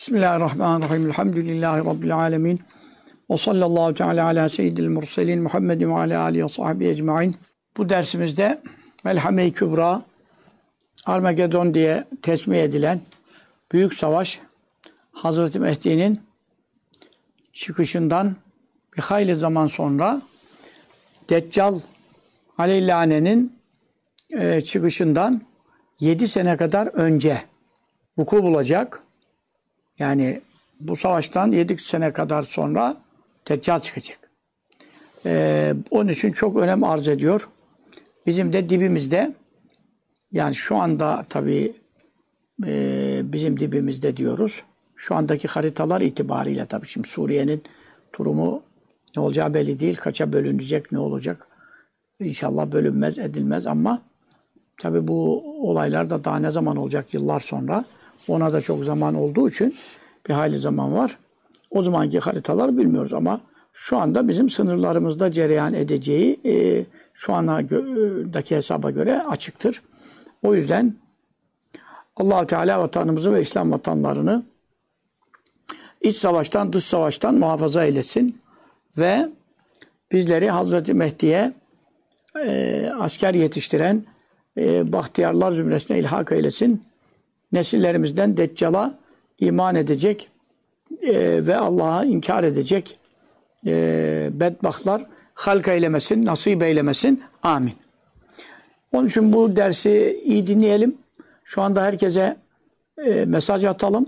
Bismillahirrahmanirrahim. Elhamdülillahi Rabbil alemin. Ve sallallahu teala ala seyyidil murselin Muhammedin ve ala alihi ve sahbihi ecmain. Bu dersimizde Melhame-i Kübra, Armagedon diye tesmih edilen büyük savaş, Hazreti Mehdi'nin çıkışından bir hayli zaman sonra Deccal aleyhillane'nin çıkışından 7 sene kadar önce vuku bulacak. Yani bu savaştan 7 sene kadar sonra Deccal çıkacak. Onun için çok önem arz ediyor. Bizim de dibimizde, yani şu anda tabii bizim dibimizde diyoruz. Şu andaki haritalar itibariyle tabii şimdi Suriye'nin durumu ne olacağı belli değil. Kaça bölünecek, ne olacak? İnşallah bölünmez, edilmez ama tabii bu olaylar da daha ne zaman olacak? Yıllar sonra. Ona da çok zaman olduğu için bir hayli zaman var. O zamanki haritalar bilmiyoruz ama şu anda bizim sınırlarımızda cereyan edeceği şu andaki hesaba göre açıktır. O yüzden Allah-u Teala vatanımızı ve İslam vatanlarını iç savaştan, dış savaştan muhafaza eylesin ve bizleri Hazreti Mehdi'ye asker yetiştiren bahtiyarlar zümresine ilhak eylesin. Nesillerimizden Deccal'a iman edecek ve Allah'a inkar edecek bedbahtlar halk eylemesin, nasip eylemesin. Amin. Onun için bu dersi iyi dinleyelim. Şu anda herkese mesaj atalım.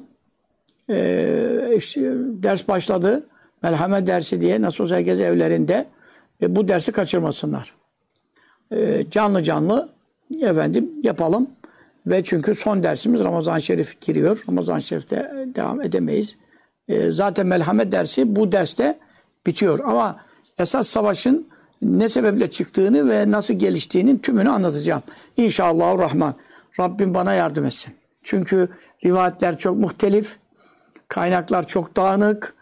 İşte, ders başladı. Melhame dersi diye nasıl olsa herkes evlerinde bu dersi kaçırmasınlar. Canlı canlı yapalım. Ve çünkü son dersimiz Ramazan-ı Şerif giriyor. Ramazan-ı Şerif'te devam edemeyiz. Zaten Melhame dersi bu derste bitiyor. Ama esas savaşın ne sebeple çıktığını ve nasıl geliştiğinin tümünü anlatacağım. İnşallahurrahman. Rabbim bana yardım etsin. Çünkü rivayetler çok muhtelif. Kaynaklar çok dağınık.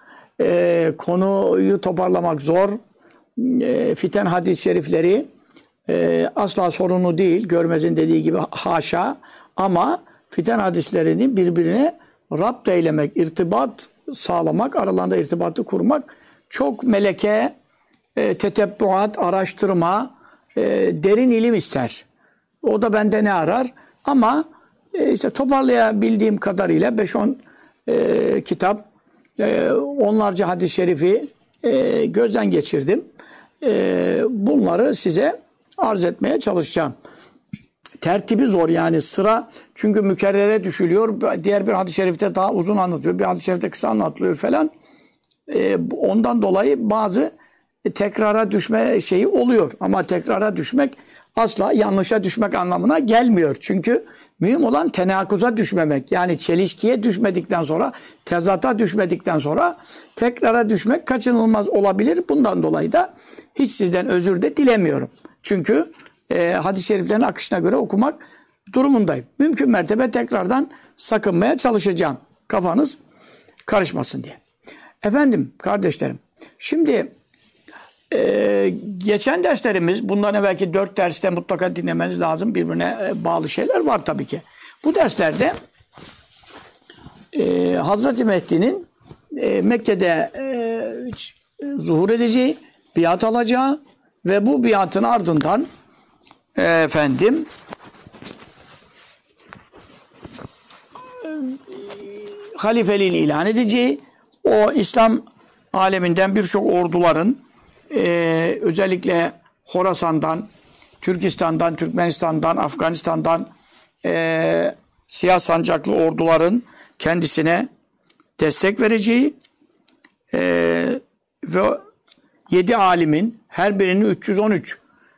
Konuyu toparlamak zor. Fiten hadis-i şerifleri asla sorunu değil. Görmez'in dediği gibi haşa. Ama fiten hadislerini birbirine rapt eylemek, irtibat sağlamak, aralarında irtibatı kurmak çok meleke, tetebbuat, araştırma, derin ilim ister. O da bende ne arar? Ama işte toparlayabildiğim kadarıyla 5-10 kitap, onlarca hadis-i şerifi gözden geçirdim. Bunları size arz etmeye çalışacağım. Tertibi zor yani sıra çünkü mükerrere düşülüyor. Diğer bir hadis-i şerifte daha uzun anlatıyor. Bir hadis-i şerifte kısa anlatılıyor falan. Ondan dolayı bazı tekrara düşme şeyi oluyor. Ama tekrara düşmek asla yanlışa düşmek anlamına gelmiyor. Çünkü mühim olan tenakuza düşmemek. Yani çelişkiye düşmedikten sonra, tezata düşmedikten sonra tekrara düşmek kaçınılmaz olabilir. Bundan dolayı da hiç sizden özür de dilemiyorum. Çünkü hadis-i şeriflerin akışına göre okumak durumundayım. Mümkün mertebe tekrardan sakınmaya çalışacağım. Kafanız karışmasın diye. Efendim, kardeşlerim. Şimdi geçen derslerimiz, bundan evvelki 4 derste mutlaka dinlemeniz lazım. Birbirine bağlı şeyler var tabii ki. Bu derslerde Hazreti Mehdi'nin Mekke'de zuhur edeceği, biat alacağı ve bu biatın ardından halifeliğini ilan edeceği, o İslam aleminden birçok orduların özellikle Horasan'dan, Türkistan'dan, Türkmenistan'dan, Afganistan'dan siyah sancaklı orduların kendisine destek vereceği ve 7 alimin her birinin 313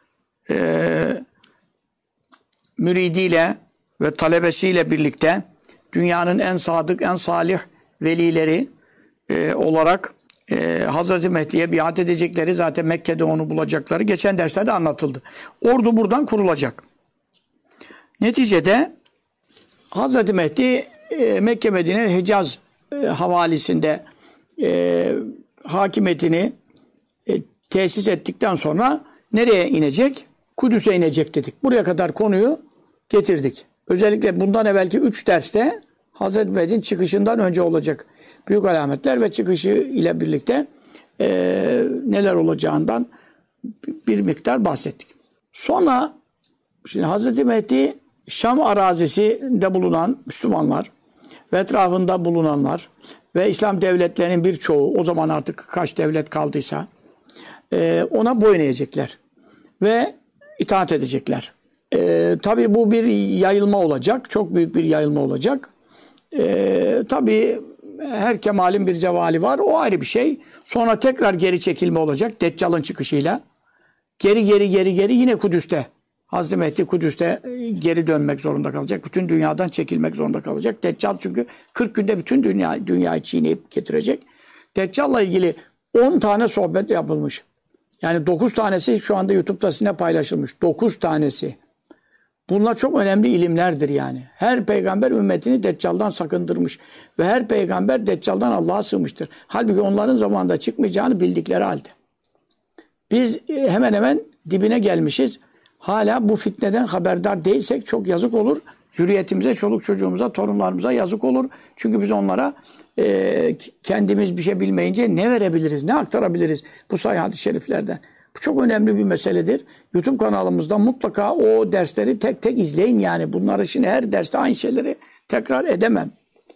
müridiyle ve talebesiyle birlikte dünyanın en sadık, en salih velileri olarak Hazreti Mehdi'ye biat edecekleri, zaten Mekke'de onu bulacakları geçen derslerde anlatıldı. Ordu buradan kurulacak. Neticede Hazreti Mehdi Mekke, Medine, Hicaz havalisinde hakimiyetini tesis ettikten sonra nereye inecek? Kudüs'e inecek dedik. Buraya kadar konuyu getirdik. Özellikle bundan evvelki 3 derste Hazreti Mehdi'nin çıkışından önce olacak büyük alametler ve çıkışı ile birlikte neler olacağından bir miktar bahsettik. Sonra şimdi Hazreti Mehdi Şam arazisinde bulunan Müslümanlar ve etrafında bulunanlar ve İslam devletlerinin birçoğu, o zaman artık kaç devlet kaldıysa ona boyun eğecekler ve itaat edecekler. Tabii bu bir yayılma olacak, çok büyük bir yayılma olacak. Tabii her kemalin bir zevali var, o ayrı bir şey. Sonra tekrar geri çekilme olacak Deccal'ın çıkışıyla. Geri yine Kudüs'te. Hazreti Mehdi Kudüs'te geri dönmek zorunda kalacak. Bütün dünyadan çekilmek zorunda kalacak. Deccal çünkü 40 günde bütün dünyayı çiğneyip getirecek. Deccal'la ilgili 10 tane sohbet yapılmış. Yani 9 tanesi şu anda YouTube'da sizinle paylaşılmış. 9 tanesi. Bunlar çok önemli ilimlerdir yani. Her peygamber ümmetini Deccal'dan sakındırmış. Ve her peygamber Deccal'dan Allah'a sığmıştır. Halbuki onların zamanında çıkmayacağını bildikleri halde. Biz hemen hemen dibine gelmişiz. Hala bu fitneden haberdar değilsek çok yazık olur. Zürriyetimize, çoluk çocuğumuza, torunlarımıza yazık olur. Çünkü biz onlara kendimiz bir şey bilmeyince ne verebiliriz, ne aktarabiliriz bu sahih hadis-i şeriflerden. Bu çok önemli bir meseledir. YouTube kanalımızda mutlaka o dersleri tek tek izleyin yani. Bunları şimdi her derste aynı şeyleri tekrar edemem.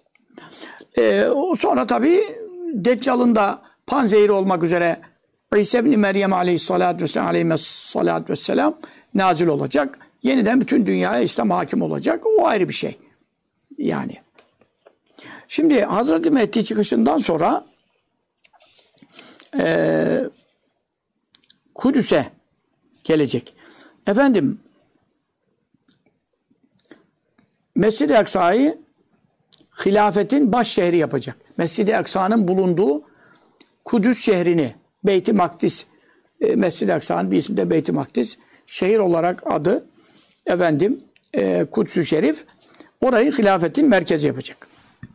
Sonra tabii Deccal'ın da panzehiri olmak üzere İsa ibn Meryem aleyhissalatü vesselam nazil olacak. Yeniden bütün dünyaya İslam hakim olacak. O ayrı bir şey. Yani. Şimdi Hazreti Mehdi çıkışından sonra Kudüs'e gelecek. Efendim Mescid-i Aksa'yı hilafetin baş şehri yapacak. Mescid-i Aksa'nın bulunduğu Kudüs şehrini, Beyt-i Makdis, Mescid-i Aksa'nın bir ismi de Beyt-i Makdis, şehir olarak adı Kudüs-ü Şerif, orayı hilafetin merkezi yapacak.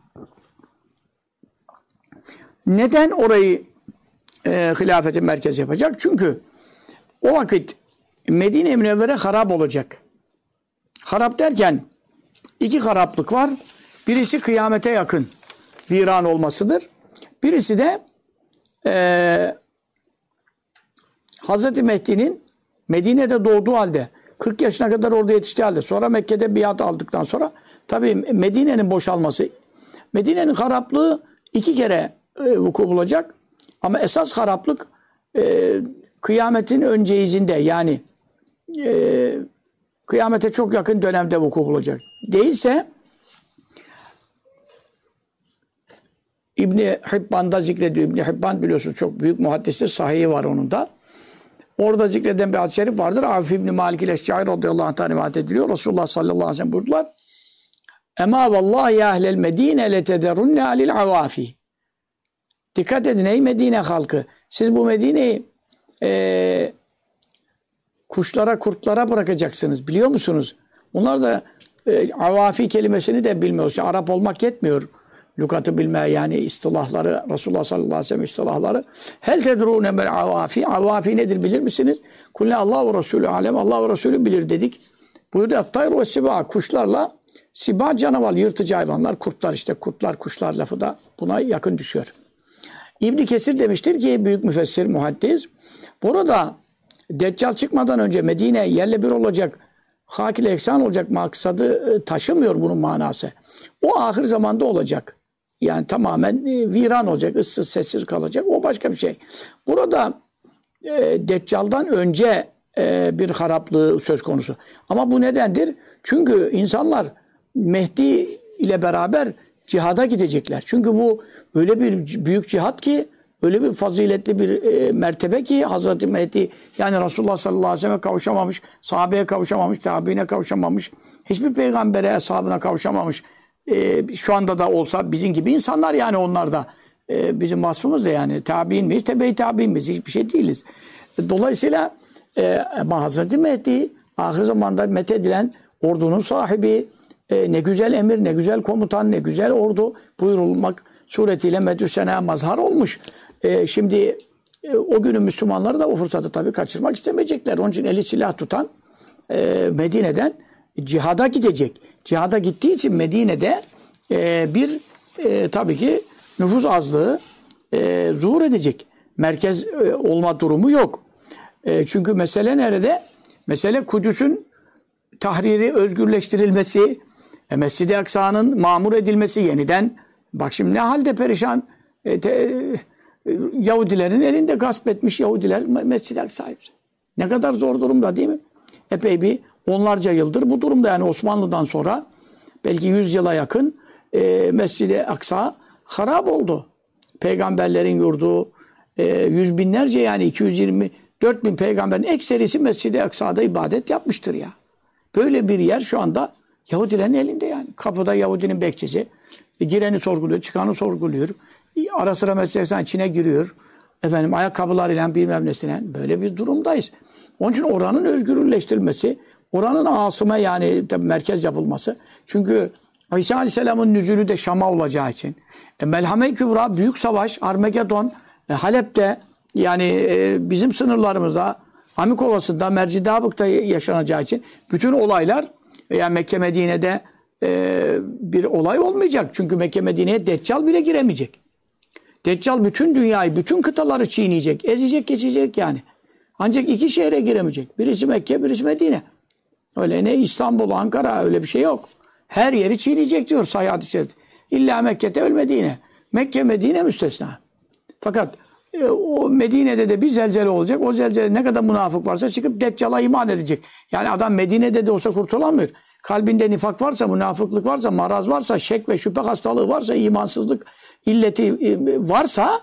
Neden orayı hilafetin merkezi yapacak? Çünkü o vakit Medine-i Münevvere harap olacak. Harap derken iki haraplık var. Birisi kıyamete yakın viran olmasıdır. Birisi de Hazreti Mehdi'nin Medine'de doğduğu halde 40 yaşına kadar orada yetiştiği halde sonra Mekke'de biat aldıktan sonra tabii Medine'nin boşalması, Medine'nin haraplığı iki kere vuku bulacak. Ama esas haraplık kıyametin önceizinde yani kıyamete çok yakın dönemde vuku bulacak. Değilse İbn-i Hibban'da zikrediyor. İbn-i Hibban biliyorsunuz çok büyük muhaddistir. Sahihi var onun da. Orada zikreden bir hadis-i şerif vardır. Avf İbn-i Malik el-Eşcai radıyallahu anh'tan rivayet ediliyor. Resulullah sallallahu aleyhi ve sellem buyurdular. Ema vallahi ya ehlel medine letederunne alil avafi. Dikkat edin ey Medine halkı. Siz bu Medine'yi kuşlara, kurtlara bırakacaksınız. Biliyor musunuz? Onlar da avafi kelimesini de bilmiyor. İşte Arap olmak yetmiyor. Lügatı bilmeye yani istilahları, Resulullah sallallahu aleyhi ve sellem istilahları. Hel tedrûne mel avafi. Avafi nedir bilir misiniz? Kulle Allah ve Resulü alem. Allah ve Resulü bilir dedik. Buyurdu at-tayru ve siba. Kuşlarla siba canavar, yırtıcı hayvanlar, kurtlar işte. Kurtlar, kuşlar lafı da buna yakın düşüyor. İbn Kesir demiştir ki büyük müfessir, muhaddis. Burada Deccal çıkmadan önce Medine yerle bir olacak, hak ile eksan olacak maksadı taşımıyor bunun manası. O ahir zamanda olacak. Yani tamamen viran olacak, ıssız sessiz kalacak. O başka bir şey. Burada Deccal'dan önce bir haraplığı söz konusu. Ama bu nedendir? Çünkü insanlar Mehdi ile beraber cihada gidecekler. Çünkü bu öyle bir büyük cihat ki, öyle bir faziletli bir mertebe ki Hazreti Mehdi yani Resulullah sallallahu aleyhi ve sellem kavuşamamış, sahabeye kavuşamamış, tabiine kavuşamamış, hiçbir peygambere, ashabına kavuşamamış. Şu anda da olsa bizim gibi insanlar yani onlar da. Bizim vasfımız da yani tabiin miyiz, tebe-i tabiin miyiz? Hiçbir şey değiliz. Dolayısıyla Hazreti Mehdi ahir zamanda methedilen ordunun sahibi, ne güzel emir, ne güzel komutan, ne güzel ordu buyurulmak suretiyle medüsene mazhar olmuş. Şimdi o günün Müslümanları da o fırsatı tabii kaçırmak istemeyecekler. Onun için eli silah tutan Medine'den cihada gidecek. Cihada gittiği için Medine'de bir tabii ki nüfus azlığı zuhur edecek. Merkez olma durumu yok. Çünkü mesele nerede? Mesele Kudüs'ün tahriri, özgürleştirilmesi, Mescid-i Aksa'nın mamur edilmesi yeniden. Bak şimdi ne halde perişan Yahudilerin elinde gasp etmiş Yahudiler Mescid-i Aksa'yı. Ne kadar zor durumda değil mi? Epey bir onlarca yıldır bu durumda, yani Osmanlı'dan sonra belki 100 yıla yakın Mescid-i Aksa harap oldu. Peygamberlerin yurdu, yüz binlerce, yani 224 bin peygamberin ekserisi Mescid-i Aksa'da ibadet yapmıştır ya. Böyle bir yer şu anda Yahudilerin elinde yani. Kapıda Yahudinin bekçisi. Gireni sorguluyor, çıkanı sorguluyor. Ara sıra Mescid-i Aksa'nın içine giriyor. Efendim ayakkabılarıyla bilmem nesine. Böyle bir durumdayız. Onun için oranın özgürleştirilmesi, oranın asıma, yani merkez yapılması. Çünkü İsa Aleyhisselam'ın nüzulü de Şam'a olacağı için. Melhame-i Kübra, büyük savaş, Armagedon, Halep'te, yani bizim sınırlarımızda, Amik Ovası'nda, Mercidabık'ta yaşanacağı için bütün olaylar, yani Mekke Medine'de bir olay olmayacak. Çünkü Mekke Medine'ye Deccal bile giremeyecek. Deccal bütün dünyayı, bütün kıtaları çiğneyecek, ezecek, geçecek yani. Ancak iki şehre giremeyecek. Birisi Mekke, birisi Medine. Öyle ne İstanbul, Ankara, öyle bir şey yok. Her yeri çiğneyecek diyor Sahih hadis-i şerif. İlla Mekke'te öl Medine. Mekke, Medine müstesna. Fakat o Medine'de de bir zelzele olacak. O zelzele ne kadar münafık varsa çıkıp Deccal'a iman edecek. Yani adam Medine'de de olsa kurtulamıyor. Kalbinde nifak varsa, münafıklık varsa, maraz varsa, şek ve şüphe hastalığı varsa, imansızlık illeti varsa,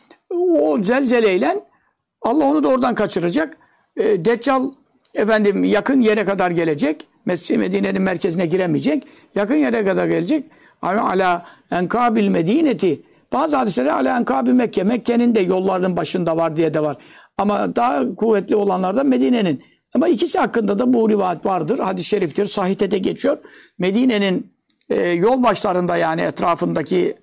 o zelzeleyle Allah onu da oradan kaçıracak. Deccal efendim yakın yere kadar gelecek. Mescid-i Medine'nin merkezine giremeyecek. Yakın yere kadar gelecek. Ala enkabil medineti. Bazı hadislerde ala enkabil Mekke. Mekke'nin de yollarının başında var diye de var. Ama daha kuvvetli olanlardan Medine'nin. Ama ikisi hakkında da bu rivayet vardır. Hadis-i şeriftir. Sahih'te de geçiyor. Medine'nin yol başlarında, yani etrafındaki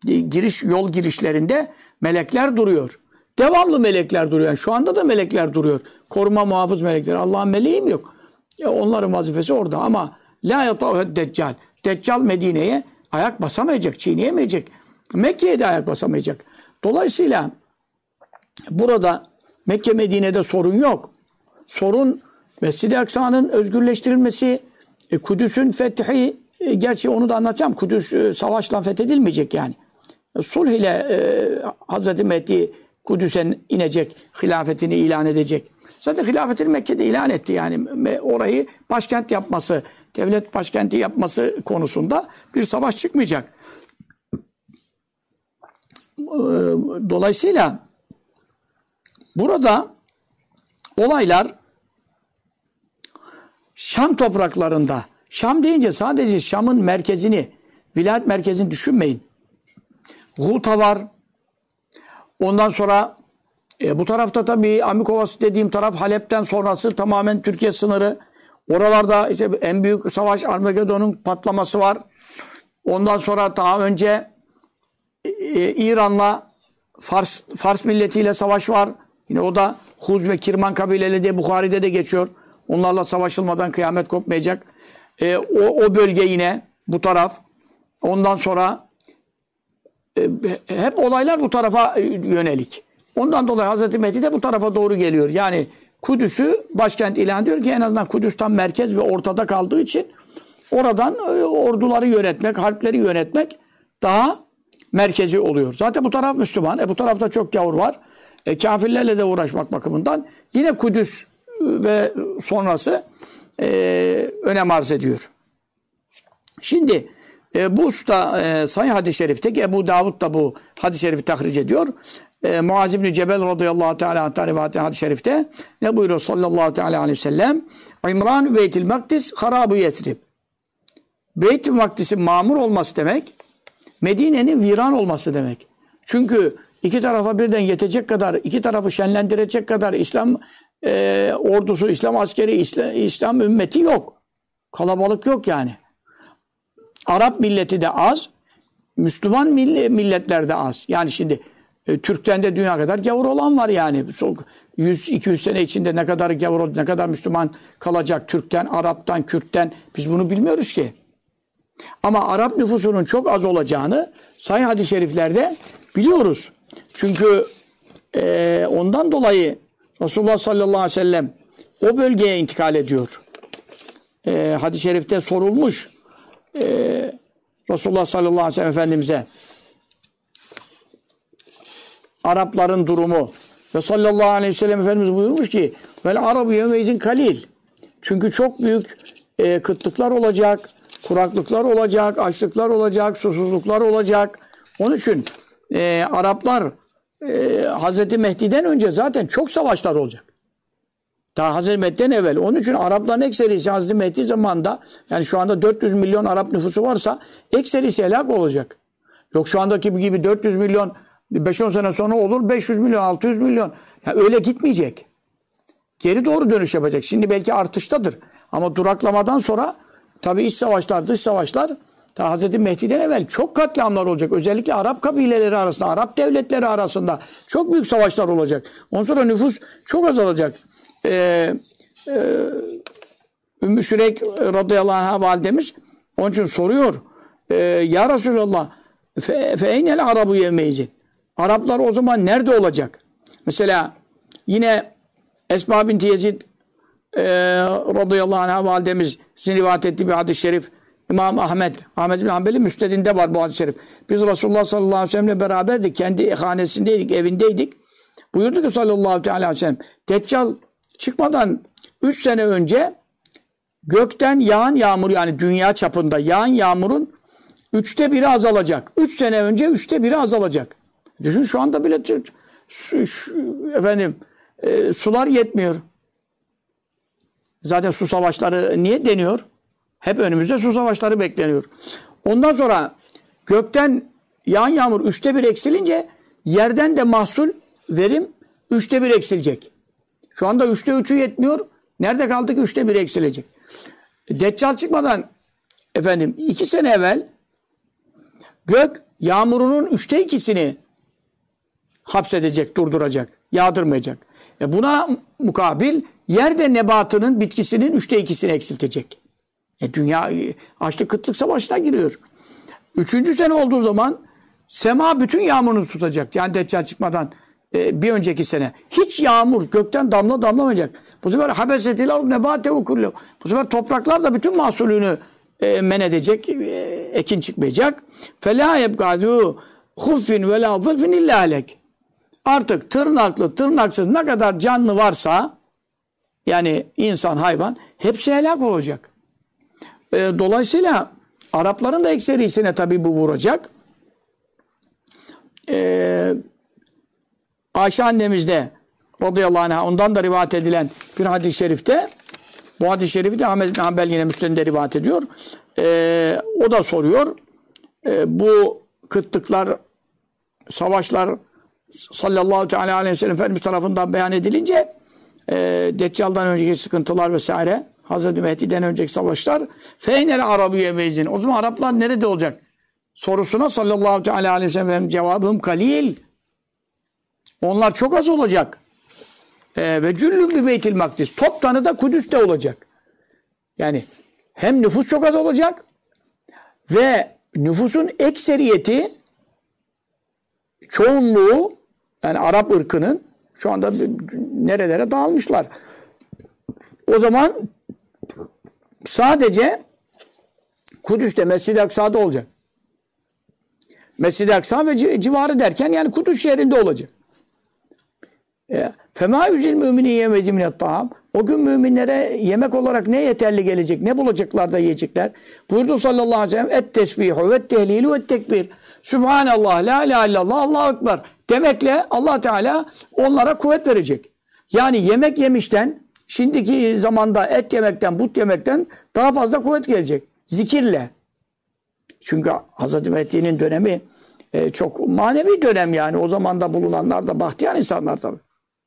yol girişlerinde melekler duruyor. Devamlı melekler duruyor. Yani şu anda da melekler duruyor. Koruma muhafız melekler. Allah'ın meleği mi yok? Onların vazifesi orada. Ama la yatavet Deccal. Deccal Medine'ye ayak basamayacak, çiğneyemeyecek. Mekke'ye de ayak basamayacak. Dolayısıyla burada Mekke Medine'de sorun yok. Sorun Mescid-i Aksa'nın özgürleştirilmesi, Kudüs'ün fethi, gerçi onu da anlatacağım. Kudüs savaşla fethedilmeyecek yani. Sulh ile Hazreti Mehdi Kudüs'e inecek, hilafetini ilan edecek. Zaten hilafetini Mekke'de ilan etti yani. Orayı başkent yapması, devlet başkenti yapması konusunda bir savaş çıkmayacak. Dolayısıyla burada olaylar Şam topraklarında. Şam deyince sadece Şam'ın merkezini, vilayet merkezini düşünmeyin. Guta var. Ondan sonra bu tarafta tabii Amik Ovası dediğim taraf, Halep'ten sonrası tamamen Türkiye sınırı. Oralarda işte en büyük savaş Armagedon'un patlaması var. Ondan sonra daha önce İran'la Fars milletiyle savaş var. Yine o da Huz ve Kirman kabileleri diye Bukhari'de de geçiyor. Onlarla savaşılmadan kıyamet kopmayacak. O bölge yine bu taraf. Ondan sonra hep olaylar bu tarafa yönelik. Ondan dolayı Hazreti Mehdi de bu tarafa doğru geliyor. Yani Kudüs'ü başkent ilan ediyor ki en azından Kudüs tam merkez ve ortada kaldığı için oradan orduları yönetmek, harpleri yönetmek daha merkezi oluyor. Zaten bu taraf Müslüman. Bu tarafta çok gavur var. Kafirlerle de uğraşmak bakımından yine Kudüs ve sonrası önem arz ediyor. Şimdi bu usta Sahih hadis-i şerifteki Ebu Davud da bu hadis-i şerifi tahric ediyor. Muaz İbni Cebel radıyallahu teala anh'tan rivayet hadis-i şerifte ne buyuruyor sallallahu teala aleyhi ve sellem? İmran Beytil Makdis harabu Yesrib. Beyt-i Makdis'in mamur olması demek, Medine'nin viran olması demek. Çünkü iki tarafa birden yetecek kadar, iki tarafı şenlendirecek kadar İslam ordusu, İslam askeri, İslam ümmeti yok. Kalabalık yok yani. Arap milleti de az, Müslüman milletler de az. Yani şimdi Türk'ten de dünya kadar gavur olan var yani. 100-200 sene içinde ne kadar gavur oldu, ne kadar Müslüman kalacak Türk'ten, Arap'tan, Kürt'ten biz bunu bilmiyoruz ki. Ama Arap nüfusunun çok az olacağını sahih hadis-i şeriflerde biliyoruz. Çünkü ondan dolayı Resulullah sallallahu aleyhi ve sellem o bölgeye intikal ediyor. Hadis-i şerifte sorulmuş Resulullah sallallahu aleyhi ve sellem Efendimiz'e Arapların durumu ve sallallahu aleyhi ve sellem Efendimiz buyurmuş ki vel arabu yevmeyzin kalil. Çünkü çok büyük kıtlıklar olacak, kuraklıklar olacak, açlıklar olacak, susuzluklar olacak. Onun için Araplar Hazreti Mehdi'den önce zaten çok savaşlar olacak. Daha Hazreti Mehdi'den evvel. Onun için Arapların ekserisi Hazreti Mehdi zamanında yani şu anda 400 milyon Arap nüfusu varsa ekserisi helak olacak. Yok şu andaki gibi 400 milyon 5-10 sene sonra olur 500 milyon 600 milyon. Yani öyle gitmeyecek. Geri doğru dönüş yapacak. Şimdi belki artıştadır. Ama duraklamadan sonra tabii iç savaşlar, dış savaşlar ta Hazreti Mehdi'den evvel çok katliamlar olacak. Özellikle Arap kabileleri arasında, Arap devletleri arasında çok büyük savaşlar olacak. Ondan sonra nüfus çok azalacak. Ümmü Şüreyk radıyallahu anh validemiz onun için soruyor. Ya Resulallah fe eynel arabu yevmeyzin. Araplar o zaman nerede olacak? Mesela yine Esma binti Yezid radıyallahu anh validemiz rivayet ettiği bir hadis-i şerif İmam Ahmed bin Hanbel'in müsnedinde var bu hadis-i şerif. Biz Resulullah sallallahu aleyhi ve sellem'le beraberdik. Kendi hanesindeydik, evindeydik. Buyurdu ki sallallahu aleyhi ve sellem Deccal çıkmadan 3 sene önce gökten yağan yağmur yani dünya çapında yağan yağmurun 1/3 azalacak. 3 sene önce 1/3 azalacak. Düşün şu anda bile sular yetmiyor. Zaten su savaşları niye deniyor? Hep önümüzde su savaşları bekleniyor. Ondan sonra gökten yağan yağmur 1/3 eksilince yerden de mahsul verim 1/3 eksilecek. Şu anda 3'ü yetmiyor. Nerede kaldık? 1/3 eksilecek. Deccal çıkmadan 2 sene evvel gök yağmurunun 2/3'sini hapsedecek, durduracak, yağdırmayacak. Buna mukabil yerde nebatının, bitkisinin 2/3'sini eksiltecek. Dünya açlık kıtlık savaşına giriyor. 3. sene olduğu zaman sema bütün yağmurunu tutacak. Yani Deccal çıkmadan bir önceki sene. Hiç yağmur gökten damlamayacak. Bu sefer habesetil ard nebatehu kullu. Bu sefer topraklar da bütün mahsulünü men edecek. Ekin çıkmayacak. Fela yebgadu huffin ve la zılfin illa alek. Artık tırnaklı, tırnaksız ne kadar canlı varsa yani insan, hayvan hepsi helak olacak. Dolayısıyla Arapların da ekserisine tabii bu vuracak. Ayşe annemiz de radıyallahu anh'a ondan da rivayet edilen bir hadis-i şerifte bu hadis-i şerifi de Ahmed bin Hanbel yine Müslim'de rivayet ediyor. O da soruyor. Bu kıtlıklar, savaşlar sallallahu aleyhi ve sellem Efendimiz tarafından beyan edilince Deccal'dan önceki sıkıntılar vesaire Hazreti Mehdi'den önceki savaşlar feynel arabiye mezin. O zaman Araplar nerede olacak? Sorusuna sallallahu aleyhi ve sellem cevabım kalil. Onlar çok az olacak. Ve cüllüm bir Beytil Makdis. Toptanı da Kudüs'te olacak. Yani hem nüfus çok az olacak ve nüfusun ekseriyeti çoğunluğu yani Arap ırkının şu anda nerelere dağılmışlar. O zaman sadece Kudüs'te Mescid-i Aksa'da olacak. Mescid-i Aksa ve civarı derken yani Kudüs şehrinde olacak. Fema yüzil müminin yemeci minet ta'am. O gün müminlere yemek olarak ne yeterli gelecek, ne bulacaklar da yiyecekler. Buyurdu sallallahu aleyhi ve sellem et tesbihu ve tehlilu ve tekbir. Sübhanallah, la ilahe illallah, Allahu ekber. Demekle Allah Teala onlara kuvvet verecek. Yani yemek yemişten, şimdiki zamanda et yemekten, but yemekten daha fazla kuvvet gelecek. Zikirle. Çünkü Hazreti Mehdi'nin dönemi çok manevi dönem yani. O zamanda bulunanlar da bahtiyar insanlar tabii.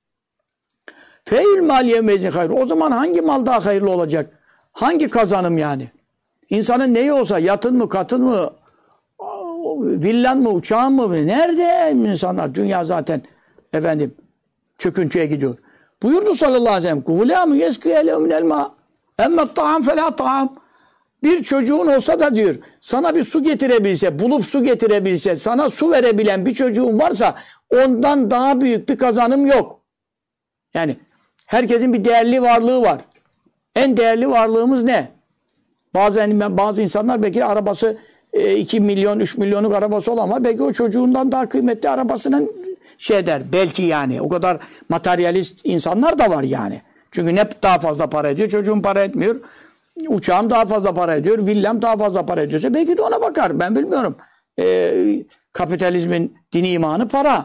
Fe'ül mal yemezin hayır. O zaman hangi mal daha hayırlı olacak? Hangi kazanım yani? İnsanın neyi olsa yatın mı, katın mı, villan mı, uçağın mı? Nerede insanlar? Dünya zaten çöküntüye gidiyor. Buyurdu sallallahu aleyhi ve sellem. Gulâmü yeskiyelehum minel mâ. Emme ta'am felâ ta'am. Bir çocuğun olsa da diyor sana bir su getirebilse, bulup su getirebilse, sana su verebilen bir çocuğun varsa ondan daha büyük bir kazanım yok. Yani herkesin bir değerli varlığı var. En değerli varlığımız ne? Bazı insanlar belki arabası 2 milyon, 3 milyonluk arabası olan var. Belki o çocuğundan daha kıymetli arabasının der. Belki yani. O kadar materyalist insanlar da var yani. Çünkü ne daha fazla para ediyor? Çocuğum para etmiyor. Uçağım daha fazla para ediyor. Villam daha fazla para ediyorsa belki de ona bakar. Ben bilmiyorum. Kapitalizmin dini imanı para.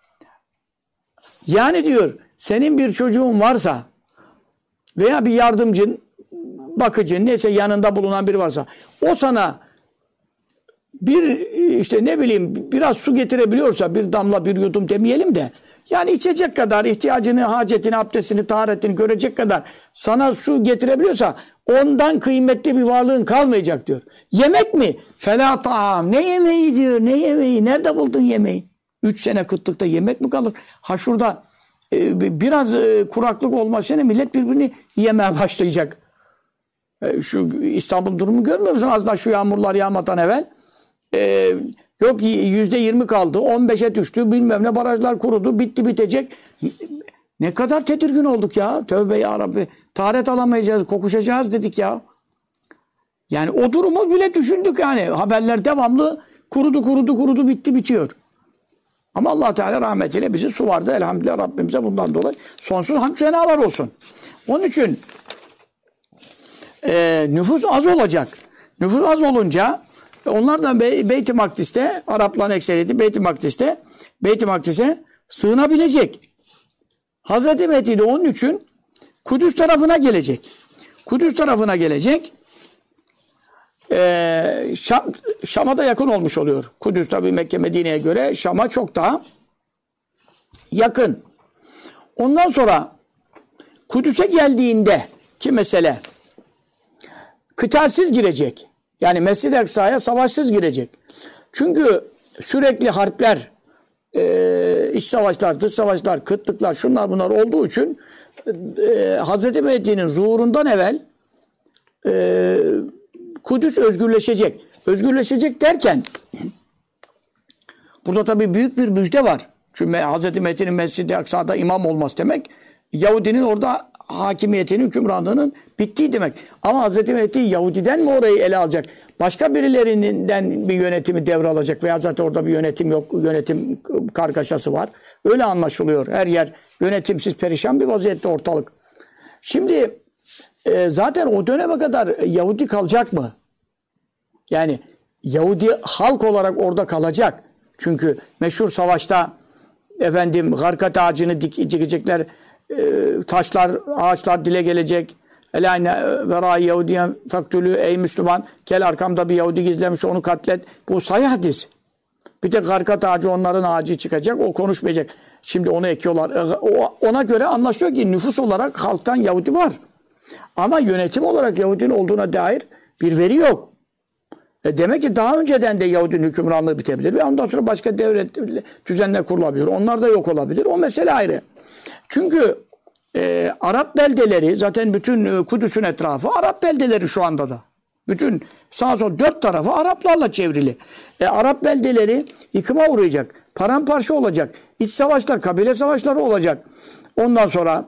Yani diyor senin bir çocuğun varsa veya bir yardımcın, bakıcın, neyse yanında bulunan biri varsa o sana bir işte ne bileyim biraz su getirebiliyorsa, bir damla bir yudum demeyelim de yani içecek kadar ihtiyacını, hacetini, abdestini, taharetini görecek kadar sana su getirebiliyorsa ondan kıymetli bir varlığın kalmayacak diyor. Yemek mi? Fela ta'am. Ne yemeği diyor? Ne yemeği? Nerede buldun yemeği? 3 sene kıtlıkta yemek mi kalır? Ha şurada biraz kuraklık olmasına millet birbirini yemeye başlayacak. Şu İstanbul durumu görmüyor musun? Az da şu yağmurlar yağmadan evvel. Yok %20 kaldı. 15'e düştü. Bilmem ne barajlar kurudu. Bitti bitecek. Ne kadar tedirgin olduk ya. Tövbe ya Rabbi. Taharet alamayacağız. Kokuşacağız dedik ya. Yani o durumu bile düşündük yani. Haberler devamlı kurudu bitti bitiyor. Ama Allah Teala rahmetiyle bizi suvardı. Elhamdülillah Rabbimize bundan dolayı sonsuz hamd senalar olsun. Onun için nüfus az olacak. Nüfus az olunca onlar da Beyt-i Makdis'te, Arapların ekseriyeti Beyt-i Makdis'e sığınabilecek. Hazreti Mehdi de onun için Kudüs tarafına gelecek. Kudüs tarafına gelecek. Şam'a da yakın olmuş oluyor. Kudüs tabi Mekke Medine'ye göre Şam'a çok daha yakın. Ondan sonra Kudüs'e geldiğinde ki mesele kıtalsiz girecek. Yani Mescid-i Aksa'ya savaşsız girecek. Çünkü sürekli harpler, iç savaşlar, dış savaşlar, kıtlıklar, şunlar bunlar olduğu için Hazreti Mehdi'nin zuhurundan evvel Kudüs özgürleşecek. Özgürleşecek derken burada tabii büyük bir müjde var. Çünkü Hazreti Mehdi'nin Mescid-i Aksa'da imam olması demek Yahudinin orada hakimiyetinin, hükümranlığının bittiği demek. Ama Hazreti Mehdi Yahudi'den mi orayı ele alacak? Başka birilerinden bir yönetimi devralacak veya zaten orada bir yönetim yok. Yönetim kargaşası var. Öyle anlaşılıyor. Her yer yönetimsiz, perişan bir vaziyette ortalık. Şimdi zaten o döneme kadar Yahudi kalacak mı? Yani Yahudi halk olarak orada kalacak. Çünkü meşhur savaşta garkat ağacını dikecekler, taşlar, ağaçlar dile gelecek. Elayne vera Yahudiyen faktülü ey Müslüman, gel arkamda bir Yahudi gizlemiş onu katlet. Bu sahih hadis. Bir de garkat ağacı onların ağacı çıkacak, o konuşmayacak. Şimdi onu ekiyorlar. Ona göre anlaşılıyor ki nüfus olarak halktan Yahudi var. Ama yönetim olarak Yahudinin olduğuna dair bir veri yok. Demek ki daha önceden de Yahudinin hükümranlığı bitebilir ve ondan sonra başka devlet düzenler kurulabilir. Onlar da yok olabilir. O mesele ayrı. Çünkü Arap beldeleri zaten bütün Kudüs'ün etrafı Arap beldeleri şu anda da. Bütün sağ sol 4 tarafı Araplarla çevrili. Arap beldeleri yıkıma uğrayacak. Paramparça olacak. İç savaşlar, kabile savaşları olacak. Ondan sonra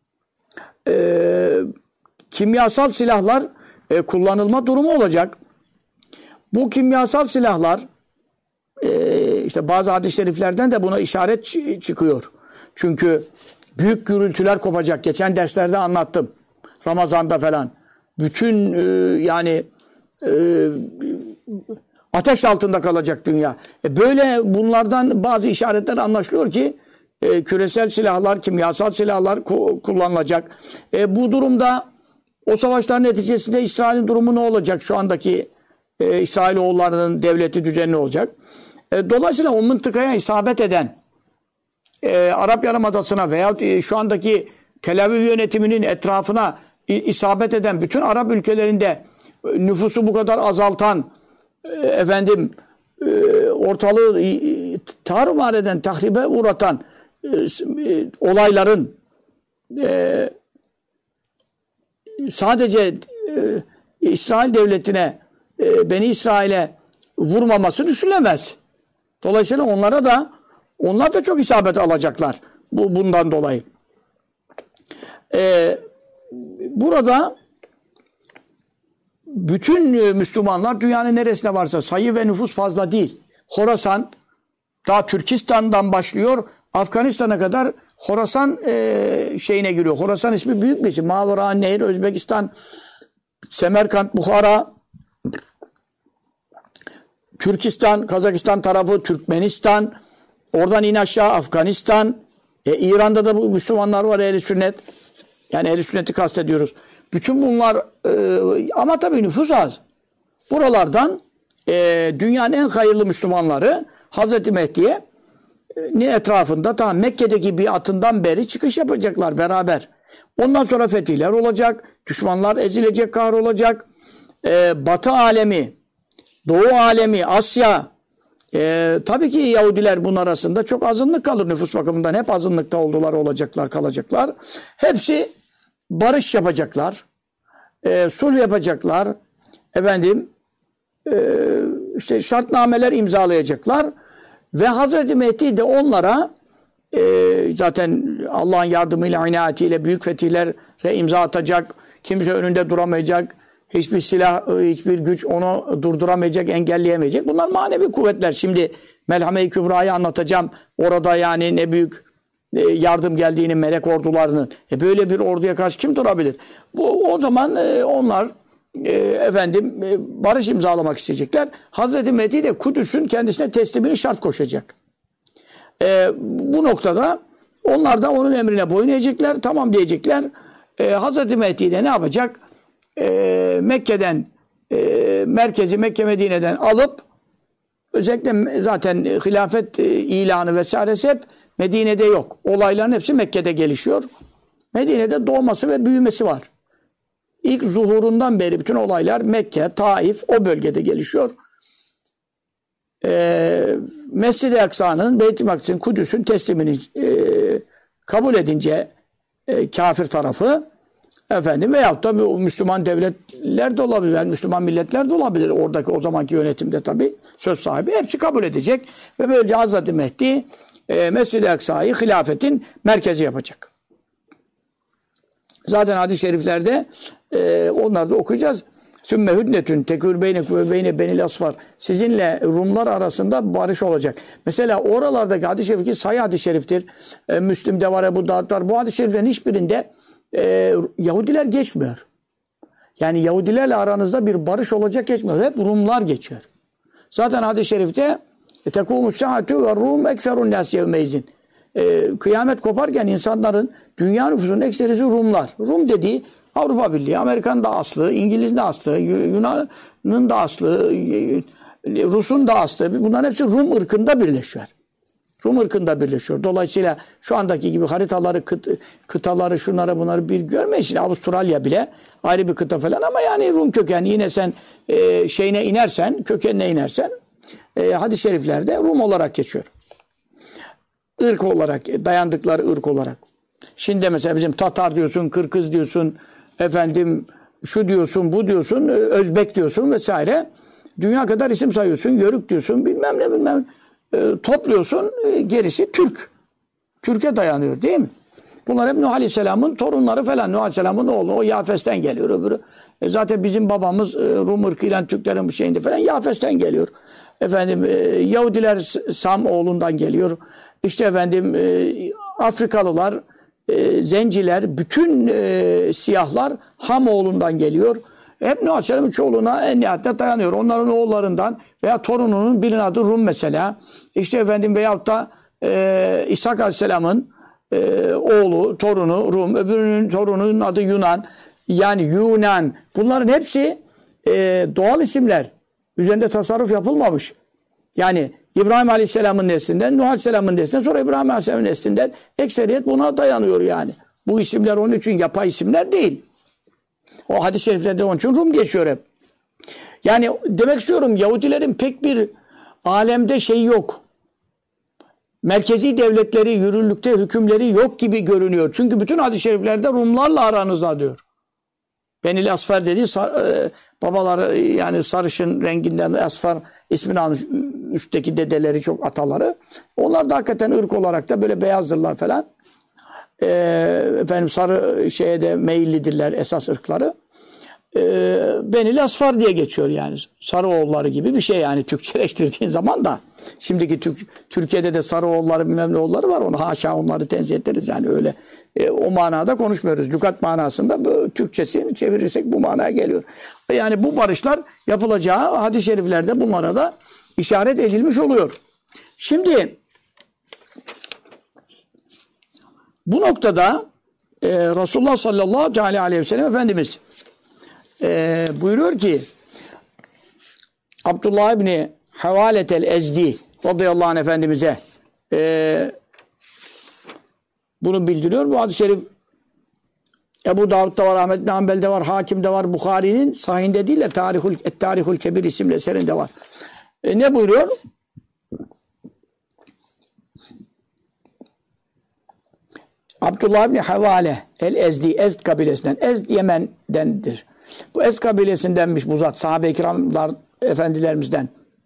kimyasal silahlar kullanılma durumu olacak. Bu kimyasal silahlar işte bazı hadis-i şeriflerden de buna işaret çıkıyor. Çünkü büyük gürültüler kopacak. Geçen derslerde anlattım. Ramazan'da falan. Bütün yani ateş altında kalacak dünya. Böyle bunlardan bazı işaretler anlaşılıyor ki küresel silahlar, kimyasal silahlar kullanılacak. Bu durumda o savaşlar neticesinde İsrail'in durumu ne olacak? Şu andaki İsrailoğullarının devleti düzeni ne olacak? Dolayısıyla o mıntıkaya isabet eden Arap Yarımadası'na veya şu andaki Tel Aviv yönetiminin etrafına isabet eden bütün Arap ülkelerinde nüfusu bu kadar azaltan ortalığı tarumar eden, tahribe uğratan olayların sadece İsrail devletine, Beni İsrail'e vurmaması düşünülemez. Dolayısıyla onlar da çok isabet alacaklar bundan dolayı. Burada bütün Müslümanlar dünyanın neresine varsa, sayı ve nüfus fazla değil. Horasan, daha Türkistan'dan başlıyor, Afganistan'a kadar Horasan şeyine giriyor. Horasan ismi büyük bir isim. Mavera, Nehir, Özbekistan, Semerkant, Bukhara, Türkistan, Kazakistan tarafı, Türkmenistan, oradan in aşağı Afganistan, İran'da da bu Müslümanlar var, Ehl-i Sünnet. Yani Ehl-i Sünnet'i kastediyoruz. Bütün bunlar ama tabii nüfus az. Buralardan dünyanın en hayırlı Müslümanları Hazreti Mehdi'ye etrafında tam Mekke'deki biatından beri çıkış yapacaklar beraber. Ondan sonra fetihler olacak. Düşmanlar ezilecek, kahrolacak. Batı alemi, Doğu alemi, Asya. Tabii ki Yahudiler bunun arasında çok azınlık kalır nüfus bakımından. Hep azınlıkta oldular, olacaklar, kalacaklar. Hepsi barış yapacaklar. Sulh yapacaklar. İşte şartnameler imzalayacaklar. Ve Hazreti Mehdi de onlara zaten Allah'ın yardımıyla, inayetiyle büyük fetihlere imza atacak. Kimse önünde duramayacak. Hiçbir silah, hiçbir güç onu durduramayacak, engelleyemeyecek. Bunlar manevi kuvvetler. Şimdi Melhame-i Kübra'yı anlatacağım. Orada yani ne büyük yardım geldiğini, melek ordularının. Böyle bir orduya karşı kim durabilir? O zaman onlar barış imzalamak isteyecekler. Hazreti Mehdi de Kudüs'ün kendisine teslimini şart koşacak. Bu noktada onlar da onun emrine boyun eğecekler, tamam diyecekler. Hazreti Mehdi de ne yapacak? Mekke'den merkezi Mekke Medine'den alıp özellikle zaten hilafet ilanı vesairesi hep Medine'de yok. Olayların hepsi Mekke'de gelişiyor. Medine'de doğması ve büyümesi var. İlk zuhurundan beri bütün olaylar Mekke, Taif o bölgede gelişiyor. Mescid-i Aksa'nın, Beyt-i Makdis'in, Kudüs'ün teslimini kabul edince kafir tarafı veyahut da Müslüman devletler de olabilir, yani Müslüman milletler de olabilir. Oradaki o zamanki yönetimde tabii söz sahibi. Hepsi kabul edecek. Ve böylece Hazreti Mehdi Mescid-i Aksa'yı hilafetin merkezi yapacak. Zaten hadis-i şeriflerde onları da okuyacağız. Sümme hüdnetün tekûn beynekum ve beyne benil asfar. Sizinle Rumlar arasında barış olacak. Mesela oralardaki hadis-i şerif ki sayı hadis-i şeriftir. Müslim'de var, Ebu Davud var. Bu hadis-i şeriflerin hiçbirinde Yahudiler geçmiyor. Yani Yahudilerle aranızda bir barış olacak geçmiyor. Hep Rumlar geçiyor. Zaten hadis-i şerifte tekûmus saatü ve Rum ekserun nâs yevmeyzin. Kıyamet koparken insanların, dünya nüfusunun ekserisi Rumlar. Rum dediği Avrupa Birliği, Amerika'nın da aslı, İngiliz'in de aslı, Yunan'ın da aslı, Rus'un da aslı. Bunların hepsi Rum ırkında birleşiyor. Rum ırkında birleşiyor. Dolayısıyla şu andaki gibi haritaları, kıtaları, şunları bunları bir görmeyin. Şimdi Avustralya bile ayrı bir kıta falan ama yani Rum kökenli. Yine sen şeyine inersen, kökenine inersen hadis-i şeriflerde Rum olarak geçiyor. Irk olarak, dayandıkları ırk olarak. Şimdi mesela bizim Tatar diyorsun, Kırgız diyorsun, şu diyorsun, bu diyorsun, Özbek diyorsun vesaire. Dünya kadar isim sayıyorsun, Yörük diyorsun, bilmem ne. Topluyorsun, gerisi Türk. Türkiye dayanıyor değil mi? Bunlar hep Nuh Aleyhisselam'ın torunları falan. Nuh Aleyhisselam'ın oğlu, o Yafes'ten geliyor öbürü. Zaten bizim babamız Rum ırkıyla Türklerin bir şeyinde falan Yafes'ten geliyor. Yahudiler Sam oğlundan geliyor. İşte Afrikalılar, Zenciler, bütün siyahlar Ham oğlundan geliyor. Hep Nuh Aleyhisselam'ın çoğuluna en nihayetinde dayanıyor. Onların oğullarından veya torununun birinin adı Rum mesela. İşte veyahut da İshak Aleyhisselam'ın oğlu, torunu Rum, öbürünün torununun adı Yunan. Yani Yunan. Bunların hepsi doğal isimler. Üzerinde tasarruf yapılmamış. Yani İbrahim Aleyhisselam'ın neslinden, Nuh Aleyhisselam'ın neslinden, sonra İbrahim Aleyhisselam'ın neslinden ekseriyet buna dayanıyor yani. Bu isimler onun için yapay isimler değil. O hadis-i şeriflerde onun için Rum geçiyor hep. Yani demek istiyorum Yahudilerin pek bir alemde şeyi yok. Merkezi devletleri, yürürlükte hükümleri yok gibi görünüyor. Çünkü bütün hadis-i şeriflerde Rumlarla aranızda diyor. Benil Asfar dediği babaları yani sarışın renginden Asfar ismini almış. Üstteki dedeleri çok ataları. Onlar da hakikaten ırk olarak da böyle beyazdırlar falan. Efendim sarı şeye de meyillidirler esas ırkları. Benil Asfar diye geçiyor yani. Sarıoğulları gibi bir şey yani Türkçeleştirdiğin zaman da. Şimdiki Türkiye'de de Sarıoğulları bilmem ne oğulları var. Onu haşa onları tenzih ederiz yani öyle. O manada konuşmuyoruz. Lügat manasında Türkçesini çevirirsek bu manaya geliyor. Yani bu barışlar yapılacağı hadis-i şeriflerde bunlara da işaret edilmiş oluyor. Şimdi bu noktada Resulullah sallallahu aleyhi ve sellem Efendimiz buyuruyor ki Abdullah İbni Havaletel Ezdi radıyallahu anh Efendimiz'e bunu bildiriyor. Bu hadis-i şerif Ebu Davud'da var, Ahmed bin Hanbel'de var, Hakim'de var, Bukhari'nin sahihinde değil de Tarihul Kebir isimli eserinde var. Ne buyuruyor? Abdullah İbni Havale el-Ezdi, Ezd kabilesinden. Ezd Yemen'dendir. Bu Ezd kabilesindenmiş bu zat. Sahabe-i kiramlar efendilerimizden.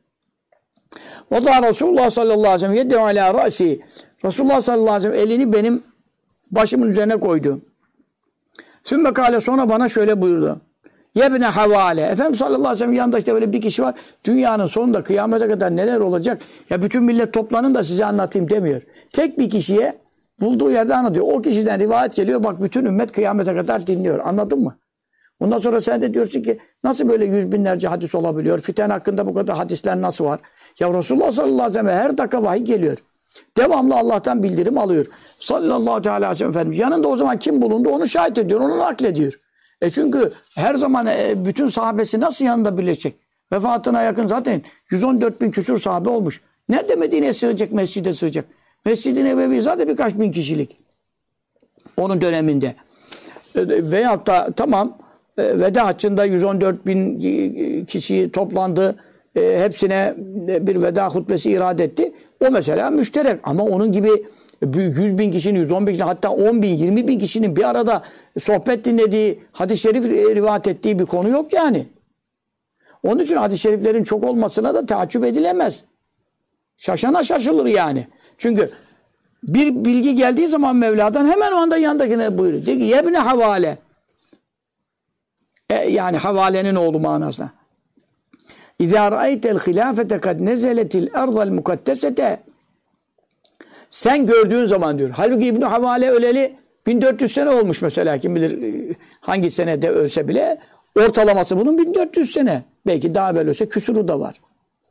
O da Resulullah sallallahu aleyhi ve sellem yedde ala ra'si. Resulullah sallallahu aleyhi ve sellem elini benim başımın üzerine koydu. Sümme kâle sonra bana şöyle buyurdu. Yebne Havale. Efendimiz sallallahu aleyhi ve sellem yanında işte böyle bir kişi var. Dünyanın sonunda kıyamete kadar neler olacak? Ya bütün millet toplanın da size anlatayım demiyor. Tek bir kişiye bulduğu yerde anlatıyor. O kişiden rivayet geliyor. Bak bütün ümmet kıyamete kadar dinliyor. Anladın mı? Ondan sonra sen de diyorsun ki nasıl böyle yüz binlerce hadis olabiliyor? Fiten hakkında bu kadar hadisler nasıl var? Ya Resulullah sallallahu aleyhi ve sellem her dakika vahiy geliyor. Devamlı Allah'tan bildirim alıyor. Sallallahu aleyhi ve sellem Efendimiz. Yanında o zaman kim bulundu onu şahit ediyor. Onu naklediyor. Çünkü her zaman bütün sahabesi nasıl yanında birleşecek? Vefatına yakın zaten 114 bin küsur sahabe olmuş. Nerede Medine'ye sığacak, mescide sığacak? Mescid-i Nebevi zaten birkaç bin kişilik. Onun döneminde. Veyahut da tamam veda haccında 114 bin kişi toplandı. Hepsine bir veda hutbesi irade etti. O mesela müşterek. Ama onun gibi 100 bin kişinin, 110 bin kişinin, hatta 10 bin, 20 bin kişinin bir arada sohbet dinlediği, hadis-i şerif rivayet ettiği bir konu yok yani. Onun için hadis-i şeriflerin çok olmasına da taaccüp edilemez. Şaşana şaşılır yani. Çünkü bir bilgi geldiği zaman Mevla'dan hemen o anda yanındakine buyuruyor. Diyor ki yebne havale. Yani havalenin oğlu manasına. İzâ ra'aytel hilâfete kad nezeletil erdal mukaddesete. Sen gördüğün zaman diyor. Halbuki İbn-i Havale öleli 1400 sene olmuş mesela. Kim bilir hangi senede ölse bile. Ortalaması bunun 1400 sene. Belki daha evvel ölse küsuru da var.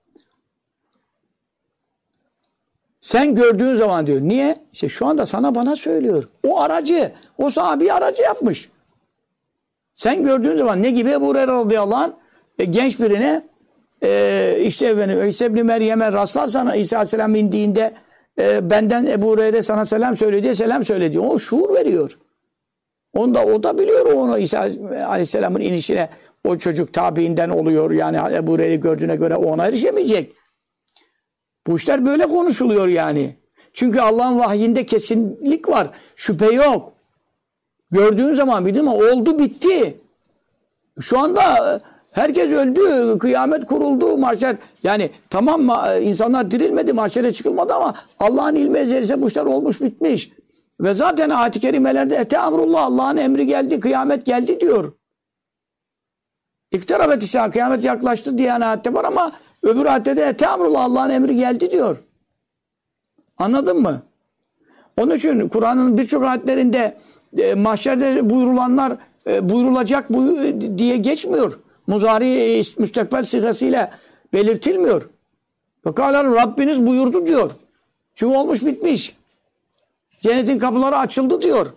Sen gördüğün zaman diyor. Niye? İşte şu anda sana bana söylüyor. O aracı. O sahabi aracı yapmış. Sen gördüğün zaman ne gibi? Ebu Hureyre radıyallahu anh genç birine işte efendim İsa ibn Meryem'e rastlarsan İsa aleyhisselam indiğinde benden Ebu Hureyre sana selam söylüyor diye selam söylüyor. O şuur veriyor. O da biliyor onu İsa aleyhisselamın inişine o çocuk tabiinden oluyor. Yani Ebu Hureyre gördüğüne göre o ona erişemeyecek. Bu işler böyle konuşuluyor yani. Çünkü Allah'ın vahyinde kesinlik var. Şüphe yok. Gördüğün zaman bildin mi? Oldu bitti. Şu anda herkes öldü. Kıyamet kuruldu. Mahşer. Yani tamam insanlar dirilmedi. Mahşere çıkılmadı ama Allah'ın ilmi ezelise bu işler olmuş bitmiş. Ve zaten ayet-i kerimelerde ete amrullah Allah'ın emri geldi. Kıyamet geldi diyor. İktarabet ise kıyamet yaklaştı diye ayette var ama öbür ayette de ete amrullah Allah'ın emri geldi diyor. Anladın mı? Onun için Kur'an'ın birçok ayetlerinde mahşerde buyurulanlar buyurulacak diye geçmiyor. Muzari müstakbel sigasıyla belirtilmiyor. Fekâler Rabbiniz buyurdu diyor. Çünkü olmuş bitmiş. Cennetin kapıları açıldı diyor.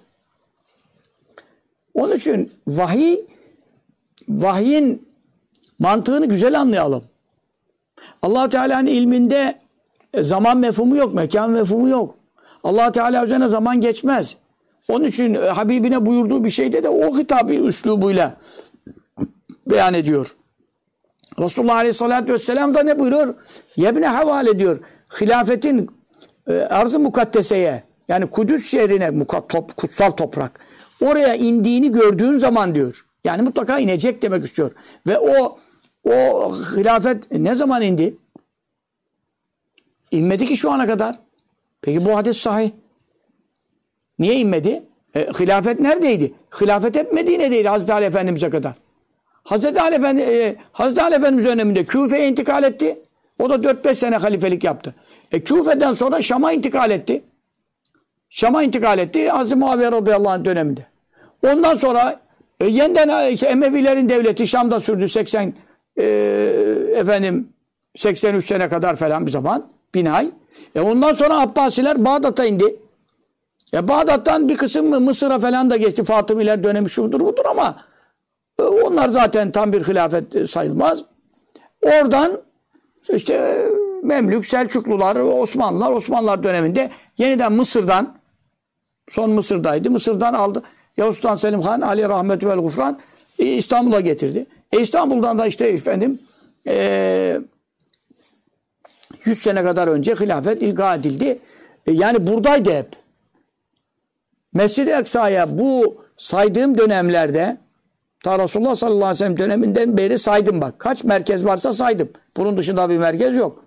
Onun için vahyin mantığını güzel anlayalım. Allah Teala'nın ilminde zaman mefhumu yok, mekan mefhumu yok. Allah Teala üzerine zaman geçmez. Onun için Habibine buyurduğu bir şeyde de o hitabı üslubuyla beyan ediyor. Resulullah Aleyhisselatü Vesselam da ne buyuruyor? Yebne havale diyor. Hilafetin arz-ı mukaddeseye yani Kudüs şehrine kutsal toprak oraya indiğini gördüğün zaman diyor. Yani mutlaka inecek demek istiyor. Ve o hilafet ne zaman indi? İnmedi ki şu ana kadar. Peki bu hadis sahih. Niye inmedi? Hilafet neredeydi? Hilafet hep Medine'deydi Hazreti Ali Efendimiz'e kadar. Hazreti Ali Efendimiz döneminde Küfe'ye intikal etti. O da 4-5 sene halifelik yaptı. Küfe'den sonra Şam'a intikal etti. Hazreti Muaviye radıyallahu anh döneminde. Ondan sonra yeniden Emevilerin devleti Şam'da sürdü 83 sene kadar falan bir zaman. 1000 ay. Ondan sonra Abbasiler Bağdat'a indi. Bağdat'tan bir kısım Mısır'a falan da geçti. Fatımiler dönemi şudur budur ama onlar zaten tam bir hilafet sayılmaz. Oradan işte Memlük, Selçuklular, Osmanlılar döneminde yeniden Mısır'dan, son Mısır'daydı. Mısır'dan aldı. Yavuz Sultan Selim Han, Ali Rahmetü vel Gufran İstanbul'a getirdi. İstanbul'dan da işte 100 sene kadar önce hilafet ilga edildi. Yani buradaydı hep. Mescid-i Aksa'ya bu saydığım dönemlerde ta Resulullah sallallahu aleyhi ve sellem döneminden beri saydım bak. Kaç merkez varsa saydım. Bunun dışında bir merkez yok.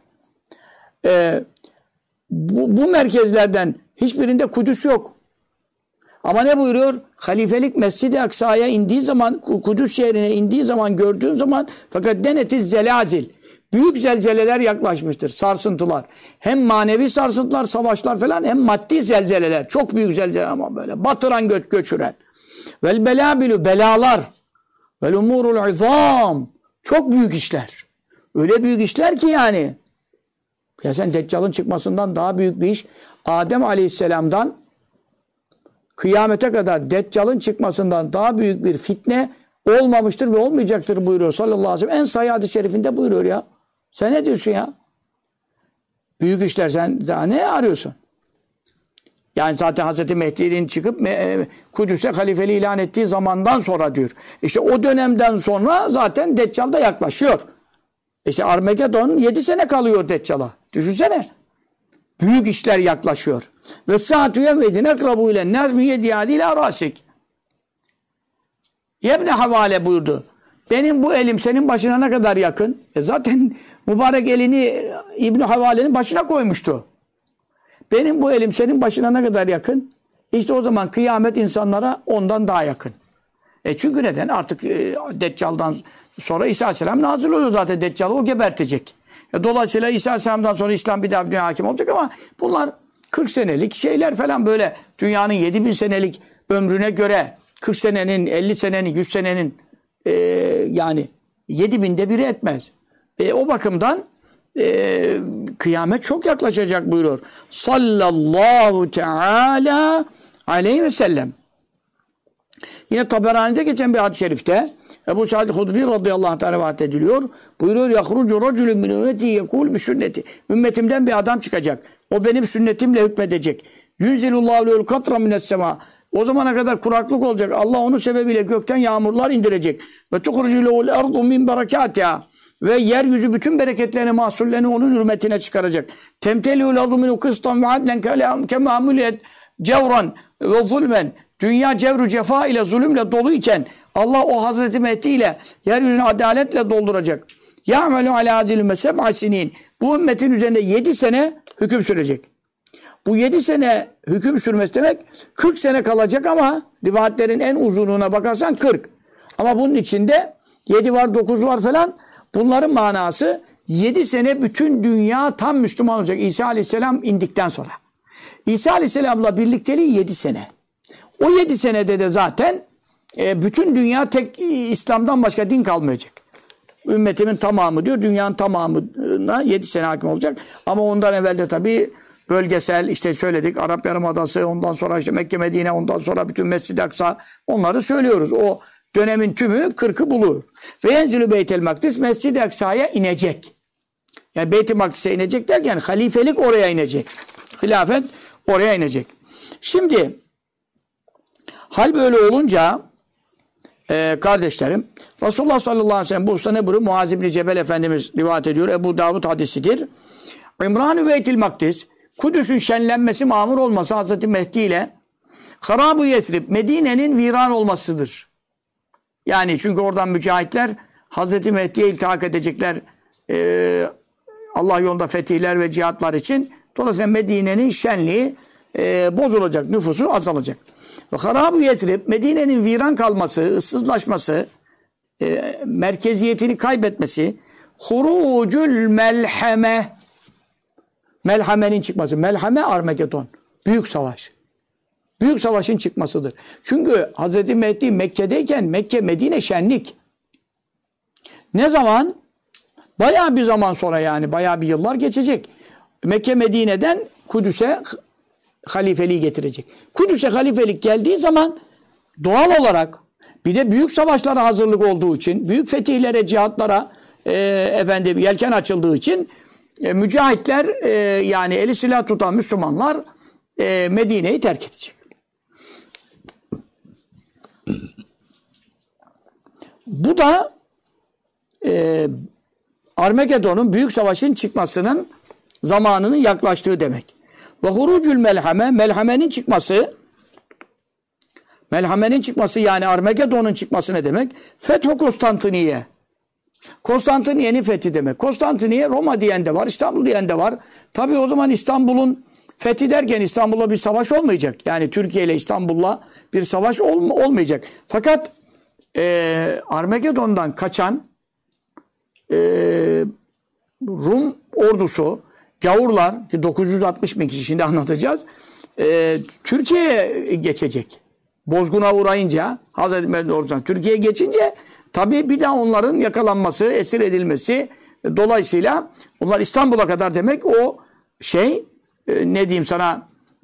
Bu merkezlerden hiçbirinde Kudüs yok. Ama ne buyuruyor? Halifelik Mescid-i Aksa'ya indiği zaman, Kudüs şehrine indiği zaman, gördüğün zaman fakat denetiz zelazil. Büyük zelzeleler yaklaşmıştır. Sarsıntılar. Hem manevi sarsıntılar, savaşlar falan hem maddi zelzeleler. Çok büyük zelzeleler ama böyle. Batıran göçüren. Vel belabilü belalar. Vel umurul izam. Çok büyük işler. Öyle büyük işler ki yani. Ya sen Deccal'ın çıkmasından daha büyük bir iş. Adem Aleyhisselam'dan kıyamete kadar Deccal'ın çıkmasından daha büyük bir fitne olmamıştır ve olmayacaktır buyuruyor sallallahu aleyhi ve sellem. En sahih hadis-i şerifinde buyuruyor ya. Sen ne diyorsun ya? Büyük işler sen daha ne arıyorsun? Yani zaten Hazreti Mehdi'nin çıkıp Kudüs'e halifeli ilan ettiği zamandan sonra diyor. İşte o dönemden sonra zaten Deccal da yaklaşıyor. İşte Armagedon 7 sene kalıyor Deccal'a. Düşünsene. Büyük işler yaklaşıyor. Ve saatü yevmedin ekrabu ile nazmi yediyadi ile rasik. Yebne havale buyurdu. Benim bu elim senin başına ne kadar yakın? Zaten mübarek elini İbn Havale'nin başına koymuştu. Benim bu elim senin başına ne kadar yakın? İşte o zaman kıyamet insanlara ondan daha yakın. Çünkü neden? Artık Deccal'dan sonra İsa Aleyhisselam nazil oluyor zaten. Deccal'ı o gebertecek. Dolayısıyla İsa Aleyhisselam'dan sonra İslam bir daha dünya hakim olacak ama bunlar 40 senelik şeyler falan böyle. Dünyanın 7000 senelik ömrüne göre 40 senenin, 50 senenin, 100 senenin yani 7000'de biri etmez. O bakımdan kıyamet çok yaklaşacak buyuruyor. Sallallahu teala aleyhi ve sellem. Yine Taberani'de geçen bir hadis-i şerifte Ebu Said Hudri radıyallahu anh rivayet ediliyor. Buyuruyor yahrucu racülün min ümmeti yekul bi sünneti. Ümmetimden bir adam çıkacak. O benim sünnetimle hükmedecek. Yunzilullahu lehul katra mines sema. O zamana kadar kuraklık olacak. Allah onun sebebiyle gökten yağmurlar indirecek. Ve tuhrucu lehul ardu min berekatiha. Ve yeryüzü bütün bereketlerini, mahsullerini onun hürmetine çıkaracak. Temtelihul ardu minu kıstan ve adlen kema muliyet cevran ve zulmen. Dünya cevru cefa ile zulümle doluyken Allah o Hazreti Mehdi ile yeryüzünü adaletle dolduracak. Ya'melu ala hazil meseb'a sinin. Bu ümmetin üzerinde 7 sene hüküm sürecek. Bu 7 sene hüküm sürmesi demek 40 sene kalacak ama rivayetlerin en uzunluğuna bakarsan 40. Ama bunun içinde 7 var 9 var falan. Bunların manası 7 sene bütün dünya tam Müslüman olacak. İsa Aleyhisselam indikten sonra. İsa Aleyhisselam'la birlikteliği 7 sene. O 7 senede de zaten bütün dünya tek İslam'dan başka din kalmayacak. Ümmetimin tamamı diyor. Dünyanın tamamına 7 sene hakim olacak. Ama ondan evvel de tabii bölgesel işte söyledik. Arap Yarımadası, ondan sonra işte Mekke, Medine, ondan sonra bütün Mescid-i Aksa. Onları söylüyoruz. O dönemin tümü 40'ı buluyor. Ve yenzilü Beyt-el Makdis Mescid-i Aksa'ya inecek. Yani Beyt-i Makdis'e inecek derken halifelik oraya inecek. Hilafet oraya inecek. Şimdi hal böyle olunca kardeşlerim Resulullah sallallahu aleyhi ve sellem bu usta ne buyuruyor? Muaz İbni Cebel Efendimiz rivayet ediyor. Ebu Davud hadisidir. İmran-ı Beyt-il Makdis Kudüs'ün şenlenmesi, mamur olması Hazreti Mehdi ile Harab-ı Yesrib Medine'nin viran olmasıdır. Yani çünkü oradan mücahitler Hazreti Mehdi'ye iltihak edecekler. Allah yolunda fetihler ve cihatlar için. Dolayısıyla Medine'nin şenliği bozulacak, nüfusu azalacak. Ve harabu Yetrib, Medine'nin viran kalması, ıssızlaşması, merkeziyetini kaybetmesi, hurucul melheme, melhamenin çıkması. Melhame Armagedon, büyük savaş. Büyük savaşın çıkmasıdır. Çünkü Hazreti Mehdi Mekke'deyken Mekke, Medine şenlik. Ne zaman? Bayağı bir zaman sonra, yani bayağı bir yıllar geçecek. Mekke Medine'den Kudüs'e halifeliği getirecek. Kudüs'e halifelik geldiği zaman doğal olarak bir de büyük savaşlara hazırlık olduğu için, büyük fetihlere, cihatlara yelken açıldığı için mücahitler yani eli silah tutan Müslümanlar Medine'yi terk edecek. Bu da Armagedon'un büyük savaşın çıkmasının zamanının yaklaştığı demek. Ve hurucul melhame, melhamenin çıkması, melhamenin çıkması yani Armagedon'un çıkması ne demek? Fethu Konstantiniye. Konstantiniye'nin fethi demek. Konstantiniye Roma diyen de var, İstanbul diyen de var. Tabii o zaman İstanbul'un fethi derken İstanbul'la bir savaş olmayacak. Yani Türkiye ile İstanbul'la bir savaş olmayacak. Fakat Armagedon'dan kaçan Rum ordusu, gavurlar ki 960 bin kişi şimdi anlatacağız. Türkiye'ye geçecek. Bozguna uğrayınca Hazreti Mehdi ordusundan Türkiye'ye geçince tabii bir daha onların yakalanması, esir edilmesi dolayısıyla onlar İstanbul'a kadar demek o ne diyeyim sana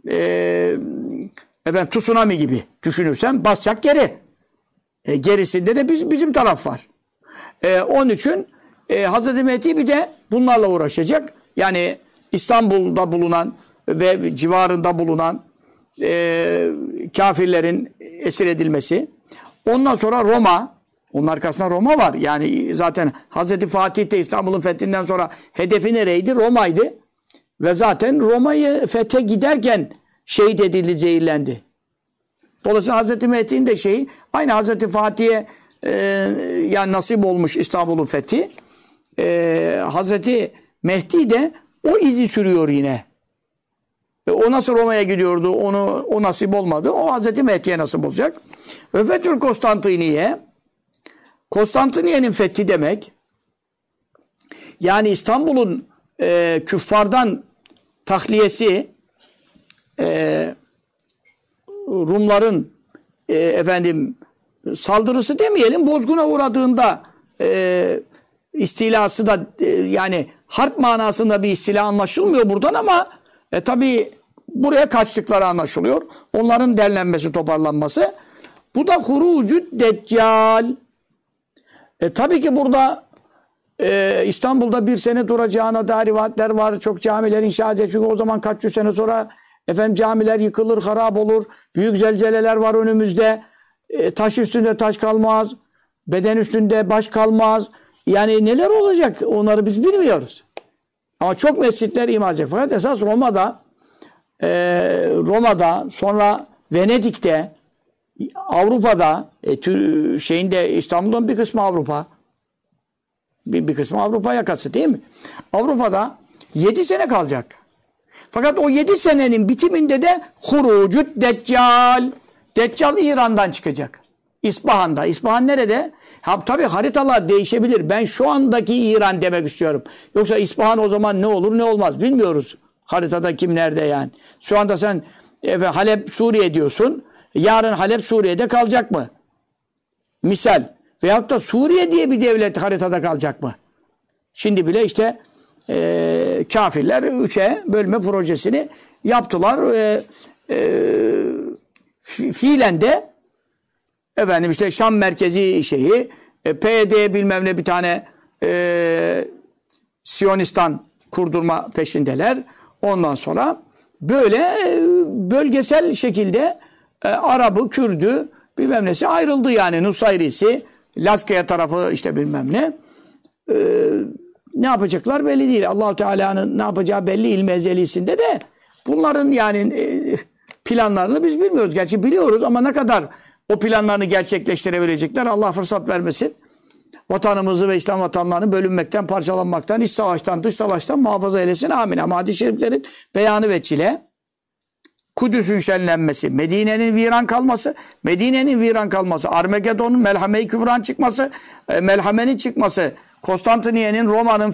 tsunami gibi düşünürsen basacak geri. Gerisinde de bizim taraf var. Onun için Hazreti Mehdi bir de bunlarla uğraşacak. Yani İstanbul'da bulunan ve civarında bulunan kafirlerin esir edilmesi. Ondan sonra Roma. Onun arkasında Roma var. Yani zaten Hazreti Fatih de İstanbul'un fethinden sonra hedefi nereydi? Roma'ydı. Ve zaten Roma'yı fethe giderken şehit edildi, zehirlendi. Dolayısıyla Hazreti Mehdi'nin de aynı Hazreti Fatih'e yani nasip olmuş İstanbul'un fethi. Hazreti Mehdi de o izi sürüyor yine. O nasıl Roma'ya gidiyordu, o nasip olmadı. O Hazreti Mehdi'ye nasip olacak. Ve Fethül Konstantiniye, Konstantiniye'nin fethi demek. Yani İstanbul'un küffardan tahliyesi, Rumların saldırısı demeyelim, bozguna uğradığında istilası da yani harp manasında bir istila anlaşılmıyor buradan ama tabii buraya kaçtıkları anlaşılıyor. Onların derlenmesi, toparlanması. Bu da hurucu deccal. Tabii ki burada İstanbul'da bir sene duracağına dair rivayetler var. Çok camiler inşa edecek. Çünkü o zaman kaç yüz sene sonra camiler yıkılır, harap olur. Büyük zelzeleler var önümüzde. Taş üstünde taş kalmaz. Beden üstünde baş kalmaz. Yani neler olacak onları biz bilmiyoruz. Ama çok mescitler imar edecek. Fakat esas Roma'da sonra Venedik'te, Avrupa'da, İstanbul'un bir kısmı Avrupa. Bir kısmı Avrupa yakası değil mi? Avrupa'da 7 sene kalacak. Fakat o 7 senenin bitiminde de hurucut deccal. Deccal İran'dan çıkacak. İspahan'da. İspahan nerede? Tabii haritalar değişebilir. Ben şu andaki İran demek istiyorum. Yoksa İspahan o zaman ne olur ne olmaz bilmiyoruz. Haritada kim nerede yani. Şu anda sen Halep Suriye diyorsun. Yarın Halep Suriye'de kalacak mı? Misal. Veyahut da Suriye diye bir devlet haritada kalacak mı? Şimdi bile kafirler 3'e bölme projesini yaptılar. Fiilen de Şam merkezi PYD bilmem ne bir tane Siyonistan kurdurma peşindeler. Ondan sonra böyle bölgesel şekilde Arabı, Kürdü bilmem nesi ayrıldı yani. Nusayrisi, Lazkaya tarafı bilmem ne. Ne yapacaklar belli değil. Allah-u Teala'nın ne yapacağı belli ilmi ezelisinde de bunların planlarını biz bilmiyoruz. Gerçi biliyoruz ama ne kadar o planlarını gerçekleştirebilecekler. Allah fırsat vermesin. Vatanımızı ve İslam vatanlarını bölünmekten, parçalanmaktan, iç savaştan, dış savaştan muhafaza eylesin. Amin. Ama hadis-i şeriflerin beyanı ve çile, Kudüs'ün şenlenmesi, Medine'nin viran kalması, Armagedon'un Melhame-i Kübran çıkması, Melhame'nin çıkması, Konstantiniye'nin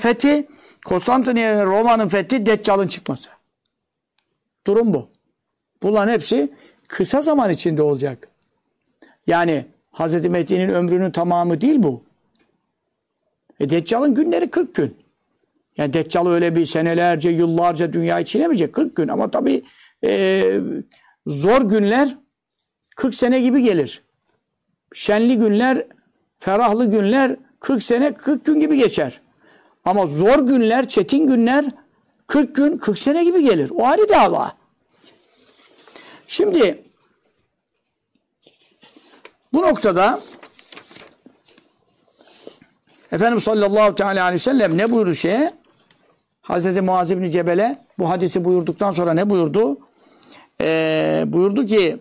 Roma'nın fethi, Deccal'ın çıkması. Durum bu. Bunların hepsi kısa zaman içinde olacak. Yani Hz. Mehdi'nin ömrünün tamamı değil bu. Deccal'ın günleri 40 gün. Yani Deccal öyle bir senelerce, yıllarca dünyayı çiğnemeyecek 40 gün. Ama tabii zor günler 40 sene gibi gelir. Şenli günler, ferahlı günler 40 sene, 40 gün gibi geçer. Ama zor günler, çetin günler 40 gün, 40 sene gibi gelir. O ayrı dava. Şimdi bu noktada Efendimiz sallallahu teala aleyhi ve sellem ne buyurdu şeye? Hazreti Muaz İbni Cebel'e bu hadisi buyurduktan sonra ne buyurdu? Buyurdu ki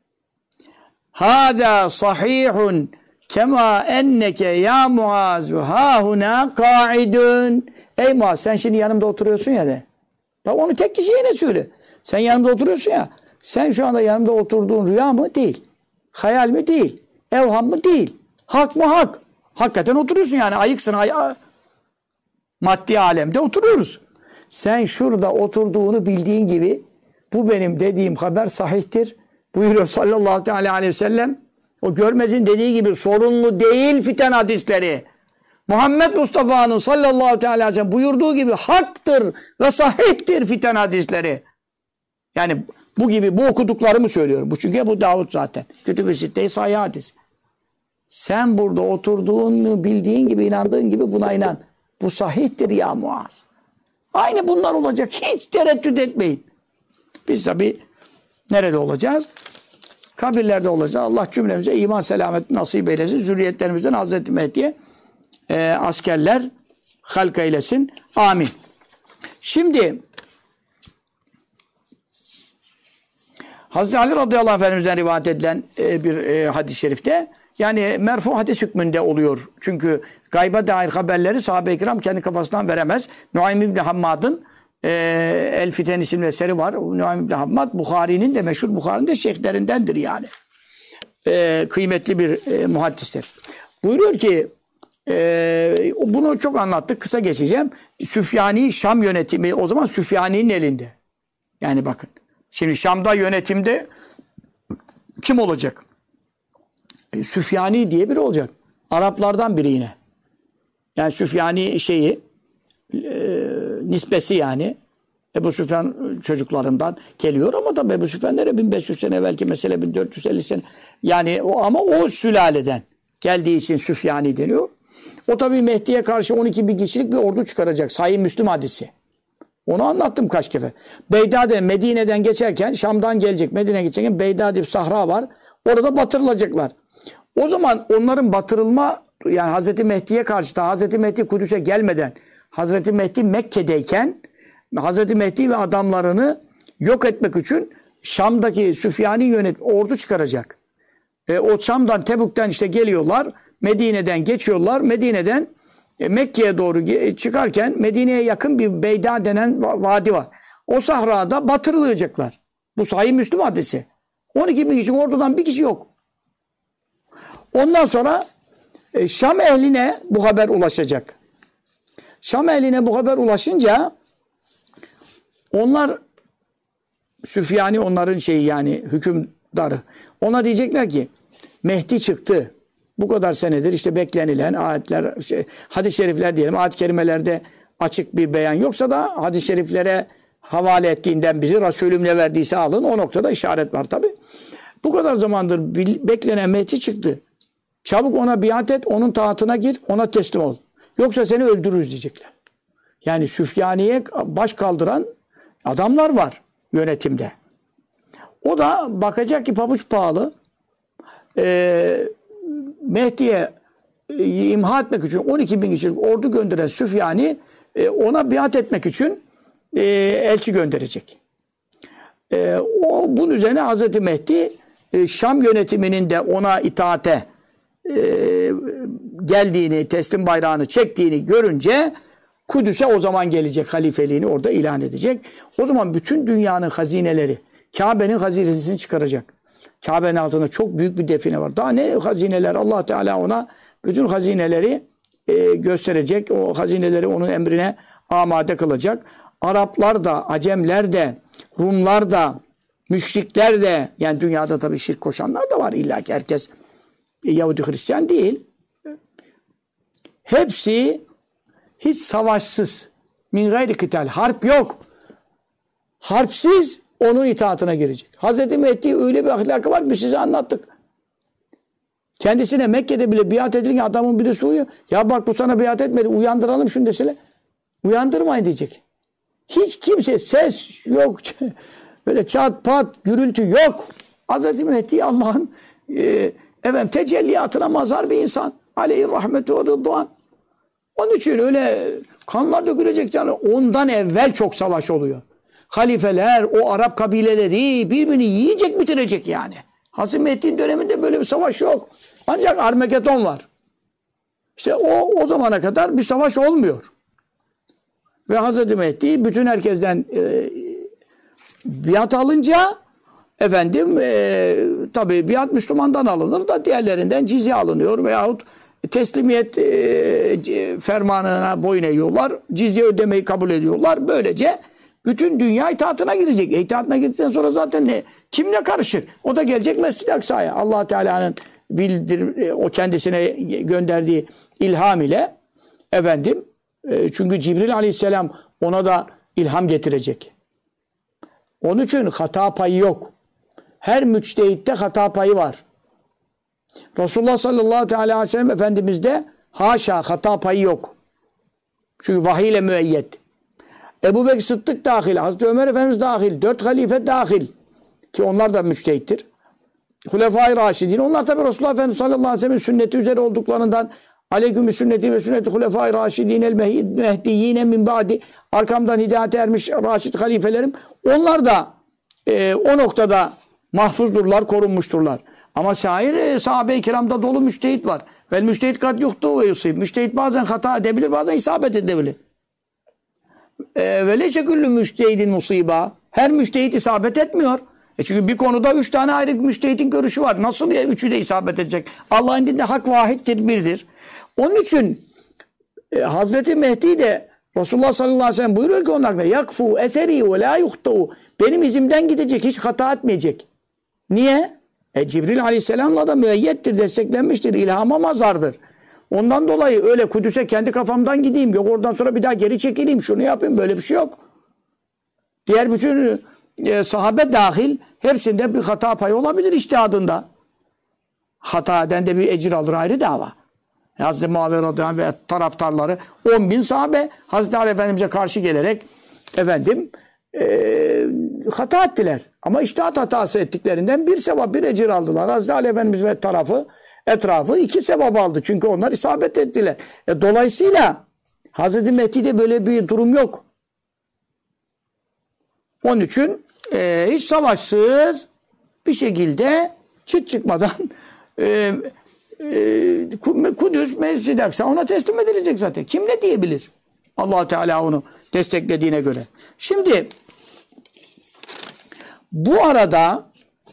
Hâdâ sahîhun kemâ enneke ya Muaz ve hâhunâ kâidun. Ey Muaz sen şimdi yanımda oturuyorsun ya de. Bak onu tek kişiye ne söyle? Sen yanımda oturuyorsun ya. Sen şu anda yanımda oturduğun rüya mı? Değil. Hayal mi? Değil. Evham mı? Değil. Hak mı? Hak. Hakikaten oturuyorsun yani. Ayıksın. Maddi alemde oturuyoruz. Sen şurada oturduğunu bildiğin gibi bu benim dediğim haber sahihtir. Buyuruyor sallallahu aleyhi ve sellem. O Görmez'in dediği gibi sorunlu değil fiten hadisleri. Muhammed Mustafa'nın sallallahu aleyhi ve sellem buyurduğu gibi haktır ve sahihtir fiten hadisleri. Yani bu gibi bu okuduklarımı söylüyorum. Bu çünkü bu Davud zaten. Kütüb-i Sitte-i Sahih hadis. Sen burada oturduğunu bildiğin gibi, inandığın gibi buna inan. Bu sahihtir ya Muaz. Aynı bunlar olacak. Hiç tereddüt etmeyin. Biz tabi nerede olacağız? Kabirlerde olacağız. Allah cümlemize iman selamet nasip eylesin. Zürriyetlerimizden Hazreti Mehdi'ye askerler halk eylesin. Amin. Şimdi Hazreti Ali radıyallahu anh Efendimiz'den rivayet edilen bir hadis-i şerifte yani merfu hadis hükmünde oluyor. Çünkü gayba dair haberleri sahabe-i kiram kendi kafasından veremez. Nuaym İbni Hammad'ın El Fiten isimli eseri var. Nuaym İbni Hammad Bukhari'nin de meşhur Bukhari'nin de şeyhlerindendir yani. Kıymetli bir muhaddistir. Buyuruyor ki bunu çok anlattık. Kısa geçeceğim. Süfyani Şam yönetimi o zaman Süfyani'nin elinde. Yani bakın. Şimdi Şam'da yönetimde kim olacak? Süfyani diye biri olacak. Araplardan biri yine. Yani Süfyani nisbesi yani. Ebu Süfyan çocuklarından geliyor ama tabii Ebu Süfyan'lara 1500 sene evvelki mesele 1450 sene. Yani ama o sülaleden geldiği için Süfyani deniyor. O tabii Mehdi'ye karşı 12 bin kişilik bir ordu çıkaracak. Sahih Müslüm hadisi. Onu anlattım kaç kere. Beydade Medine'den geçerken Şam'dan gelecek. Medine'ye geçerken Beydade bir sahra var. Orada batırılacaklar. O zaman onların batırılma yani Hazreti Mehdi'ye karşı da Hazreti Mehdi Kudüs'e gelmeden Hazreti Mehdi Mekke'deyken Hazreti Mehdi ve adamlarını yok etmek için Şam'daki Süfyani yönetim ordu çıkaracak. O Şam'dan Tebük'ten işte geliyorlar. Medine'den geçiyorlar. Medine'den Mekke'ye doğru çıkarken Medine'ye yakın bir Beyda denen vadi var. O sahrada batırılacaklar. Bu Sahih Müslüm hadisi. 12 bin kişi ordudan bir kişi yok. Ondan sonra Şam ehline bu haber ulaşacak. Şam ehline bu haber ulaşınca onlar Süfyani onların yani hükümdarı. Ona diyecekler ki Mehdi çıktı. Bu kadar senedir işte beklenilen ayetler, hadis-i şerifler diyelim. Ayet-i kerimelerde açık bir beyan yoksa da hadis-i şeriflere havale ettiğinden bizi Resulüm ne verdiyse alın. O noktada işaret var tabi. Bu kadar zamandır beklenen Mehdi çıktı. Çabuk ona biat et, onun taatına gir, ona teslim ol. Yoksa seni öldürürüz diyecekler. Yani Süfyani'ye baş kaldıran adamlar var yönetimde. O da bakacak ki pabuç pahalı. Mehdi'ye imha etmek için 12 bin kişilik ordu gönderen Süfyani ona biat etmek için elçi gönderecek. Bunun üzerine Hazreti Mehdi Şam yönetiminin de ona itaate geldiğini, teslim bayrağını çektiğini görünce Kudüs'e o zaman gelecek, halifeliğini orada ilan edecek. O zaman bütün dünyanın hazineleri, Kabe'nin hazinesini çıkaracak. Kabe'nin altında çok büyük bir define var. Daha ne hazineler, Allah Teala ona bütün hazineleri gösterecek. O hazineleri onun emrine amade kılacak. Araplar da, Acemler de, Rumlar da, müşrikler de, yani dünyada tabii şirk koşanlar da var. İlla ki herkes Yahudi Hristiyan değil. Hepsi hiç savaşsız. Min gayri kıtal. Harp yok. Harpsiz onun itaatine girecek. Hazreti Mehdi öyle bir ahlakı var ki size anlattık. Kendisine Mekke'de bile biat edilirken adamın birisi uyuyor. Ya bak bu sana biat etmedi. Uyandıralım şunu desele. Uyandırmayın diyecek. Hiç kimse ses yok. Böyle çat pat gürültü yok. Hazreti Mehdi Allah'ın tecelliyatına mazhar bir insan. Aleyhi rahmetu ve rıdvan. Onun için öyle kanlar dökülecek canım. Ondan evvel çok savaş oluyor. Halifeler, o Arap kabileleri birbirini yiyecek, bitirecek yani. Hazreti Mehdi'nin döneminde böyle bir savaş yok. Ancak Armageddon var. İşte o zamana kadar bir savaş olmuyor. Ve Hazreti Mehdi bütün herkesten biat alınca tabi biat Müslümandan alınır da diğerlerinden cizye alınıyor veyahut teslimiyet fermanına boyun eğiyorlar. Cizye ödemeyi kabul ediyorlar. Böylece bütün dünya itaatına girecek. İtaatına girdikten sonra zaten kimle karışır? O da gelecek Mescid-i Aksa'ya. Allah Teala'nın o kendisine gönderdiği ilham ile çünkü Cibril Aleyhisselam ona da ilham getirecek. Onun için hata payı yok. Her müçtehitte hata payı var. Resulullah sallallahu aleyhi ve sellem Efendimiz'de haşa hata payı yok. Çünkü vahiy ile müeyyed. Ebu Bekir Sıddık dahil, Hazreti Ömer Efendimiz dahil, 4 halife dahil ki onlar da müçtehittir. Hulefai Raşidin, onlar tabi Resulullah Efendimiz sallallahu aleyhi ve sellem'in sünneti üzere olduklarından aleyküm sünneti ve sünneti Hulefai Raşidin el mehdiyyine min ba'di, arkamdan hidayete ermiş Raşid halifelerim, onlar da o noktada mahfuzdurlar, korunmuşturlar. Ama şair sahabe-i kiramda dolu müçtehit var. Vel müçtehit kad yuhtu ve yusib. Müçtehit bazen hata edebilir, bazen isabet edebilir. Ve leyse küllü müçtehidin musiba. Her müçtehit isabet etmiyor. Çünkü bir konuda 3 tane ayrı müçtehitin görüşü var. Nasıl ya 3'ü de isabet edecek? Allah'ın dinde hak vahiddir, birdir. Onun için Hazreti Mehdi de Resulullah sallallahu aleyhi ve sellem buyuruyor ki onun hakkında yakfu eseri ve la yuhtu. Benim izimden gidecek, hiç hata etmeyecek. Niye? Cibril aleyhisselamla da müeyyettir, desteklenmiştir, ilhama mazardır. Ondan dolayı öyle Kudüs'e kendi kafamdan gideyim, yok oradan sonra bir daha geri çekileyim, şunu yapayım, böyle bir şey yok. Diğer bütün sahabe dahil hepsinde bir hata payı olabilir içtihadında. Hata eden de bir ecir alır, ayrı dava. Hazreti Muaviye radıyallahu anh ve taraftarları 10.000 sahabe Hazreti Ali Efendimiz'e karşı gelerek hata ettiler. Ama içtihat hatası ettiklerinden bir sevap, bir ecir aldılar. Hazreti Ali Efendimiz ve etrafı 2 sevap aldı. Çünkü onlar isabet ettiler. Dolayısıyla Hazreti Mehdi'de böyle bir durum yok. Onun için hiç savaşsız bir şekilde çıt çıkmadan Kudüs, Mescid-i Aksa ona teslim edilecek zaten. Kim ne diyebilir? Allah Teala onu desteklediğine göre. Şimdi bu arada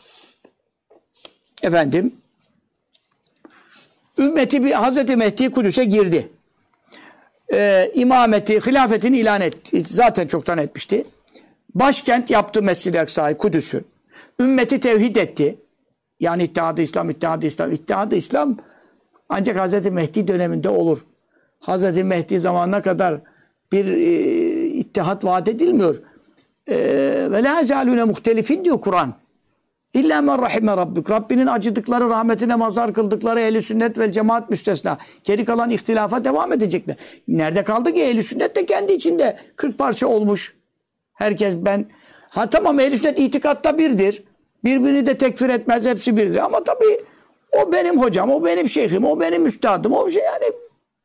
ümmeti Hazreti Mehdi Kudüs'e girdi. İmameti, hilafetini ilan etti. Zaten çoktan etmişti. Başkent yaptı Mescid-i Aksa'yı, Kudüs'ü. Ümmeti tevhid etti. Yani İttihat-ı İslam. İttihat-ı İslam ancak Hazreti Mehdi döneminde olur. Hazreti Mehdi zamanına kadar bir ittihat vaat edilmiyor. Ve la zalune muhtelifin diyor Kur'an. İlla men rahime rabbik. Rabbinin acıdıkları, rahmetine mazhar kıldıkları ehl-i sünnet ve cemaat müstesna. Geri kalan ihtilafa devam edecekler. Nerede kaldı ki ehl-i sünnet de kendi içinde 40 parça olmuş. Herkes tamam ehl-i sünnet itikatta birdir. Birbirini de tekfir etmez, hepsi birdir. Ama tabii o benim hocam, o benim şeyhim, o benim üstadım, o şey yani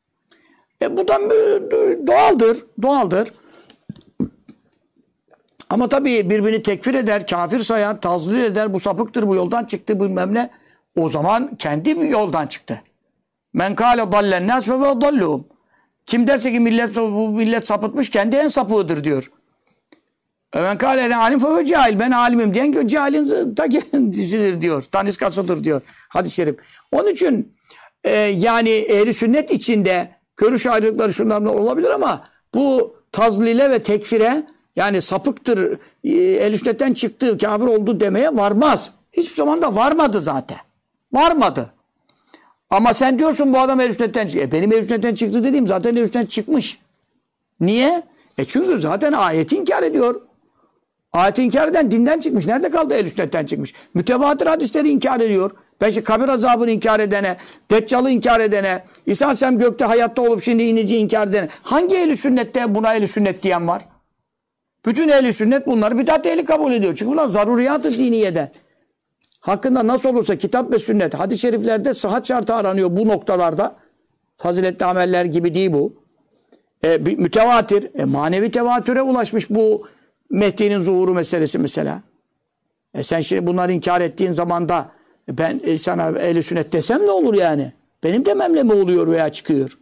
bu da doğaldır. Ama tabii birbirini tekfir eder, kafir sayar, tazlil eder, bu sapıktır, bu yoldan çıktı bilmem ne. O zaman kendi bir yoldan çıktı. Men kâle dallen nâs ve dalluhum. Kim derse ki bu millet sapıtmış, kendi en sapığıdır diyor. Men kâle alim fe cahil. Ben alimim diyen cahilin ta kendisidir diyor. Daniskasıdır diyor hadis-i şerif. Onun için yani ehli sünnet içinde görüş ayrılıkları şunlarla olabilir ama bu tazlile ve tekfire yani sapıktır, ehli sünnetten çıktı, kafir oldu demeye varmaz. Hiçbir zaman da varmadı zaten. Varmadı. Ama sen diyorsun bu adam ehli sünnetten çıktı. Benim ehli sünnetten çıktı dediğim zaten ehli sünnetten çıkmış. Niye? Çünkü zaten ayeti inkar ediyor. Ayeti inkar eden dinden çıkmış. Nerede kaldı ehl-i sünnetten çıkmış? Mütevatir hadisleri inkar ediyor. Belki kabir azabını inkar edene, Deccal'ı inkar edene, İsa Aleyhisselam gökte hayatta olup şimdi inici inkar edene. Hangi ehl-i sünnette buna ehl-i sünnet diyen var? Bütün ehl-i sünnet bunları bidat ehli kabul ediyor. Çünkü bunlar zaruriyat-ı diniyeden. Hakkında nasıl olursa kitap ve sünnet, hadis-i şeriflerde sıhhat şartı aranıyor bu noktalarda. Faziletli ameller gibi değil bu. Mütevatir, manevi tevatüre ulaşmış bu Mehdi'nin zuhuru meselesi mesela. Sen şimdi bunları inkar ettiğin zaman da ben sana ehl-i sünnet desem ne olur yani? Benim dememle mi oluyor veya çıkıyor?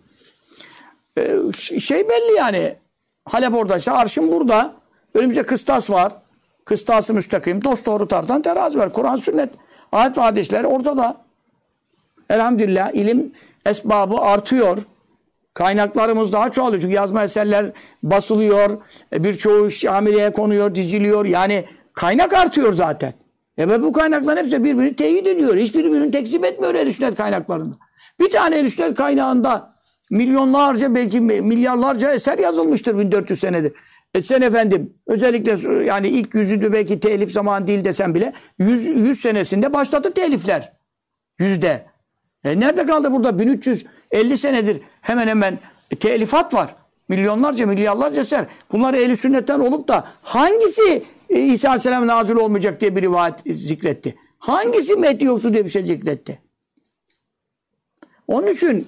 Şey belli yani. Halep oradaysa arşın burada. Önümüzde kıstas var. Kıstası müstakim. Dosdoğru tartan terazi var. Kur'an, sünnet, ayet ve hadisler ortada. Elhamdülillah ilim esbabı artıyor. Kaynaklarımız daha çoğalıyor. Çünkü yazma eserler basılıyor. Birçoğu Şamiliye konuyor, diziliyor. Yani kaynak artıyor zaten. Ve bu kaynakların hepsi birbirini teyit ediyor. Hiçbir birbirini tekzip etmiyor ehl-i sünnet kaynaklarında. Bir tane ehl-i sünnet kaynağında milyonlarca belki milyarlarca eser yazılmıştır 1400 senedir. Sen efendim özellikle yani ilk yüzüdü belki telif zamanı değil desem bile 100 senesinde başladı telifler. Yüzde. Nerede kaldı burada 1350 senedir hemen hemen telifat var. Milyonlarca, milyarlarca eser. Bunlar ehl-i sünnetten olup da hangisi İsa Aleyhisselam nazil olmayacak diye bir rivayet zikretti? Hangisi Mehdi yoktu diye bir şey zikretti? Onun için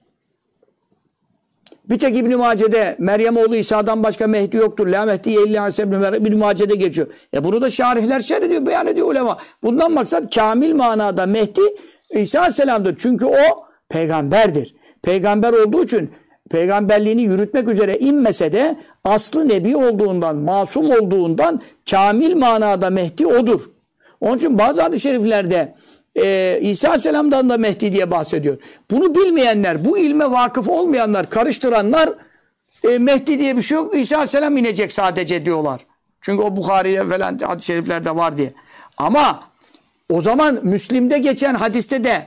bir tek İbn-i Mace'de Meryem oğlu İsa'dan başka Mehdi yoktur. La Mehdi illa İbn-i Mace'de geçiyor. Bunu da şarihler şerh ediyor, beyan ediyor ulema. Bundan maksat kamil manada Mehdi İsa Aleyhisselam'dır. Çünkü o peygamberdir. Peygamber olduğu için peygamberliğini yürütmek üzere inmese de aslı nebi olduğundan, masum olduğundan kamil manada Mehdi odur. Onun için bazı hadis-i şeriflerde İsa Aleyhisselam'dan da Mehdi diye bahsediyor. Bunu bilmeyenler, bu ilme vakıf olmayanlar, karıştıranlar Mehdi diye bir şey yok. İsa Aleyhisselam inecek sadece diyorlar. Çünkü o Bukhari'de falan hadis-i şeriflerde var diye. Ama o zaman Müslim'de geçen hadiste de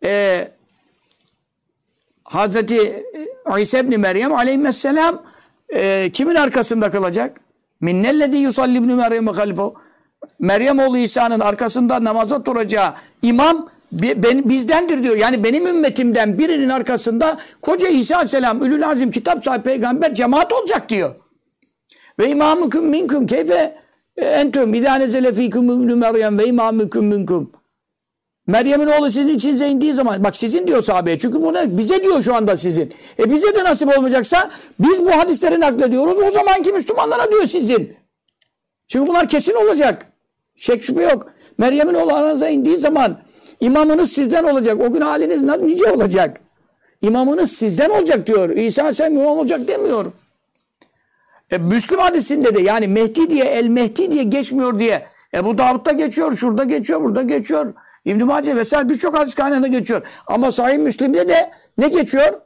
Hazreti İsa ibn Meryem aleyhisselam kimin arkasında kalacak? Minnellezî yusalli ibn Meryem halifehu. Meryem oğlu İsa'nın arkasında namaza duracağı imam bizdendir diyor. Yani benim ümmetimden birinin arkasında koca İsa Aleyhisselam, Ülül Azim, kitap sahibi peygamber cemaat olacak diyor. Ve imamüküm minkum keyfe entüm idâ nezele fîküm ibn Meryem ve imamüküm minkum. Meryem'in oğlu sizin içinize indiği zaman, bak sizin diyor sahabeye, çünkü bunu bize diyor şu anda sizin. Bize de nasip olmayacaksa biz bu hadisleri naklediyoruz, o zamanki Müslümanlara diyor sizin. Çünkü bunlar kesin olacak. Şek şüphe yok. Meryem'in oğlu aranıza indiği zaman imamınız sizden olacak. O gün haliniz nice olacak. İmamınız sizden olacak diyor. İsa Aleyhisselam imam olacak demiyor. Müslüm hadisinde de yani Mehdi diye, El Mehdi diye geçmiyor diye. Bu Davud'da geçiyor, şurada geçiyor, burada geçiyor. İbn-i Mace vesaire birçok hadis kaynağında geçiyor. Ama Sahih Müslim'de de ne geçiyor?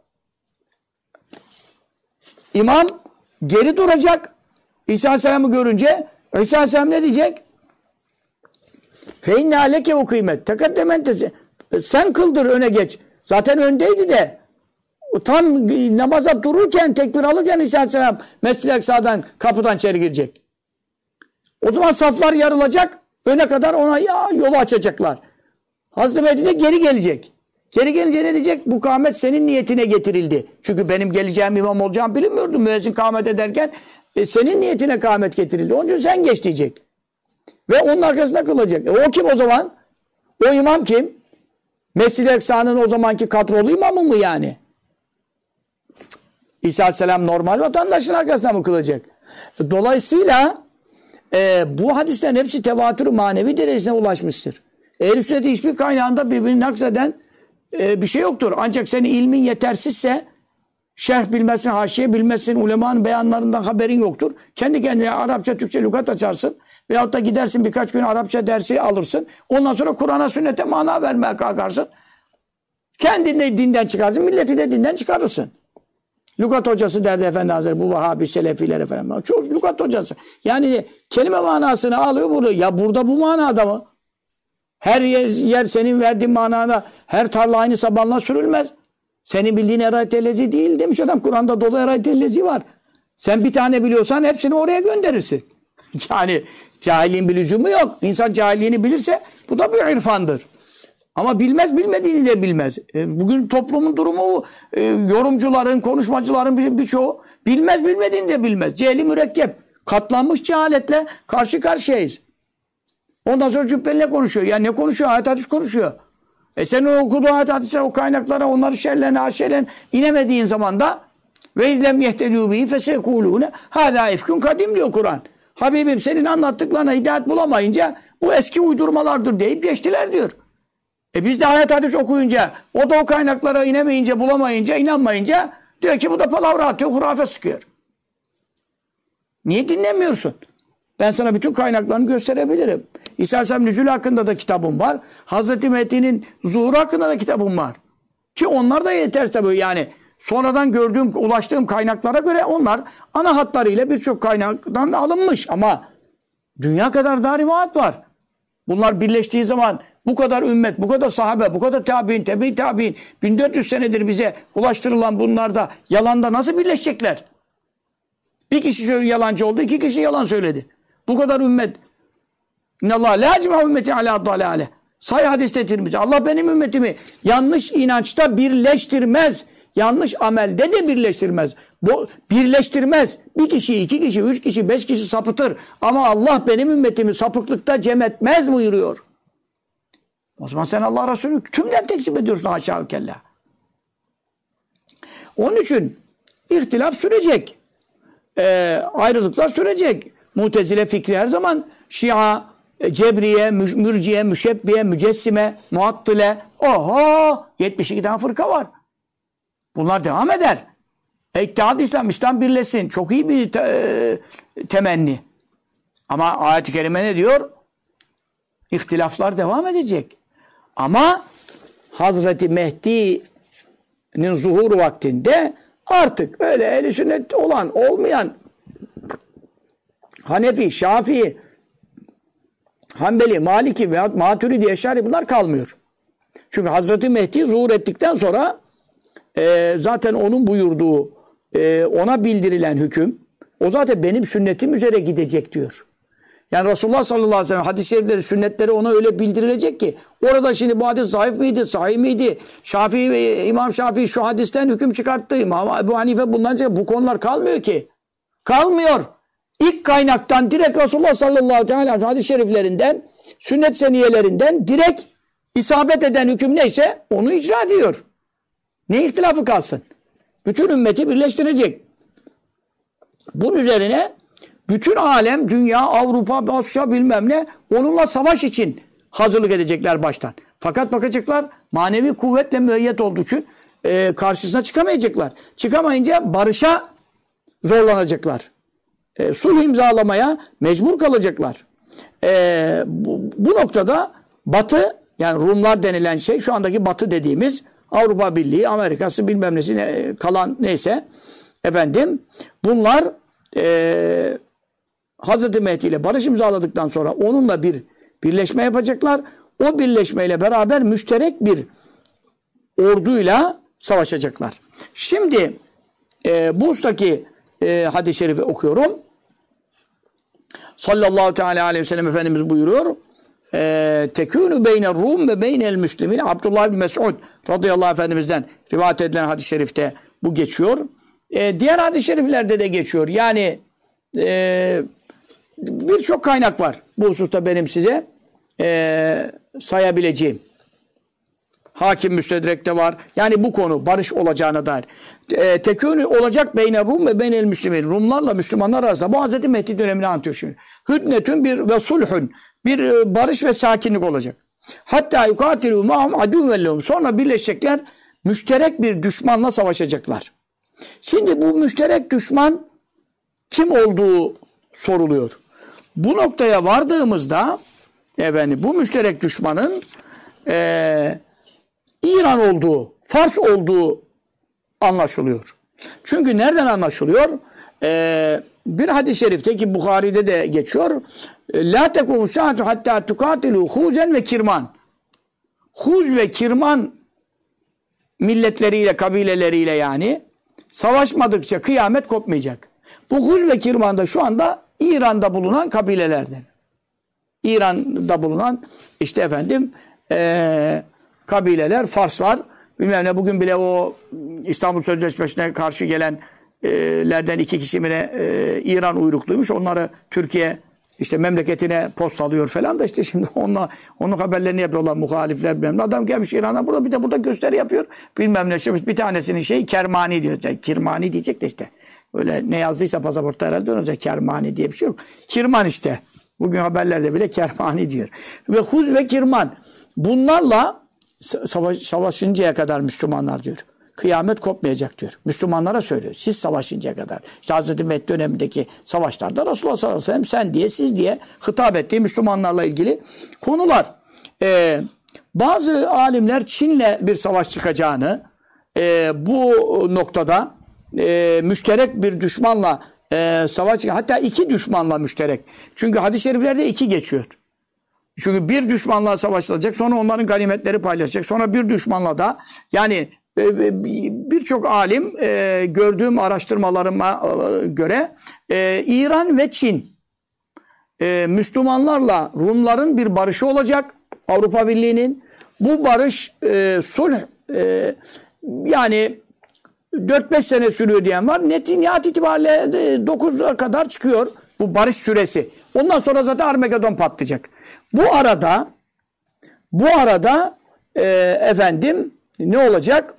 İmam geri duracak. İsa Aleyhisselam'ı görünce İsa Aleyhisselam ne diyecek? Feinne aleke o kıymet. Tekaddementesi. Sen kıldır, öne geç. Zaten öndeydi de tam namaza dururken, tekbir alırken İsa Aleyhisselam Mescid-i Aksa'dan kapıdan içeri girecek. O zaman saflar yarılacak. Öne kadar ona yolu açacaklar. Hazreti Mehdi de geri gelecek. Geri gelince ne diyecek? Bu kâhmet senin niyetine getirildi. Çünkü benim geleceğim imam olacağım bilinmiyordu. Müezzin kâhmet ederken senin niyetine kâhmet getirildi. Onun için sen geç diyecek. Ve onun arkasında kılacak. O kim o zaman? O imam kim? Mescid-i Aksa'nın o zamanki kadrolu imamı mı yani? İsa Aleyhisselam normal vatandaşın arkasında mı kılacak? Dolayısıyla Bu hadislerin hepsi tevatür manevi derecesine ulaşmıştır. Ehl-i sünnet hiçbir kaynağında birbirini nakseden bir şey yoktur. Ancak senin ilmin yetersizse şerh bilmezsin, haşiye bilmezsin, ulemanın beyanlarından haberin yoktur. Kendi kendine Arapça, Türkçe lügat açarsın. Veyahut da gidersin birkaç gün Arapça dersi alırsın. Ondan sonra Kur'an'a, sünnete mana vermeye kalkarsın. Kendini de dinden çıkarsın, milleti de dinden çıkarırsın. Lügat hocası derdi Efendi Hazretleri, bu Vahabi, Selefiler efendim. Çok lügat hocası. Yani kelime manasını alıyor burada. Ya burada bu manada mı? Her yer senin verdiğin manada, her tarla aynı sabanla sürülmez. Senin bildiğin erayet ellezi değil demiş adam. Kur'an'da dolu erayet ellezi var. Sen bir tane biliyorsan hepsini oraya gönderirsin. Yani cahilliğin bir lüzumu yok. İnsan cahilliğini bilirse bu da bir irfandır. Ama bilmez, bilmediğini de bilmez. Bugün toplumun durumu yorumcuların, konuşmacıların birçoğu bilmez, bilmediğini de bilmez. Cehli mürekkep. Katlanmış cehaletle karşı karşıyayız. Ondan sonra cübbeliyle konuşuyor. Ya ne konuşuyor? Ayet hadis konuşuyor. Sen o okuduğun ayet hadisler, o kaynaklara, onları şerlerine, aşerlerine inemediğin zaman da ve izlem yehtedû bihi fesekulûne hâdâ ifkün kadim diyor Kur'an. Habibim senin anlattıklarına hidayet bulamayınca bu eski uydurmalardır deyip geçtiler diyor. Biz de ayet hadis okuyunca, o da o kaynaklara inemeyince, bulamayınca, inanmayınca diyor ki bu da palavra atıyor, hurafe sıkıyor. Niye dinlemiyorsun? Ben sana bütün kaynaklarını gösterebilirim. İsa Aleyhisselam nüzul hakkında da kitabım var. Hazreti Mehdi'nin zuhuru hakkında da kitabım var. Ki onlar da yeter tabii yani. Sonradan gördüğüm, ulaştığım kaynaklara göre onlar ana hatlarıyla birçok kaynaktan alınmış. Ama dünya kadar da rivayet var. Bunlar birleştiği zaman bu kadar ümmet, bu kadar sahabe, bu kadar tabi'in, tebe-i tabi'in 1400 senedir bize ulaştırılan bunlarda yalanda nasıl birleşecekler? Bir kişi yalancı oldu, iki kişi yalan söyledi. Bu kadar ümmet. İnnallâhe lâ ecmâ ümmeti alâ dalâle. Sahih hadiste Tirmizi. Allah benim ümmetimi yanlış inançta birleştirmez. Yanlış amelde de birleştirmez. Birleştirmez. Bir kişi, iki kişi, üç kişi, beş kişi sapıtır. Ama Allah benim ümmetimi sapıklıkta cem etmez buyuruyor. O zaman sen Allah Resulü tümden tekzip ediyorsun haşa ve kella. Onun için ihtilaf sürecek. Ayrılıklar sürecek. Mutezile fikri her zaman Şia, Cebriye, Mürciye, Müşebbiye, Mücessime, Muattile. Oho! 72 tane fırka var. Bunlar devam eder. İttihad İslam birleşsin. Çok iyi bir temenni. Ama ayet-i kerime ne diyor? İhtilaflar devam edecek. Ama Hazreti Mehdi'nin zuhur vaktinde artık öyle ehl-i sünnet olan, olmayan Hanefi, Şafii, Hanbeli, Maliki veya Maturidi, Eşari bunlar kalmıyor. Çünkü Hazreti Mehdi zuhur ettikten sonra zaten onun buyurduğu, ona bildirilen hüküm, o zaten benim sünnetim üzere gidecek diyor. Yani Resulullah sallallahu aleyhi ve sellem hadis-i şerifleri, sünnetleri ona öyle bildirilecek ki orada şimdi bu hadis zayıf mıydı, sahih miydi? İmam Şafii şu hadisten hüküm çıkarttı. İmam Ebu Hanife bundan önce bu konular kalmıyor ki. Kalmıyor. İlk kaynaktan direkt Resulullah sallallahu aleyhi ve sellem hadis-i şeriflerinden, sünnet seniyelerinden direkt isabet eden hüküm neyse onu icra ediyor. Ne ihtilafı kalsın? Bütün ümmeti birleştirecek. Bunun üzerine bütün alem, dünya, Avrupa, Asya bilmem ne onunla savaş için hazırlık edecekler baştan. Fakat bakacaklar manevi kuvvetle müeyyet olduğu için karşısına çıkamayacaklar. Çıkamayınca barışa zorlanacaklar. Sulh imzalamaya mecbur kalacaklar. Bu noktada Batı, yani Rumlar denilen şey, şu andaki Batı dediğimiz Avrupa Birliği, Amerika'sı bilmem nesi kalan neyse efendim bunlar Hazreti Mehdi ile barış imzaladıktan sonra onunla bir birleşme yapacaklar. O birleşmeyle beraber müşterek bir orduyla savaşacaklar. Şimdi bu ustaki hadis-i şerifi okuyorum. Sallallahu teala aleyhi ve sellem Efendimiz buyuruyor. Tekûnü beyne Rum ve beynel müslimin. Abdullah bin Mes'ud radıyallahu Efendimiz'den rivayet edilen hadis-i şerifte bu geçiyor. Diğer hadis-i şeriflerde de geçiyor. Yani birçok kaynak var bu hususta benim size sayabileceğim. Hakim Müstedrek'te var. Yani bu konu barış olacağına dair. Tekûnü olacak beyne Rum ve beynel Müslümin. Rumlarla Müslümanlar arasında. Bu Hazreti Mehdi dönemini anlatıyor şimdi. Hüdnetün bir ve sulhün. Bir barış ve sakinlik olacak. Hatta yukatilû ma'hum adûvellehum. Sonra birleşecekler. Müşterek bir düşmanla savaşacaklar. Şimdi bu müşterek düşman kim olduğu soruluyor. Bu noktaya vardığımızda bu müşterek düşmanın İran olduğu, Fars olduğu anlaşılıyor. Çünkü nereden anlaşılıyor? Bir hadis-i şerifte ki Bukhari'de de geçiyor. La tekumu saatu hatta tukatilu huzen ve kirman. Huz ve kirman milletleriyle, kabileleriyle yani savaşmadıkça kıyamet kopmayacak. Bu Huz ve Kirman da şu anda İran'da bulunan kabilelerden. İran'da bulunan kabileler, Farslar, bilmem ne, bugün bile o İstanbul Sözleşmesi'ne karşı gelenlerden 2 kişi mi ne İran uyrukluymuş. Onları Türkiye memleketine postalıyor falan da şimdi onun haberlerini yapıyorlar muhalifler bilmem ne. Adam gelmiş İran'a burada bir de burada gösteri yapıyor. Bilmem ne. Bir tanesinin Kermani diyor. Kirmani diyecek de öyle ne yazdıysa pasaportta herhalde önce Kermani diye bir şey yok. Kirman işte. Bugün haberlerde bile Kermani diyor. Ve Huz ve Kirman. Bunlarla savaşıncaya kadar Müslümanlar diyor. Kıyamet kopmayacak diyor. Müslümanlara söylüyor. Siz savaşıncaya kadar. Hazreti Mehdi dönemindeki savaşlarda Resulullah sallallahu aleyhi ve sellem sen diye, siz diye hitap ettiği Müslümanlarla ilgili konular. Bazı alimler Çin'le bir savaş çıkacağını bu noktada müşterek bir düşmanla savaş, hatta 2 düşmanla müşterek. Çünkü hadis-i şeriflerde 2 geçiyor. Çünkü bir düşmanla savaşılacak, sonra onların ganimetleri paylaşacak, sonra bir düşmanla da yani birçok alim gördüğüm araştırmalarıma göre İran ve Çin Müslümanlarla Rumların bir barışı olacak, Avrupa Birliği'nin. Bu barış sulh yani 4-5 sene sürüyor diyen var. Nihayet itibariyle 9'a kadar çıkıyor bu barış süresi. Ondan sonra zaten Armagedon patlayacak. Bu arada ne olacak?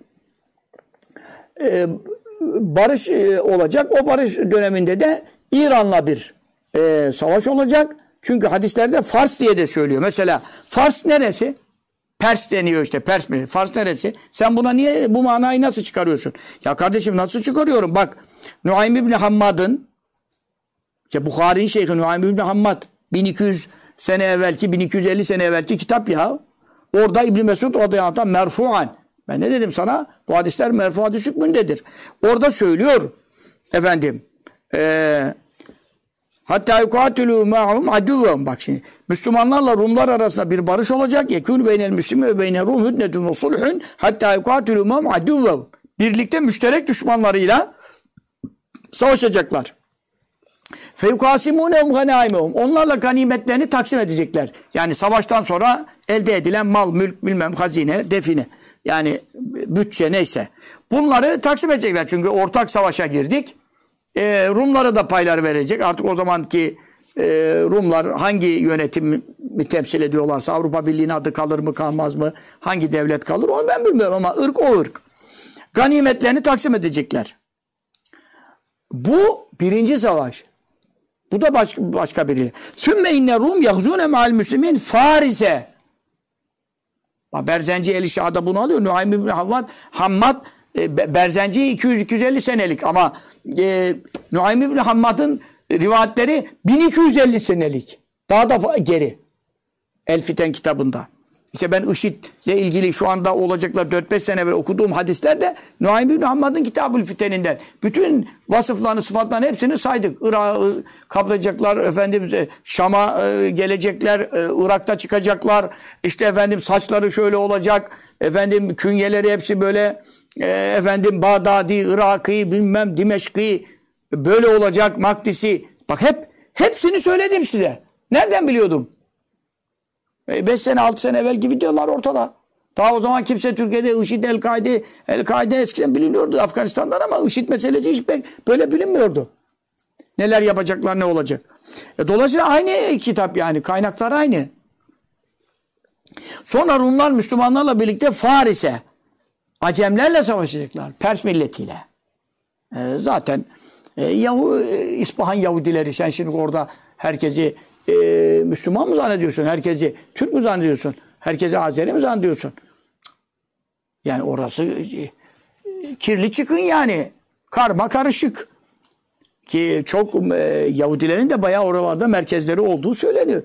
Barış olacak. O barış döneminde de İran'la bir savaş olacak. Çünkü hadislerde Fars diye de söylüyor. Mesela Fars neresi? Pers deniyor işte. Pers mi? Fars neresi? Sen buna niye bu manayı nasıl çıkarıyorsun? Ya kardeşim nasıl çıkarıyorum? Bak Nuaym İbni Hammad'ın Bukhari'nin şeyhi Nuaym İbni Hammad 1200 sene evvelki 1250 sene evvelki kitap ya. Orada İbn Mesud radıyallahu anh merfu'an. Ben ne dedim sana? Bu hadisler merfu hadis hükmündedir. Orada söylüyor hatta yukatilû ma'hum adûvehum. Bak şimdi Müslümanlarla Rumlar arasında bir barış olacak. Yekûnü beynel müslimi ve beyne Rum hüdnetun ve sulhun hatta yukatilû ma'hum adûvehum. Birlikte müşterek düşmanlarıyla savaşacaklar. Feyukâsimûnehum ganâimehum. Onlarla ganimetlerini taksim edecekler. Yani savaştan sonra elde edilen mal, mülk, bilmem hazine, define. Yani bütçe neyse. Bunları taksim edecekler. Çünkü ortak savaşa girdik. Rumlara da paylar verecek. Artık o zamanki Rumlar hangi yönetimi temsil ediyorlarsa Avrupa Birliği'nin adı kalır mı kalmaz mı? Hangi devlet kalır onu ben bilmiyorum ama ırk o ırk. Ganimetlerini taksim edecekler. Bu birinci savaş. Bu da başka biri. Sümme inne Rum yahzune ma'al müslimin Faris'e. Berzenci El-İşa'da bunu alıyor. Nuaym İbni Hammad Berzenci 200-250 senelik ama Nuaym İbni Hammad'ın rivayetleri 1250 senelik. Daha da geri. El-Fiten kitabında. İşte ben IŞİD'le ilgili şu anda olacaklar 4-5 sene evvel okuduğum hadislerde Nuaym İbni Hammad'ın Kitab-ül Fiteninden bütün vasıflarını, sıfatlarını hepsini saydık. Irak'ı kaplayacaklar, Şam'a gelecekler, Irak'ta çıkacaklar. İşte saçları şöyle olacak. Künyeleri hepsi böyle Bağdadi, Irakî, bilmem Dimeşkî böyle olacak, Makdisi. Bak hepsini söyledim size. Nereden biliyordum? 5 sene 6 sene evvelki videolar ortada. Daha o zaman kimse Türkiye'de IŞİD, El-Kaide eskiden biliniyordu Afganistan'dan ama IŞİD meselesi hiç böyle bilinmiyordu. Neler yapacaklar, ne olacak. Dolayısıyla aynı kitap yani. Kaynaklar aynı. Sonra Rumlar Müslümanlarla birlikte Faris'e, Acemlerle savaşacaklar. Pers milletiyle. Zaten İspahan Yahudileri, sen şimdi orada herkesi Müslüman mı zannediyorsun? Herkesi Türk mü zannediyorsun? Herkesi Azeri mi zannediyorsun? Yani orası kirli çıkın yani. Karma karışık. Ki çok Yahudilerin de bayağı oralarda merkezleri olduğu söyleniyor.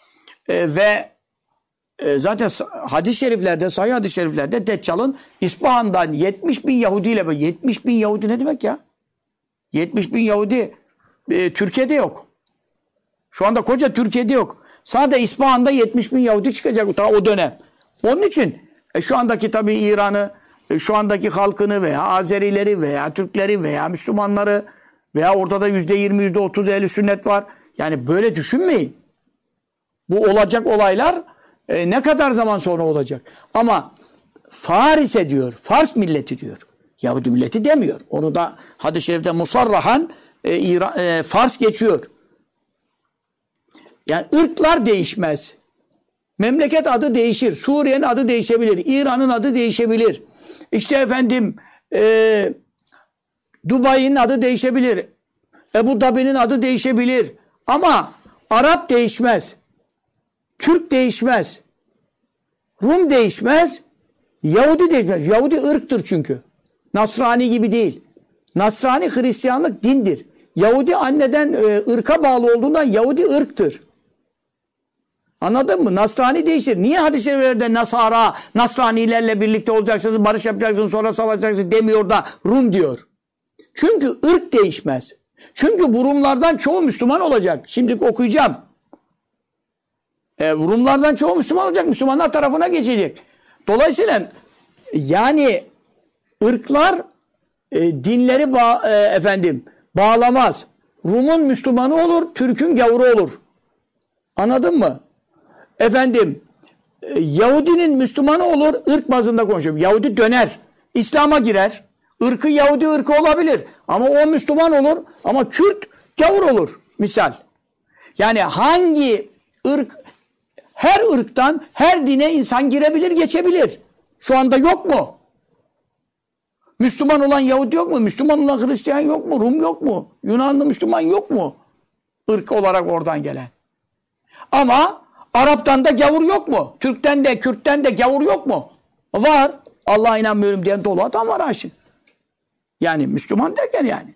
Zaten hadis-i şeriflerde, sahih hadis-i şeriflerde Deccal'ın İspahan'dan 70 bin Yahudi ile 70 bin Yahudi ne demek ya? 70 bin Yahudi Türkiye'de yok. Şu anda koca Türkiye'de yok. Sadece İspahan'da 70 bin Yahudi çıkacak ta o dönem. Onun için şu andaki tabii İran'ı, şu andaki halkını veya Azerileri veya Türkleri veya Müslümanları veya orada da %20, %30 ehli sünnet var. Yani böyle düşünmeyin. Bu olacak olaylar ne kadar zaman sonra olacak. Ama Faris'e diyor, Fars milleti diyor. Yahudi milleti demiyor. Onu da hadis-i şerifte musarrahan Fars geçiyor. Yani ırklar değişmez. Memleket adı değişir. Suriye'nin adı değişebilir. İran'ın adı değişebilir. İşte efendim Dubai'nin adı değişebilir. Ebu Dabi'nin adı değişebilir. Ama Arap değişmez. Türk değişmez. Rum değişmez. Yahudi değişmez. Yahudi ırktır çünkü. Nasrani gibi değil. Nasrani Hristiyanlık dindir. Yahudi anneden ırka bağlı olduğundan Yahudi ırktır. Anladın mı? Nasrani değişir. Niye hadis-i şeriflerde Nasranilerle birlikte olacaksınız, barış yapacaksınız, sonra savaşacaksınız demiyor da Rum diyor. Çünkü ırk değişmez. Çünkü bu Rumlardan çoğu Müslüman olacak. Şimdi okuyacağım. Rumlardan çoğu Müslüman olacak. Müslümanlar tarafına geçecek. Dolayısıyla yani ırklar dinleri bağlamaz. Rum'un Müslümanı olur, Türk'ün gavuru olur. Anladın mı? Yahudinin Müslümanı olur, ırk bazında konuşuyorum. Yahudi döner, İslam'a girer. Irkı Yahudi ırkı olabilir. Ama o Müslüman olur. Ama Kürt gavur olur. Misal. Yani hangi ırk, her ırktan, her dine insan girebilir, geçebilir. Şu anda yok mu? Müslüman olan Yahudi yok mu? Müslüman olan Hristiyan yok mu? Rum yok mu? Yunanlı Müslüman yok mu? Irk olarak oradan gelen. Ama Arap'tan da gavur yok mu? Türk'ten de, Kürt'ten de gavur yok mu? Var. Allah'a inanmıyorum diyen dolu adam var aşın. Yani Müslüman derken yani.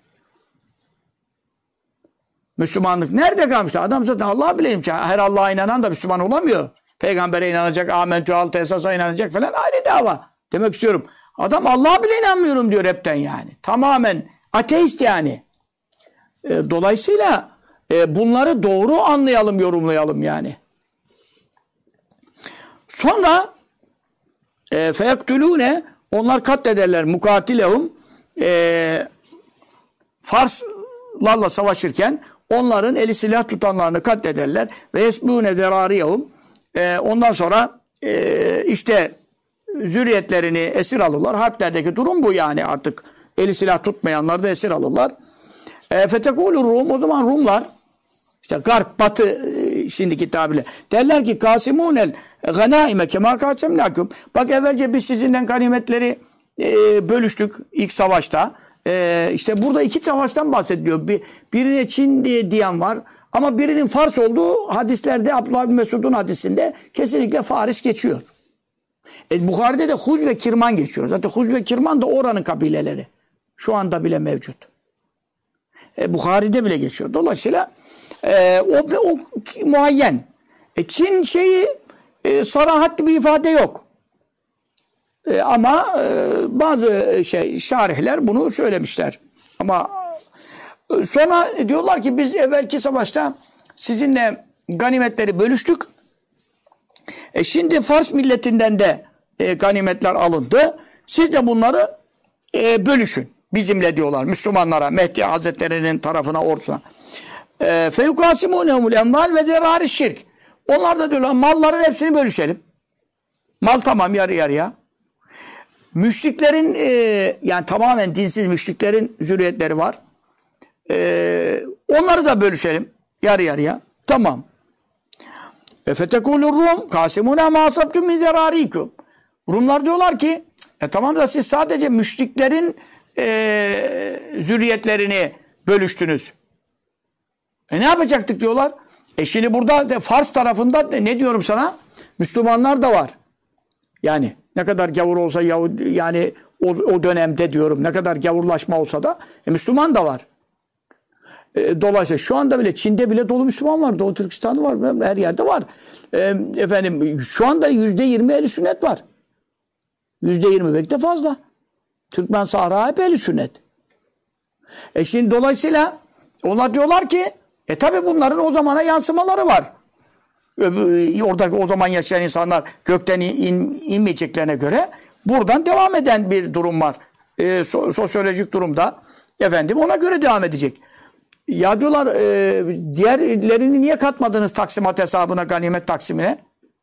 Müslümanlık nerede kalmıştı? Adam zaten Allah'a bileyim. Her Allah'a inanan da Müslüman olamıyor. Peygambere inanacak, amentü altı esasa inanacak falan ayrı dava. Demek istiyorum. Adam Allah'a bile inanmıyorum diyor hepten yani. Tamamen ateist yani. Dolayısıyla bunları doğru anlayalım, yorumlayalım yani. Sonra feyaktulûne onlar katlederler mukatilehum Farslarla savaşırken onların eli silah tutanlarını katlederler ve yesbûne derâriyehum ondan sonra işte zürriyetlerini esir alırlar. Harplerdeki durum bu yani artık eli silah tutmayanları da esir alırlar. Fetekûlü Rum o zaman Rumlar işte Garp, Batı şimdiki tabirle derler ki kâsimûnel ganâime kemâ kâsemnâküm. Bak evvelce biz sizinle ganimetleri bölüştük ilk savaşta. İşte burada iki savaştan bahsediliyor. Birine Çin diyen var ama birinin Fars olduğu hadislerde Abdullah bin Mesud'un hadisinde kesinlikle Faris geçiyor. Bukhari'de de Huz ve Kirman geçiyor. Zaten Huz ve Kirman da oranın kabileleri. Şu anda bile mevcut. Bukhari'de bile geçiyor. Dolayısıyla o muayyen. Çin sarahatli bir ifade yok. Ama bazı şarihler bunu söylemişler. Ama sonra diyorlar ki biz evvelki savaşta sizinle ganimetleri bölüştük. Şimdi Fars milletinden de ganimetler alındı. Siz de bunları bölüşün. Bizimle diyorlar Müslümanlara, Mehdi Hazretleri'nin tarafına, ordusuna. Feyukâsimûnehumul emval ve derâris şirk. Onlar da diyorlar malların hepsini bölüşelim. Mal tamam yarı yarıya. Müşriklerin yani tamamen dinsiz müşriklerin zürriyetleri var. Onları da bölüşelim yarı yarıya. Tamam. Fetekulur Rum kasimuna ma asabtum min zararikum. Rumlar diyorlar ki tamam da siz sadece müşriklerin zürriyetlerini bölüştünüz. Ne yapacaktık diyorlar. Şimdi burada Fars tarafında ne diyorum sana? Müslümanlar da var. Yani ne kadar gavur olsa yani o dönemde diyorum ne kadar gavurlaşma olsa da Müslüman da var. Dolayısıyla şu anda bile Çin'de bile dolu Müslüman var. Doğu Türkistan'da var. Her yerde var. Efendim şu anda %20 Ehl-i Sünnet var. %20 belki de fazla. Türkmen Sahra hep Ehl-i Sünnet. Şimdi dolayısıyla onlar diyorlar ki tabi bunların o zamana yansımaları var. Oradaki o zaman yaşayan insanlar gökten inmeyeceklerine göre buradan devam eden bir durum var. Sosyolojik durumda efendim ona göre devam edecek. Ya diyorlar diğerlerini niye katmadınız taksimat hesabına, ganimet taksimine?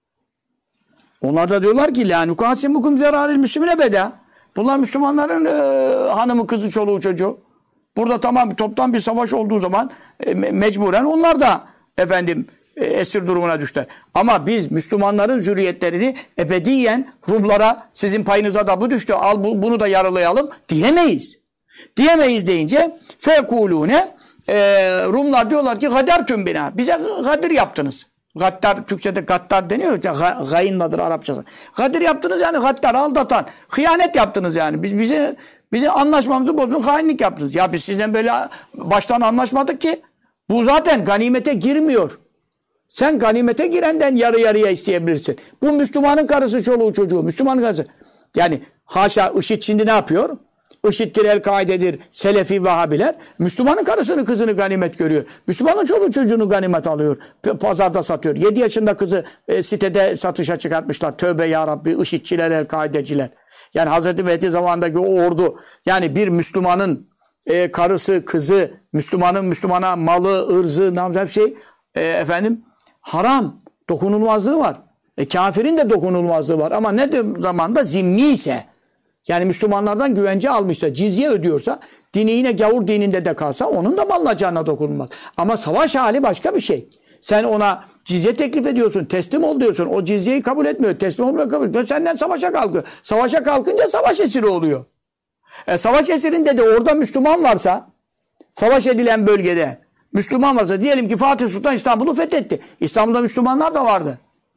Onlar da diyorlar ki la nukasimukum zeraril müslimine beda. Bunlar Müslümanların hanımı, kızı, çoluğu, çocuğu. Burada tamam toptan bir savaş olduğu zaman mecburen onlar da efendim esir durumuna düştüler. Ama biz Müslümanların zürriyetlerini ebediyen Rumlara sizin payınıza da bu düştü. Al bunu da yarılayalım diyemeyiz. Diyemeyiz deyince fekulune Rumlar diyorlar ki gadertüm bina. Bize gadir yaptınız. Gaddar, Türkçe'de gaddar deniyor. Gayınladır Arapçası. Gadir yaptınız yani gaddar, aldatan. Hıyanet yaptınız yani. Bize anlaşmamızı bozdunuz, hainlik yaptınız. Ya biz sizden böyle baştan anlaşmadık ki. Bu zaten ganimete girmiyor. Sen ganimete girenden yarı yarıya isteyebilirsin. Bu Müslümanın karısı, çoluğu, çocuğu. Müslümanın karısı. Yani haşa IŞİD şimdi ne yapıyor? IŞİD'dir, El-Kaide'dir, Selefi, Vahabiler. Müslümanın karısını, kızını ganimet görüyor. Müslümanın çoluğu, çocuğunu ganimet alıyor. Pazarda satıyor. 7 yaşında kızı sitede satışa çıkartmışlar. Tövbe ya Rabbi, IŞİD'çiler, El-Kaideciler. Yani Hazreti Mehdi zamanındaki o ordu. Yani bir Müslümanın karısı, kızı, Müslümana malı, ırzı, her şey efendim haram. Dokunulmazlığı var. Kafirin de dokunulmazlığı var. Ama ne zamanda zimmi ise yani Müslümanlardan güvence almışsa, cizye ödüyorsa, dini yine gavur dininde de kalsa onun da malına canına dokunulmaz. Ama savaş hali başka bir şey. Sen ona cizye teklif ediyorsun, teslim ol diyorsun. O cizyeyi kabul etmiyor, teslim olmuyor, kabul etmiyor. Senden savaşa kalkıyor. Savaşa kalkınca savaş esiri oluyor. Savaş esirinde de orada Müslüman varsa, savaş edilen bölgede Müslüman varsa, diyelim ki Fatih Sultan İstanbul'u fethetti. İstanbul'da Müslümanlar da vardı.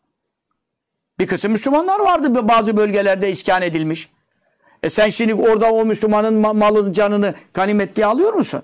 Bir kısım Müslümanlar vardı bazı bölgelerde iskan edilmiş. Sen şimdi orada o Müslümanın malını, canını ganimet diye alıyor musun?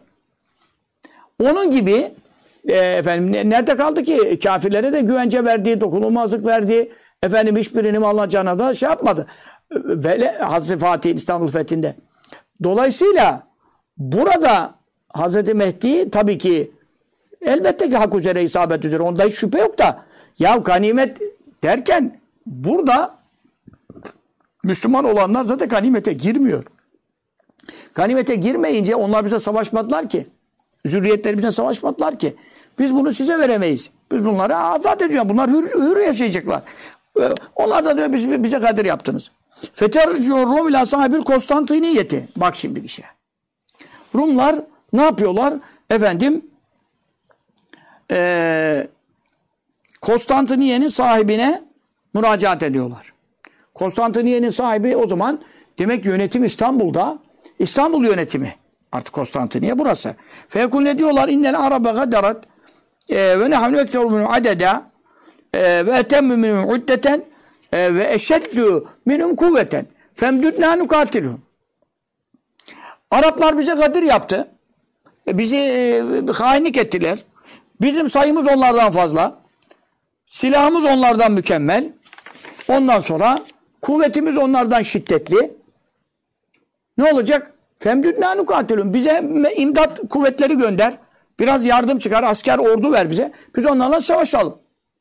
Onun gibi efendim nerede kaldı ki? Kafirlere de güvence verdiği, dokunulmazlık verdiği, efendim hiçbirinin malına canına da şey yapmadı. Hazreti Fatih'in İstanbul fethinde. Dolayısıyla burada Hazreti Mehdi tabii ki elbette ki hak üzere, isabet üzere. Onda hiç şüphe yok da ya ganimet derken burada Müslüman olanlar zaten ganimete girmiyor. Ganimete girmeyince onlar bize savaşmadılar ki. Zürriyetlerimize savaşmadılar ki. Biz bunu size veremeyiz. Biz bunları azat edeceğiz. Bunlar hür yaşayacaklar. Onlar da diyor bize kadir yaptınız. Feterciyor Rum ila sahibil Konstantiniyeti. Bak şimdi bir şey. Rumlar ne yapıyorlar? Efendim Konstantiniye'nin sahibine müracaat ediyorlar. Konstantiniye'nin sahibi o zaman demek yönetim İstanbul'da. İstanbul yönetimi. Artık Konstantiniye burası. Fekul ne diyorlar? İnnel arabe gadarat ve nehnu ekseru minhum adeda ve etemmü minhum uddeten ve eşeddü minhum kuvveten femdüdnâ nukatiluhum. Araplar bize kadir yaptı. Bizi hainlik ettiler. Bizim sayımız onlardan fazla. Silahımız onlardan mükemmel. Ondan sonra kuvvetimiz onlardan şiddetli. Ne olacak? Femdüdnâ nukatiluhum. Bize imdat kuvvetleri gönder. Biraz yardım çıkar. Asker, ordu ver bize. Biz onlarla savaşalım.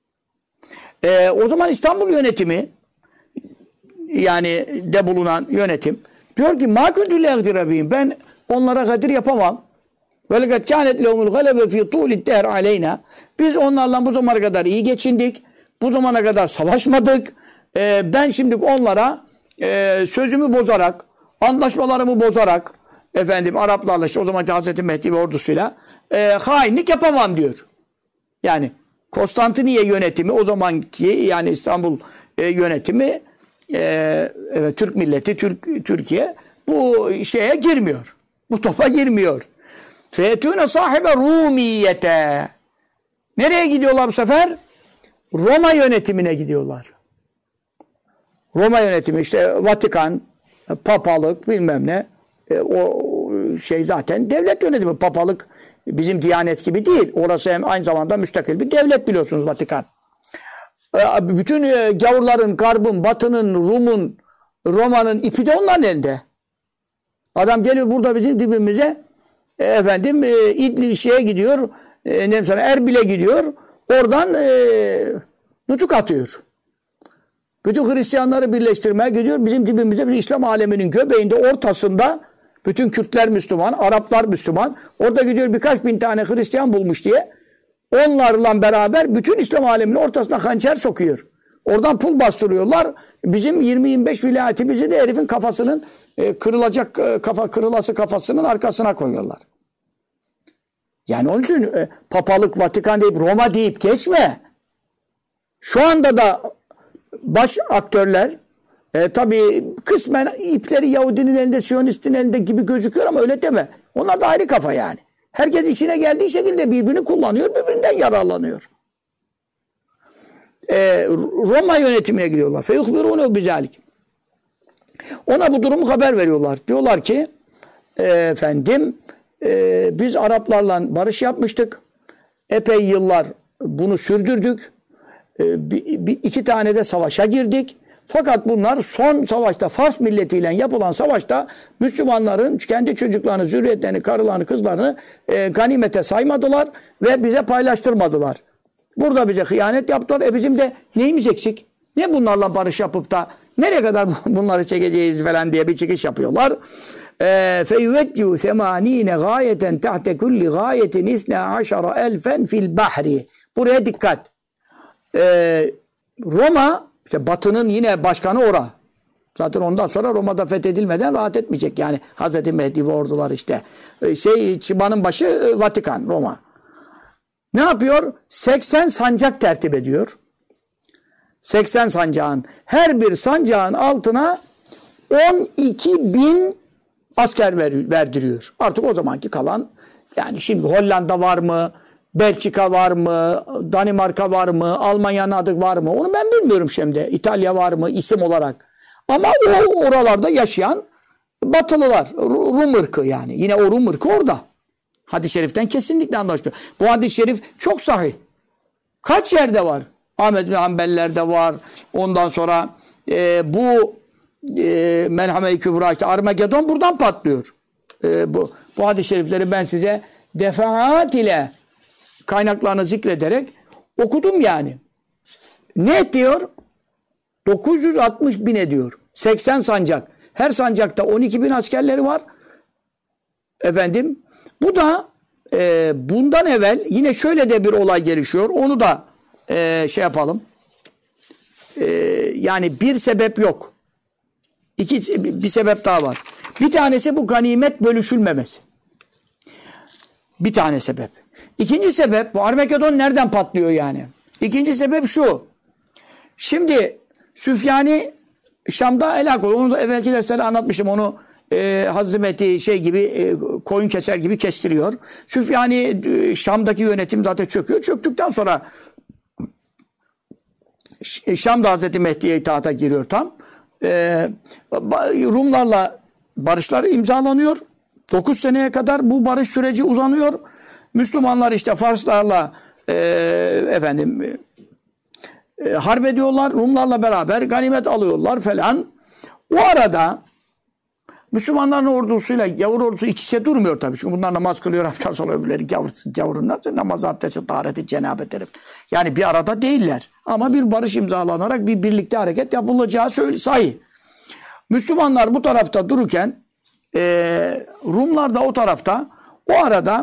O zaman İstanbul yönetimi yani de bulunan yönetim diyor ki mâ kuntu leğdirabîm. Ben onlara kadir yapamam. Ve lekad kânet lehumul galebe fî tûlid dehr aleyna. Biz onlarla bu zamana kadar iyi geçindik. Bu zamana kadar savaşmadık. Ben şimdi onlara sözümü bozarak, anlaşmalarımı bozarak efendim Araplarla işte o zaman Hazreti Mehdi ve ordusuyla hainlik yapamam diyor. Yani Konstantiniye yönetimi o zamanki yani İstanbul yönetimi Türk milleti, Türkiye bu şeye girmiyor. Bu topa girmiyor. Feyetûne sahibe Rumiyete. Nereye gidiyorlar bu sefer? Roma yönetimine gidiyorlar. Roma yönetimi işte Vatikan, papalık bilmem ne. O şey zaten devlet yönetimi. Papalık bizim Diyanet gibi değil. Orası hem aynı zamanda müstakil bir devlet biliyorsunuz Vatikan. Bütün gavurların, Garb'ın, Batı'nın, Rum'un, Roma'nın ipi de onların elinde. Adam geliyor burada bizim dibimize İdlib şeye gidiyor, Erbil'e gidiyor. Oradan nutuk atıyor. Bütün Hristiyanları birleştirmeye gidiyor. Bizim dibimizde bir İslam aleminin göbeğinde, ortasında bütün Kürtler Müslüman, Araplar Müslüman. Orada gidiyor birkaç bin tane Hristiyan bulmuş diye. Onlarla beraber bütün İslam aleminin ortasına hançer sokuyor. Oradan pul bastırıyorlar. Bizim 20-25 vilayetimizi de herifin kafasının kırılası kafasının arkasına koyuyorlar. Yani onun için papalık, Vatikan deyip Roma deyip geçme. Şu anda da baş aktörler tabii kısmen ipleri Yahudinin elinde, Siyonist'in elinde gibi gözüküyor ama öyle deme. Onlar da ayrı kafa yani. Herkes işine geldiği şekilde birbirini kullanıyor, birbirinden yararlanıyor. Roma yönetimine gidiyorlar. Feyuhbirûne bizalik. Ona bu durumu haber veriyorlar. Diyorlar ki biz Araplarla barış yapmıştık. Epey yıllar bunu sürdürdük. İki tane de savaşa girdik. Fakat bunlar son savaşta, Fars milletiyle yapılan savaşta Müslümanların kendi çocuklarını, zürriyetlerini, karılarını, kızlarını ganimete saymadılar ve bize paylaştırmadılar. Burada bize hıyanet yaptılar. Bizim de neyimiz eksik? Ne bunlarla barış yapıp da nereye kadar bunları çekeceğiz falan diye bir çıkış yapıyorlar. فَيُوَجِّهُ ثَمَان۪ينَ غَايَةً تَحْتَ كُلِّ غَايَةٍ اِسْنَا عَشَرَ اَلْفًا فِي الْبَحْرِ. Buraya dikkat. Roma, işte Batı'nın yine başkanı ora. Zaten ondan sonra Roma'da fethedilmeden rahat etmeyecek. Yani Hazreti Mehdi ve ordular işte. Çıbanın başı Vatikan, Roma. Ne yapıyor? 80 sancak tertip ediyor. 80 sancağın. Her bir sancağın altına 12.000 asker verdiriyor. Artık o zamanki kalan, yani şimdi Hollanda var mı? Belçika var mı? Danimarka var mı? Almanya'nın adı var mı? Onu ben bilmiyorum şimdi. İtalya var mı isim olarak? Ama o oralarda yaşayan Batılılar. Rum ırkı yani. Yine o Rum ırkı orada. Hadis-i şeriften kesinlikle anlaşılıyor. Bu hadis-i şerif çok sahih. Kaç yerde var? Ahmed bin Hanbeller'de var. Ondan sonra bu Melhame-i Kübra işte Armagedon buradan patlıyor. Bu hadis-i şerifleri ben size defaat ile kaynaklarını zikrederek okudum yani. Ne diyor? 960 bin ediyor. 80 sancak. Her sancakta 12 bin askerleri var. Bu da bundan evvel yine şöyle de bir olay gelişiyor. Onu da yapalım. Yani bir sebep yok. Bir sebep daha var. Bir tanesi bu ganimet bölüşülmemesi. Bir tane sebep. İkinci sebep, bu Armagedon nereden patlıyor yani? İkinci sebep şu. Şimdi Süfyani Şam'da helak oluyor. Onu evvelki derslerde anlatmıştım. Onu Hazreti Mehdi gibi koyun keser gibi kestiriyor. Süfyani Şam'daki yönetim zaten çöküyor. Çöktükten sonra Şam'da Hazreti Mehdi'ye itaata giriyor tam. Rumlarla barışlar imzalanıyor. 9 seneye kadar bu barış süreci uzanıyor. Müslümanlar işte Farslarla harp ediyorlar. Rumlarla beraber ganimet alıyorlar falan. O arada Müslümanların ordusuyla gavur ordusu iç içe durmuyor tabii. Çünkü bunlar namaz kılıyor. Hafta sonra öbürleri gavurundan namaz, abdesti, tahareti, cenabet ederim. Yani bir arada değiller. Ama bir barış imzalanarak bir birlikte hareket yapılacağı sahih. Müslümanlar bu tarafta dururken Rumlar da o tarafta. O arada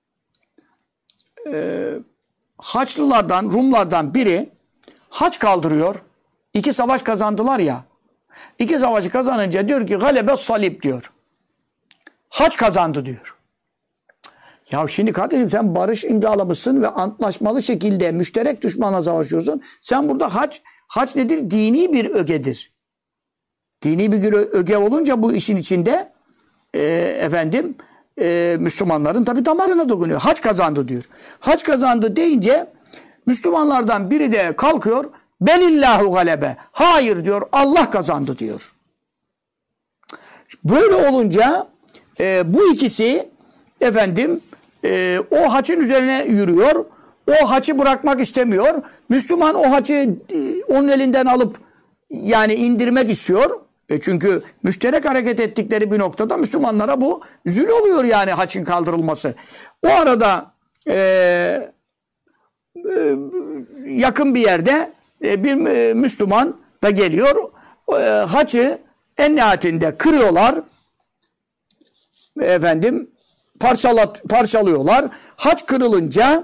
Haçlılardan, Rumlardan biri haç kaldırıyor. 2 savaş kazandılar ya. 2 savaşı kazanınca diyor ki galebe salib diyor. Haç kazandı diyor. Ya şimdi kardeşim sen barış imzalamışsın ve antlaşmalı şekilde müşterek düşmanla savaşıyorsun. Sen burada hac nedir? Dini bir ögedir. Dini bir öge olunca bu işin içinde Müslümanların tabi damarına dokunuyor. Hac kazandı diyor. Hac kazandı deyince Müslümanlardan biri de kalkıyor. Belillahu galebe. Hayır diyor. Allah kazandı diyor. Böyle olunca bu ikisi o haçın üzerine yürüyor. O haçı bırakmak istemiyor. Müslüman o haçı onun elinden alıp yani indirmek istiyor. Çünkü müşterek hareket ettikleri bir noktada Müslümanlara bu zül oluyor yani haçın kaldırılması. O arada yakın bir yerde bir Müslüman da geliyor. Haçı en nihayetinde kırıyorlar. Parçalıyorlar. Haç kırılınca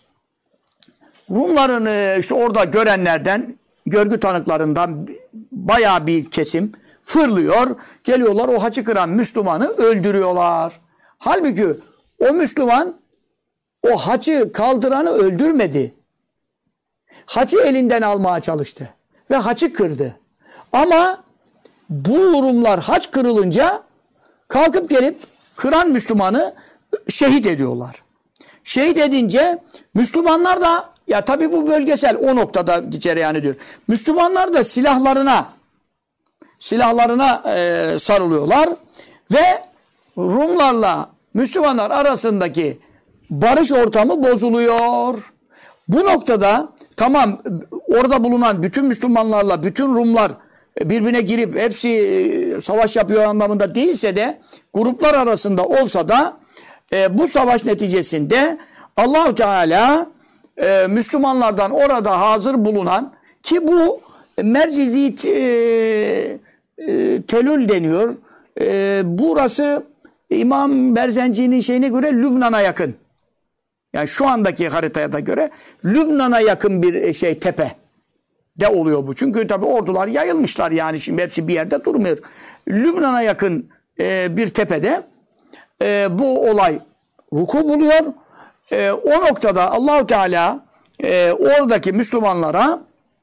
Rumların işte orada görenlerden, görgü tanıklarından bayağı bir kesim fırlıyor. Geliyorlar o haçı kıran Müslümanı öldürüyorlar. Halbuki o Müslüman o haçı kaldıranı öldürmedi. Haçı elinden almaya çalıştı. Ve haçı kırdı. Ama bu Rumlar haç kırılınca kalkıp gelip kıran Müslümanı şehit ediyorlar. Şehit edince Müslümanlar da ya tabii bu bölgesel o noktada cereyan ediyor. Müslümanlar da silahlarına sarılıyorlar ve Rumlarla Müslümanlar arasındaki barış ortamı bozuluyor. Bu noktada tamam orada bulunan bütün Müslümanlarla bütün Rumlar birbirine girip hepsi savaş yapıyor anlamında değilse de gruplar arasında olsa da bu savaş neticesinde Allah-u Teala Müslümanlardan orada hazır bulunan ki bu Mercizi Telül deniyor. Burası İmam Berzenci'nin şeyine göre Lübnan'a yakın. Yani şu andaki haritaya da göre Lübnan'a yakın bir tepe de oluyor bu. Çünkü tabii ordular yayılmışlar yani şimdi hepsi bir yerde durmuyor. Lübnan'a yakın bir tepede bu olay vuku buluyor. O noktada Allahu Teala oradaki Müslümanlara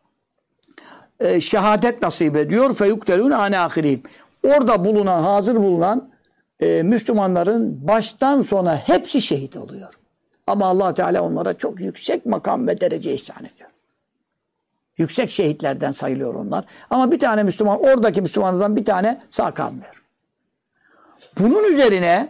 şehadet nasip ediyor. Feyuktelûne âne âhirîn. Orada bulunan, hazır bulunan Müslümanların baştan sona hepsi şehit oluyor. Ama Allah Teala onlara çok yüksek makam ve derece ihsan ediyor. Yüksek şehitlerden sayılıyor onlar. Ama bir tane Müslüman, oradaki Müslümanlardan bir tane sağ kalmıyor. Bunun üzerine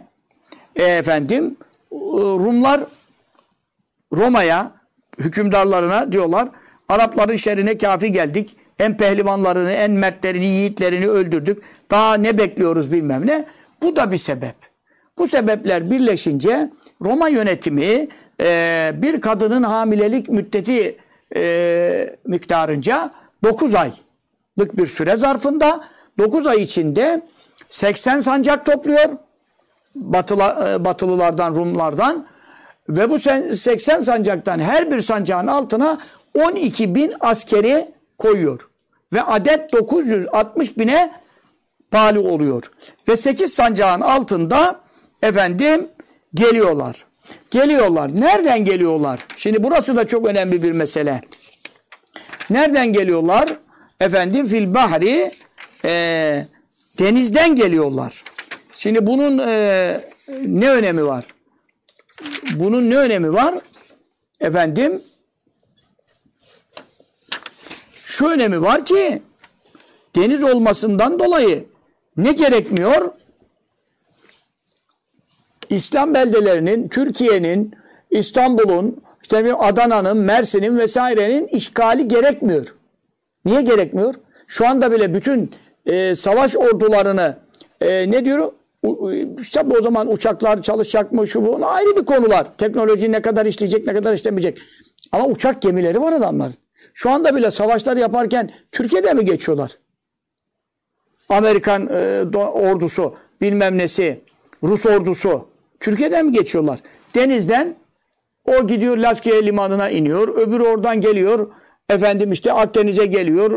Rumlar Roma'ya, hükümdarlarına diyorlar, Arapların şerrine kafi geldik. En pehlivanlarını, en mertlerini, yiğitlerini öldürdük. Daha ne bekliyoruz bilmem ne. Bu da bir sebep. Bu sebepler birleşince Roma yönetimi bir kadının hamilelik müddeti miktarınca 9 aylık bir süre zarfında 9 ay içinde 80 sancak topluyor. Batılılardan, Rumlardan ve bu 80 sancaktan her bir sancağın altına 12.000 askeri koyuyor. Ve adet 960.000'e pali oluyor. Ve 8 sancağın altında geliyorlar. Geliyorlar. Nereden geliyorlar? Şimdi burası da çok önemli bir mesele. Nereden geliyorlar? Fil bahri denizden geliyorlar. Şimdi bunun ne önemi var? Bunun ne önemi var? Şu önemi var ki deniz olmasından dolayı ne gerekmiyor? İslam beldelerinin, Türkiye'nin, İstanbul'un, işte Adana'nın, Mersin'in vesairenin işgali gerekmiyor. Niye gerekmiyor? Şu anda bile bütün savaş ordularını ne diyor? İşte o zaman uçaklar çalışacak mı şu bu ayrı bir konular. Teknoloji ne kadar işleyecek ne kadar işlemeyecek. Ama uçak gemileri var adamların. Şu anda bile savaşlar yaparken Türkiye'de mi geçiyorlar? Amerikan ordusu bilmem nesi Rus ordusu Türkiye'den mi geçiyorlar? Denizden o gidiyor Laskiye limanına iniyor. Öbürü oradan geliyor. İşte Akdeniz'e geliyor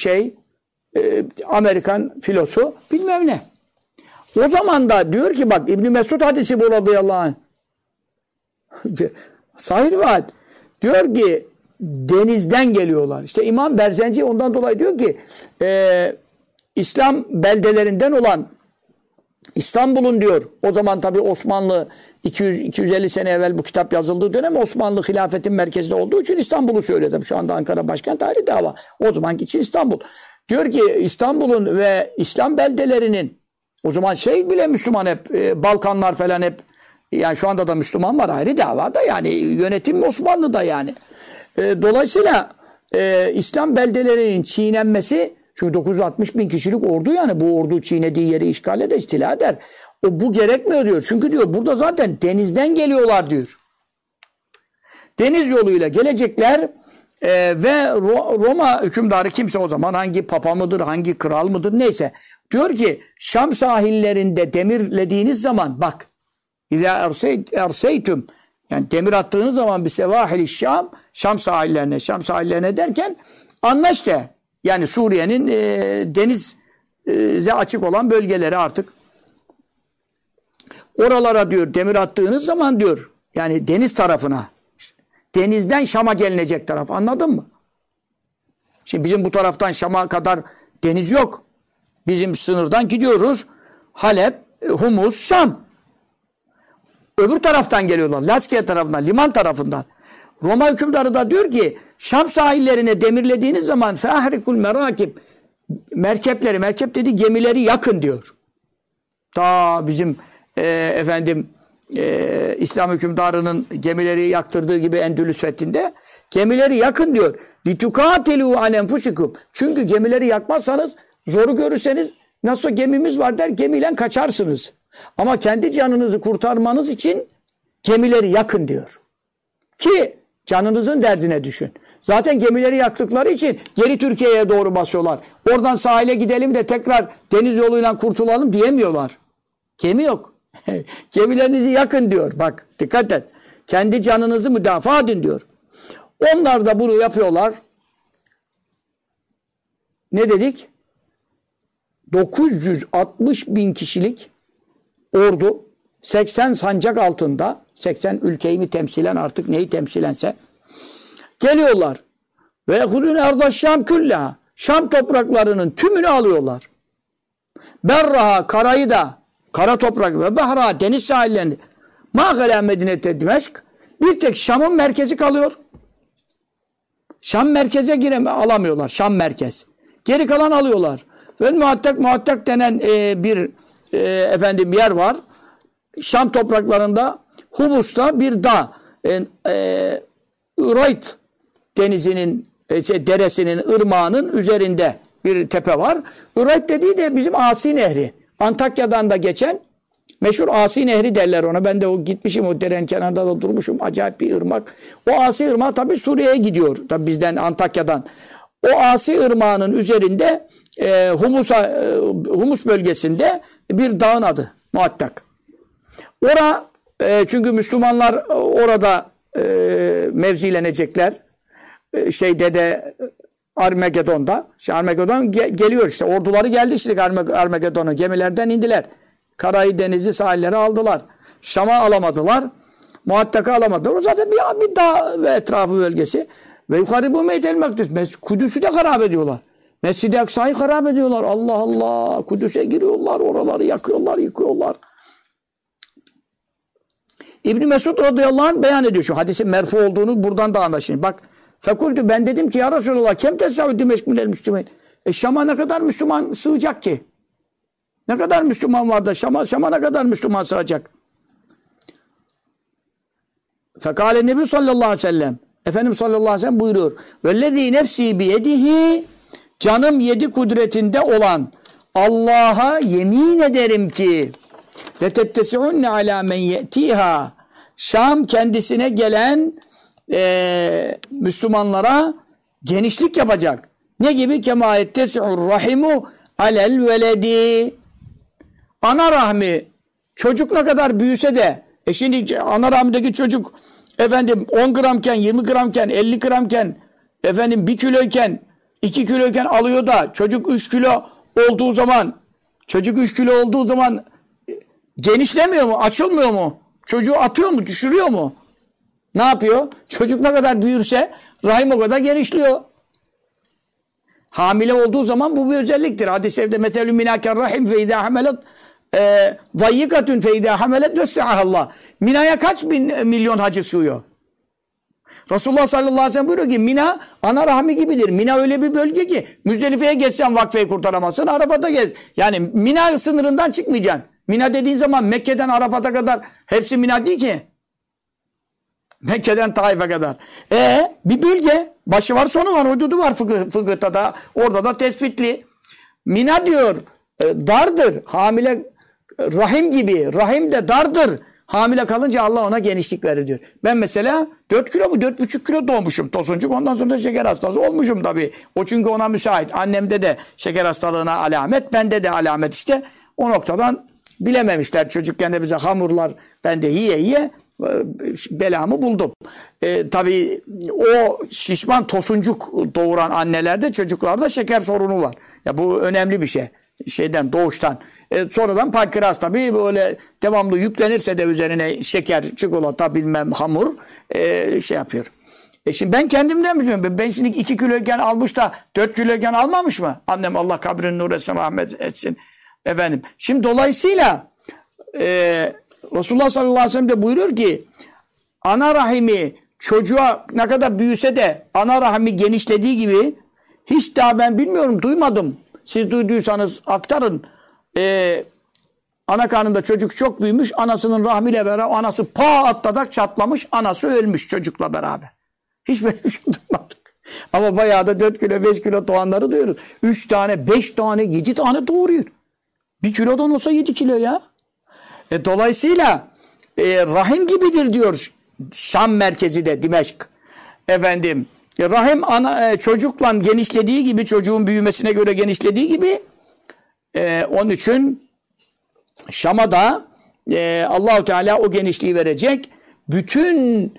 Amerikan filosu bilmem ne. O zaman da diyor ki bak İbn Mesud hadisi bu radıyallahu anh. Sahih rivayet. Diyor ki denizden geliyorlar. İşte İmam Berzenci ondan dolayı diyor ki İslam beldelerinden olan İstanbul'un diyor, o zaman tabi Osmanlı 200-250 sene evvel bu kitap yazıldığı dönem Osmanlı hilafetin merkezinde olduğu için İstanbul'u söyledim. Şu anda Ankara başkent ayrı dava. O zamanki için İstanbul. Diyor ki İstanbul'un ve İslam beldelerinin, o zaman şey bile Müslüman hep, Balkanlar falan hep, yani şu anda da Müslüman var ayrı davada, yani yönetim Osmanlı'da yani. Dolayısıyla İslam beldelerinin çiğnenmesi, çünkü 960 bin kişilik ordu, yani bu ordu çiğnediği yeri işgal eder, istila eder. Bu gerekmiyor diyor. Çünkü diyor burada zaten denizden geliyorlar diyor. Deniz yoluyla gelecekler ve Roma hükümdarı kimse o zaman, hangi papa mıdır, hangi kral mıdır neyse, diyor ki Şam sahillerinde demirlediğiniz zaman, bak İzâ erseytüm, yani demir attığınız zaman bir sevâhil Şam, Şam sahillerine derken anla işte, yani Suriye'nin denize açık olan bölgeleri artık. Oralara diyor demir attığınız zaman diyor, yani deniz tarafına, denizden Şam'a gelinecek taraf, anladın mı? Şimdi bizim bu taraftan Şam'a kadar deniz yok. Bizim sınırdan gidiyoruz. Halep, Humus, Şam. Öbür taraftan geliyorlar. Laskiye tarafından, liman tarafından. Roma hükümdarı da diyor ki Şam sahillerine demirlediğiniz zaman feahrikul merakib, merkepleri, merkep dediği gemileri yakın diyor. Ta bizim İslam hükümdarının gemileri yaktırdığı gibi Endülüs fethinde gemileri yakın diyor. Litukatelu an enfusikum. Çünkü gemileri yakmazsanız, zoru görürseniz, nasıl gemimiz var der, gemiyle kaçarsınız. Ama kendi canınızı kurtarmanız için gemileri yakın diyor. Ki canınızın derdine düşün. Zaten gemileri yaktıkları için geri Türkiye'ye doğru basıyorlar. Oradan sahile gidelim de tekrar deniz yoluyla kurtulalım diyemiyorlar. Gemi yok. Gemilerinizi yakın diyor. Bak dikkat et. Kendi canınızı müdafaa edin diyor. Onlar da bunu yapıyorlar. Ne dedik? 960 bin kişilik ordu, 80 sancak altında, 80 ülkeyi mi temsilen, artık neyi temsilense geliyorlar. Ve yehudun erdaş Şam küllaha, Şam topraklarının tümünü alıyorlar. Berraha, karayı da, kara toprak, ve bahra, deniz sahillerini, mâgâlâ Medine-i Dimeşk, bir tek Şam'ın merkezi kalıyor. Şam merkeze alamıyorlar. Şam merkez. Geri kalan alıyorlar. Ve muhattak denen bir yer var. Şam topraklarında, Humus'ta bir dağ. Urayt denizinin, deresinin, ırmağının üzerinde bir tepe var. Urayt dediği de bizim Asi Nehri. Antakya'dan da geçen meşhur Asi Nehri derler ona. Ben de gitmişim, o derenin kenarında da durmuşum. Acayip bir ırmak. O Asi ırmağı tabii Suriye'ye gidiyor. Tabii bizden, Antakya'dan. O Asi ırmağının üzerinde Humus bölgesinde bir dağın adı. Muhattak. Çünkü Müslümanlar orada mevzilenecekler. Armagedon'da. Armagedon geliyor işte. Orduları geldi işte Armagedon'a. Gemilerden indiler. Karayı, denizi, sahilleri aldılar. Şam'a alamadılar. Muhattak'a alamadılar. O zaten bir dağ ve etrafı bölgesi. Ve yukarı bu Meydel Makdis. Kudüs'ü de harap ediyorlar. Mescid-i Aksa'yı harap ediyorlar. Allah Allah. Kudüs'e giriyorlar. Oraları yakıyorlar, yıkıyorlar. İbn Mesud radıyallahu anh beyan ediyor. Şu hadisin merfu olduğunu buradan da anlaşılıyor. Bak. Fekultü, ben dedim ki ya Resulallah kem tesavvü Dimeşk minel Müslümin. Şam'a ne kadar Müslüman sığacak ki? Ne kadar Müslüman var da Şam'a ne kadar Müslüman sığacak? Fekale Nebi sallallahu aleyhi ve sellem. Efendimiz sallallahu aleyhi ve sellem buyuruyor. Vellezî nefsî biyedihi, canım yedi kudretinde olan Allah'a yemin ederim ki letettesi'unne alâ men ye'tîhâ, Şam kendisine gelen Müslümanlara genişlik yapacak. Ne gibi? Kemâ ettesi'ur rahimu alel veledi. Ana rahmi, çocuk ne kadar büyüse de, şimdi ana rahmindeki çocuk 10 gramken, 20 gramken, 50 gramken, 1 kiloyken, 2 kiloyken alıyor da çocuk 3 kilo olduğu zaman genişlemiyor mu? Açılmıyor mu? Çocuğu atıyor mu? Düşürüyor mu? Ne yapıyor? Çocuk ne kadar büyürse rahim o kadar genişliyor. Hamile olduğu zaman bu bir özelliktir. Hadis-i şerifte metelü minâker rahim fe idâ hamelet zayyikatun fe idâ hamelet vessa'ahallah. Mina'ya kaç bin milyon hacı sığıyor? Resulullah sallallahu aleyhi ve sellem buyuruyor ki Mina ana rahmi gibidir. Mina öyle bir bölge ki Müzdelife'ye geçsen vakfeyi kurtaramazsın. Arafat'a geç. Yani Mina sınırından çıkmayacaksın. Mina dediğin zaman Mekke'den Arafat'a kadar hepsi Mina değil ki. Mekke'den Taif'e kadar. Bir bölge. Başı var sonu var. Hududu var fıkıhta da. Orada da tespitli. Mina diyor dardır. Hamile rahim gibi. Rahim de dardır. Hamile kalınca Allah ona genişlik verir diyor. Ben mesela 4 kilo mu 4,5 kilo doğmuşum tosuncuk. Ondan sonra da şeker hastası olmuşum tabii. O çünkü ona müsait. Annemde de şeker hastalığına alamet. Bende de alamet işte. O noktadan bilememişler. Çocukken de bize hamurlar ben de yiye belamı buldum. Tabii o şişman tosuncuk doğuran annelerde çocuklarda şeker sorunu var. Ya bu önemli bir şey. Doğuştan. Sonradan pankreas tabii böyle devamlı yüklenirse de üzerine şeker, çikolata bilmem hamur yapıyor. Şimdi ben kendimden biliyorum. Ben şimdi 2 kiloyken almış da 4 kiloyken almamış mı? Annem Allah kabrini nur etsin, rahmet etsin. Efendim. Şimdi dolayısıyla Resulullah sallallahu aleyhi ve sellem de buyuruyor ki ana rahimi çocuğa ne kadar büyüse de ana rahimi genişlediği gibi hiç daha ben bilmiyorum, duymadım. Siz duyduysanız aktarın. Ana karnında çocuk çok büyümüş. Anasının rahmiyle beraber anası atladak çatlamış. Anası ölmüş çocukla beraber. Hiç böyle bir şey duymadık. Ama bayağı da 4 kilo 5 kilo doğanları duyuyoruz. 3 tane 5 tane 7 tane doğuruyor. 1 kilodan olsa 7 kilo ya. Dolayısıyla rahim gibidir diyor Şam merkezi de Dimeşk. Efendim rahim çocukla genişlediği gibi, çocuğun büyümesine göre genişlediği gibi onun için Şam'a da Allah-u Teala o genişliği verecek. Bütün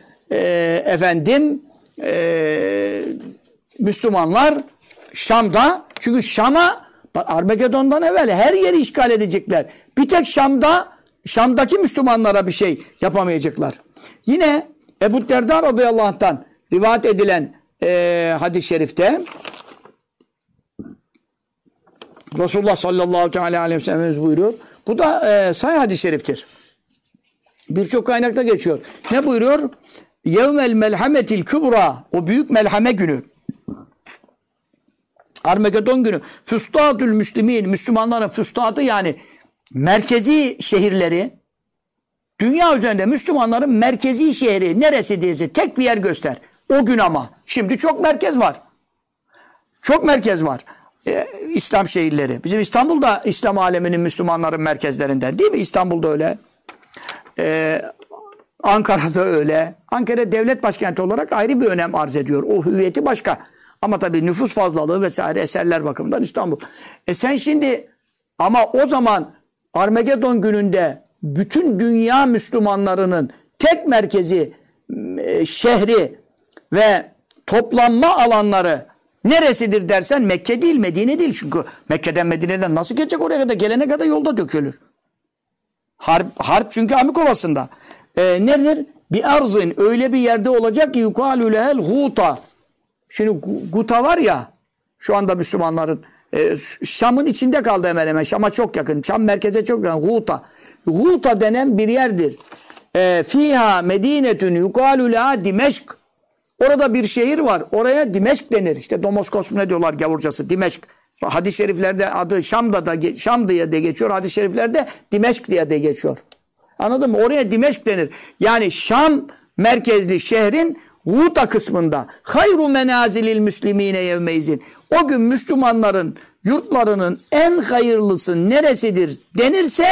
Müslümanlar Şam'da, çünkü Şam'a Armageddon'dan evvel her yeri işgal edecekler. Bir tek Şam'daki Müslümanlara bir şey yapamayacaklar. Yine Ebu Derda radıyallahu anh'tan rivayet edilen hadis-i şerifte Resulullah sallallahu aleyhi ve sellem buyuruyor. Bu da sahih hadis-i şeriftir. Birçok kaynakta geçiyor. Ne buyuruyor? Yevmel melhametil kübra. O büyük melhame günü. Armageddon günü. Füstadül müslimin. Müslümanların füstadı, yani merkezi şehirleri. Dünya üzerinde Müslümanların merkezi şehri neresi diyese tek bir yer göster. O gün ama. Şimdi çok merkez var. Çok merkez var. İslam şehirleri. Bizim İstanbul'da İslam aleminin Müslümanların merkezlerinden değil mi? İstanbul'da öyle. Ankara'da öyle. Ankara devlet başkenti olarak ayrı bir önem arz ediyor. O hüviyeti başka. Ama tabii nüfus fazlalığı vesaire eserler bakımından İstanbul. Sen şimdi ama o zaman Armageddon gününde bütün dünya Müslümanlarının tek merkezi, şehri ve toplanma alanları neresidir dersen Mekke değil, Medine değil. Çünkü Mekke'den Medine'den nasıl geçecek oraya kadar? Gelene kadar yolda dökülür. Harp çünkü Amikovası'nda. Nedir? Bir arzın öyle bir yerde olacak ki yukalü lehel Guta. Şimdi Guta var ya, şu anda Müslümanların Şam'ın içinde kaldı hemen hemen. Şam'a çok yakın. Şam merkeze çok yakın. Guta. Guta denen bir yerdir. Fiha medinetün yukalü leha Dimeşk. Orada bir şehir var. Oraya Dimeşk denir. İşte Domoskos ne diyorlar gavurcası? Dimeşk. Hadis-i şeriflerde adı Şam diye de geçiyor. Hadis-i şeriflerde Dimeşk diye de geçiyor. Anladın mı? Oraya Dimeşk denir. Yani Şam merkezli şehrin Guta kısmında. Hayru menazilil müslimine yevmeyzin. O gün Müslümanların yurtlarının en hayırlısı neresidir denirse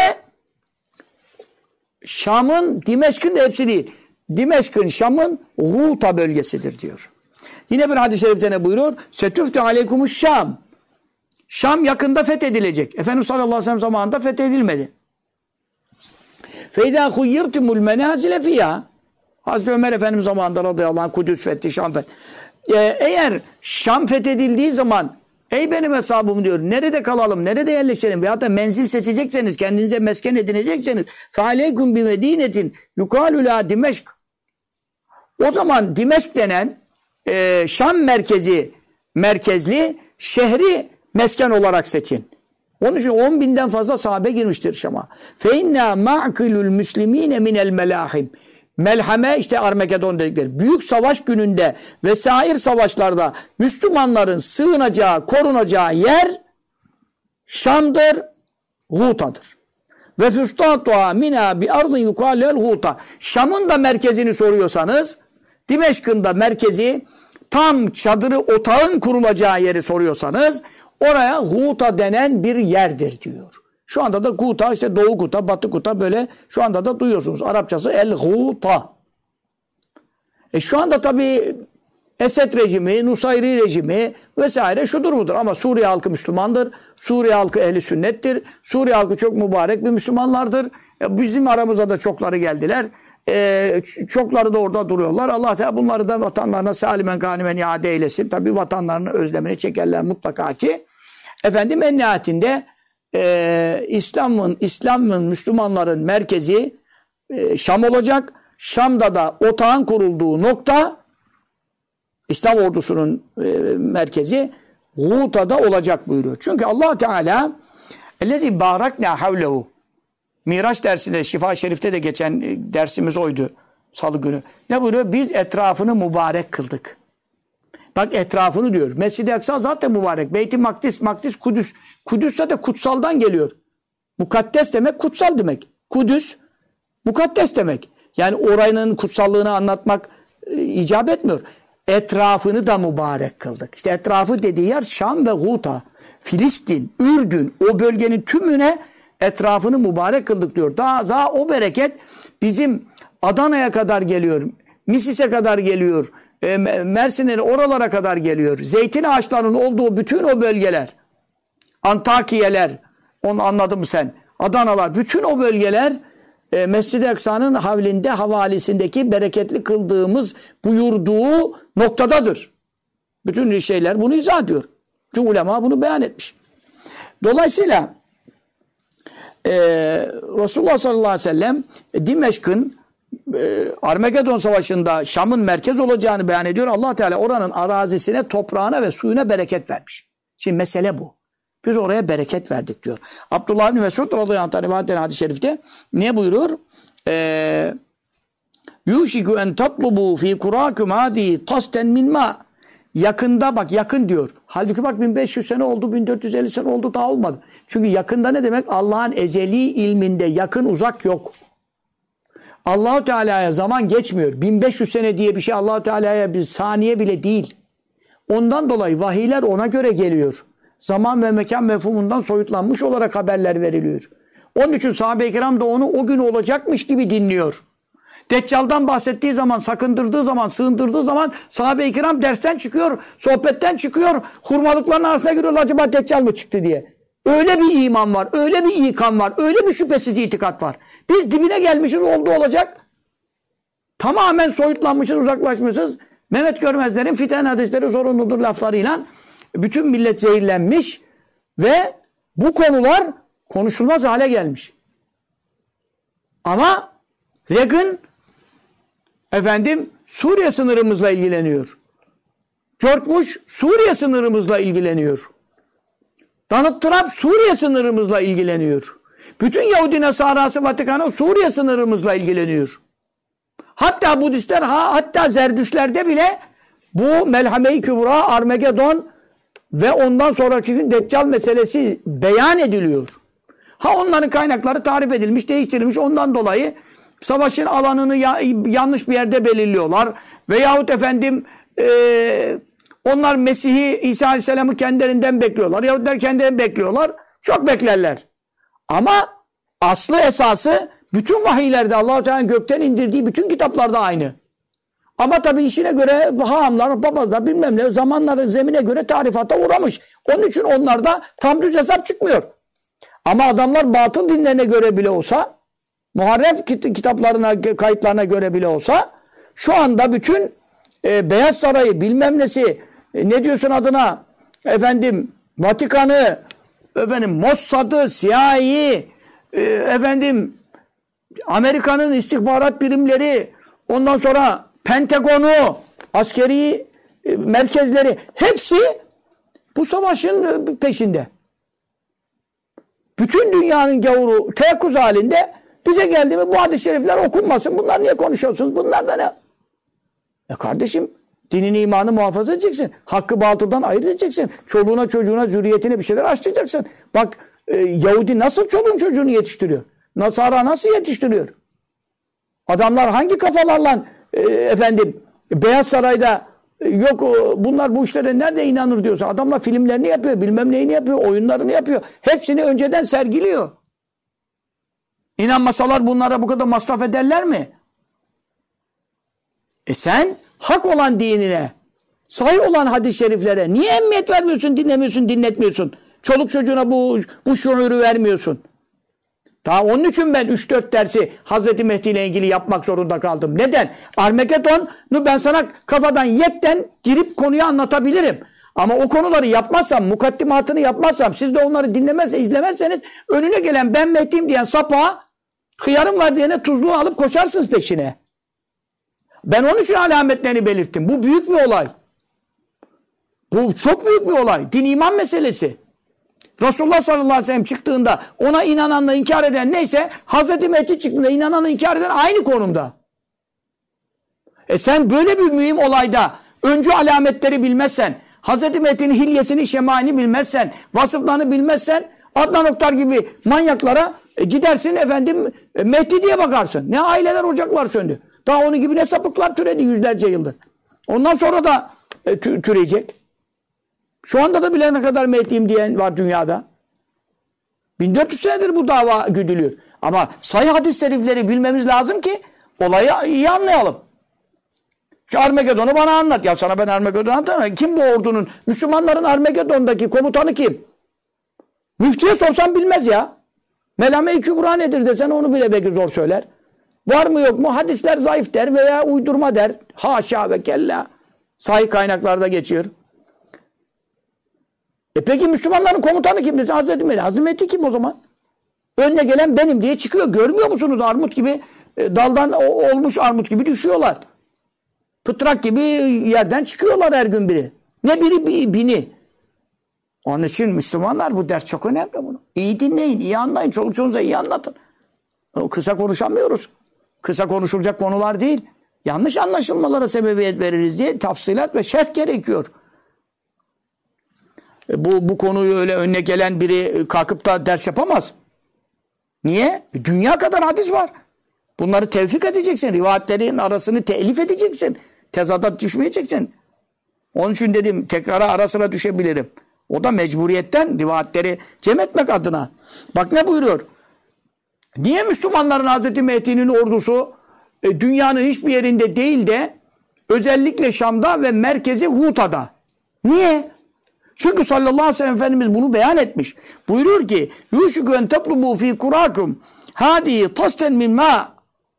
Şam'ın, Dimeşk'in de hepsi değil. Dimeşk'in, Şam'ın Guta bölgesidir diyor. Yine bir hadis-i şerifte ne buyuruyor? Setüfte aleykumuş Şam. Şam yakında fethedilecek. Efendimiz sallallahu aleyhi ve sellem zamanında fethedilmedi. Feyda huyyirtimul menazile fiyâ. Hazreti Ömer Efendimiz zamanında radıyallahu anh Kudüs fethi, Şam fethi. Eğer Şam fethedildiği zaman ey benim hesabım diyor, nerede kalalım, nerede yerleşelim veyahut da menzil seçecekseniz, kendinize mesken edinecekseniz فَعَلَيْكُمْ بِمَد۪ينَةٍ يُقَالُ لَا Dimeşk. O zaman Dimeşk denen Şam merkezli şehri mesken olarak seçin. Onun için 10.000'den fazla sahabe girmiştir Şam'a. فَاِنَّا مَعْقِلُ الْمُسْلِم۪ينَ مِنَ الْمَلَاحِمِ Melhame işte Armagedon dedikleri. Büyük savaş gününde vesaire savaşlarda Müslümanların sığınacağı, korunacağı yer Şam'dır, Guta'dır. Ve füstatuha mina bi ardın yukalel Guta. Şam'ın da merkezini soruyorsanız, Dimeşk'ın da merkezi, tam çadırı, otağın kurulacağı yeri soruyorsanız, oraya Guta denen bir yerdir diyor. Şu anda da Guta, işte Doğu Guta, Batı Guta, böyle şu anda da duyuyorsunuz. Arapçası El Guta. Şu anda tabii Esed rejimi, Nusayri rejimi vesaire şudur budur. Ama Suriye halkı Müslümandır. Suriye halkı ehli sünnettir. Suriye halkı çok mübarek bir Müslümanlardır. Bizim aramıza da çokları geldiler. Çokları da orada duruyorlar. Allah Teala bunları da vatanlarına salimen ganimen iade eylesin. Tabii vatanlarının özlemini çekerler mutlaka ki. Efendim en nihayetinde İslam'ın, Müslümanların merkezi Şam olacak. Şam'da da otağın kurulduğu nokta İslam ordusunun merkezi Guta'da olacak buyuruyor. Çünkü Allah Teala ellezî bâraknâ havlehu Miraç dersinde, Şifa-i Şerif'te de geçen dersimiz oydu salı günü. Ne buyuruyor? Biz etrafını mübarek kıldık. Bak etrafını diyor. Mescid-i Aksa zaten mübarek. Beyt-i Makdis, Kudüs. Kudüs'te de kutsaldan geliyor. Mukaddes demek kutsal demek. Kudüs mukaddes demek. Yani oranın kutsallığını anlatmak icap etmiyor. Etrafını da mübarek kıldık. İşte etrafı dediği yer Şam ve Guta. Filistin, Ürdün, o bölgenin tümüne etrafını mübarek kıldık diyor. Daha o bereket bizim Adana'ya kadar geliyor. Misis'e kadar geliyor. Mersin'e, oralara kadar geliyor. Zeytin ağaçlarının olduğu bütün o bölgeler. Antakiyeler, onu anladın mı sen? Adanalar, bütün o bölgeler Mescid-i Aksa'nın havlinde, havalisindeki bereketli kıldığımız buyurduğu noktadadır. Bütün şeyler bunu izah ediyor. Bütün ulema bunu beyan etmiş. Dolayısıyla Resulullah sallallahu aleyhi ve sellem Dimeşk'ın Armagedon Savaşı'nda Şam'ın merkez olacağını beyan ediyor. Allah Teala oranın arazisine, toprağına ve suyuna bereket vermiş. Şimdi mesele bu. Biz oraya bereket verdik diyor. Abdullah bin Mesud radıyallahu anh rivayet eden hadis-i şerifte ne buyurur? Yuşiku en tatlubu fi kurakum hadi tasten min ma. Yakında bak, yakın diyor. Halbuki bak 1500 sene oldu, 1450 sene oldu, daha olmadı. Çünkü yakında ne demek? Allah'ın ezeli ilminde yakın uzak yok. Allah-u Teala'ya zaman geçmiyor. 1500 sene diye bir şey Allah-u Teala'ya bir saniye bile değil. Ondan dolayı vahiyler ona göre geliyor. Zaman ve mekan mefhumundan soyutlanmış olarak haberler veriliyor. Onun için sahabe-i kiram da onu o gün olacakmış gibi dinliyor. Deccal'dan bahsettiği zaman, sakındırdığı zaman, sığındırdığı zaman sahabe-i kiram dersten çıkıyor, sohbetten çıkıyor, hurmalıkların arasına giriyorlar, acaba Deccal mı çıktı diye. Öyle bir iman var, öyle bir ikan var, öyle bir şüphesiz itikat var. Biz dibine gelmişiz, oldu olacak. Tamamen soyutlanmışız, uzaklaşmışız. Mehmet Görmezler'in fiten hadisleri zorunludur laflarıyla bütün millet zehirlenmiş ve bu konular konuşulmaz hale gelmiş. Ama Reagan Suriye sınırımızla ilgileniyor. George Bush Suriye sınırımızla ilgileniyor. Donald Trump Suriye sınırımızla ilgileniyor. Bütün Yahudi Nasarası Vatikan'ı Suriye sınırımızla ilgileniyor. Hatta Budistler, hatta Zerdüşlerde bile bu Melhame-i Kübra, Armagedon ve ondan sonraki Deccal meselesi beyan ediliyor. Onların kaynakları tarif edilmiş, değiştirilmiş. Ondan dolayı savaşın alanını yanlış bir yerde belirliyorlar. Veyahut onlar Mesih'i, İsa Aleyhisselam'ı kendilerinden bekliyorlar. Yahudiler kendilerini bekliyorlar. Çok beklerler. Ama aslı esası bütün vahiylerde Allah-u Teala'nın gökten indirdiği bütün kitaplarda aynı. Ama tabii işine göre hahamlar, papazlar bilmem ne zamanları zemine göre tarifata uğramış. Onun için onlarda tam düz hesap çıkmıyor. Ama adamlar batıl dinlerine göre bile olsa, muharref kitaplarına, kayıtlarına göre bile olsa şu anda bütün Beyaz Sarayı bilmem nesi, ne diyorsun adına, Vatikan'ı, Mossad'ı, CIA'yı, Amerika'nın istihbarat birimleri, ondan sonra Pentagonu, askeri merkezleri hepsi bu savaşın peşinde. Bütün dünyanın gavuru teyakkuz halinde bize geldi mi bu hadis-i şerifler okunmasın. Bunlar niye konuşuyorsunuz? Bunlar da ne? Kardeşim dinini imanı muhafaza edeceksin. Hakkı batıldan ayırt edeceksin. Çoluğuna çocuğuna zürriyetine bir şeyler açtıracaksın. Bak Yahudi nasıl çoluğun çocuğunu yetiştiriyor? Nasara nasıl yetiştiriyor? Adamlar hangi kafalarla Beyaz Saray'da yok bunlar bu işlere nerede inanır diyorsa adamlar filmlerini yapıyor, bilmem neyini yapıyor, oyunlarını yapıyor. Hepsini önceden sergiliyor. İnanmasalar bunlara bu kadar masraf ederler mi? Sen hak olan dinine, sahih olan hadis-i şeriflere niye emniyet vermiyorsun, dinlemiyorsun, dinletmiyorsun? Çoluk çocuğuna bu şuuru vermiyorsun. Daha onun için ben 3-4 dersi Hazreti Mehdi ile ilgili yapmak zorunda kaldım. Neden? Armagedon'u ben sana kafadan yekten girip konuyu anlatabilirim. Ama o konuları yapmazsam, mukaddimatını yapmazsam, siz de onları izlemezseniz önüne gelen ben Mehdi'yim diyen sapa, hıyarım var diyene tuzluğu alıp koşarsınız peşine. Ben onun için alametlerini belirttim. Bu büyük bir olay. Bu çok büyük bir olay. Din iman meselesi. Resulullah sallallahu aleyhi ve sellem çıktığında ona inananla inkar eden neyse Hazreti Mehdi çıktığında inananla inkar eden aynı konumda. Sen böyle bir mühim olayda öncü alametleri bilmezsen, Hazreti Mehdi'nin hilyesini, şemalini bilmezsen, vasıflarını bilmezsen Adnan Oktar gibi manyaklara gidersin Mehdi diye bakarsın. Ne aileler ocaklar söndü. Daha onun gibi ne sapıklar türedi yüzlerce yıldır. Ondan sonra da türeyecek. Şu anda da bile ne kadar Mehdi'yim diyen var dünyada. 1400 senedir bu dava güdülüyor. Ama sahih hadis-i şerifleri bilmemiz lazım ki olayı iyi anlayalım. Şu Armagedon'u bana anlat. Ya sana ben Armagedon'u anlatamam. Kim bu ordunun? Müslümanların Armagedon'daki komutanı kim? Müftüye sorsan bilmez ya. Melame-i Kübra nedir desen onu bile belki zor söyler. Var mı yok mu? Hadisler zayıf der veya uydurma der. Haşa ve kella. Sahih kaynaklarda geçiyor. Peki Müslümanların komutanı kim dese Hazreti Mehdi. Hazreti Mehdi kim o zaman? Önüne gelen benim diye çıkıyor. Görmüyor musunuz? Armut gibi daldan olmuş armut gibi düşüyorlar. Pıtrak gibi yerden çıkıyorlar her gün biri. Ne biri bini. Onun için Müslümanlar bu ders çok önemli bunu. İyi dinleyin, iyi anlayın. Çoluk çocuğunuza iyi anlatın. Kısa konuşamıyoruz. Kısa konuşulacak konular değil. Yanlış anlaşılmalara sebebiyet veririz diye tafsilat ve şerh gerekiyor. Bu konuyu öyle önüne gelen biri kalkıp da ders yapamaz. Niye? Dünya kadar hadis var. Bunları tevfik edeceksin. Rivayetlerin arasını telif edeceksin. Tezada düşmeyeceksin. Onun için dedim tekrara ara sıra düşebilirim. O da mecburiyetten rivayetleri cem etmek adına. Bak ne buyuruyor? Niye Müslümanların Hazreti Mehdi'nin ordusu dünyanın hiçbir yerinde değil de özellikle Şam'da ve merkezi Huta'da? Niye? Çünkü sallallahu aleyhi ve sellem Efendimiz bunu beyan etmiş. Buyuruyor ki yuşuku en tetlubu fi kurakum hadi tasten min ma.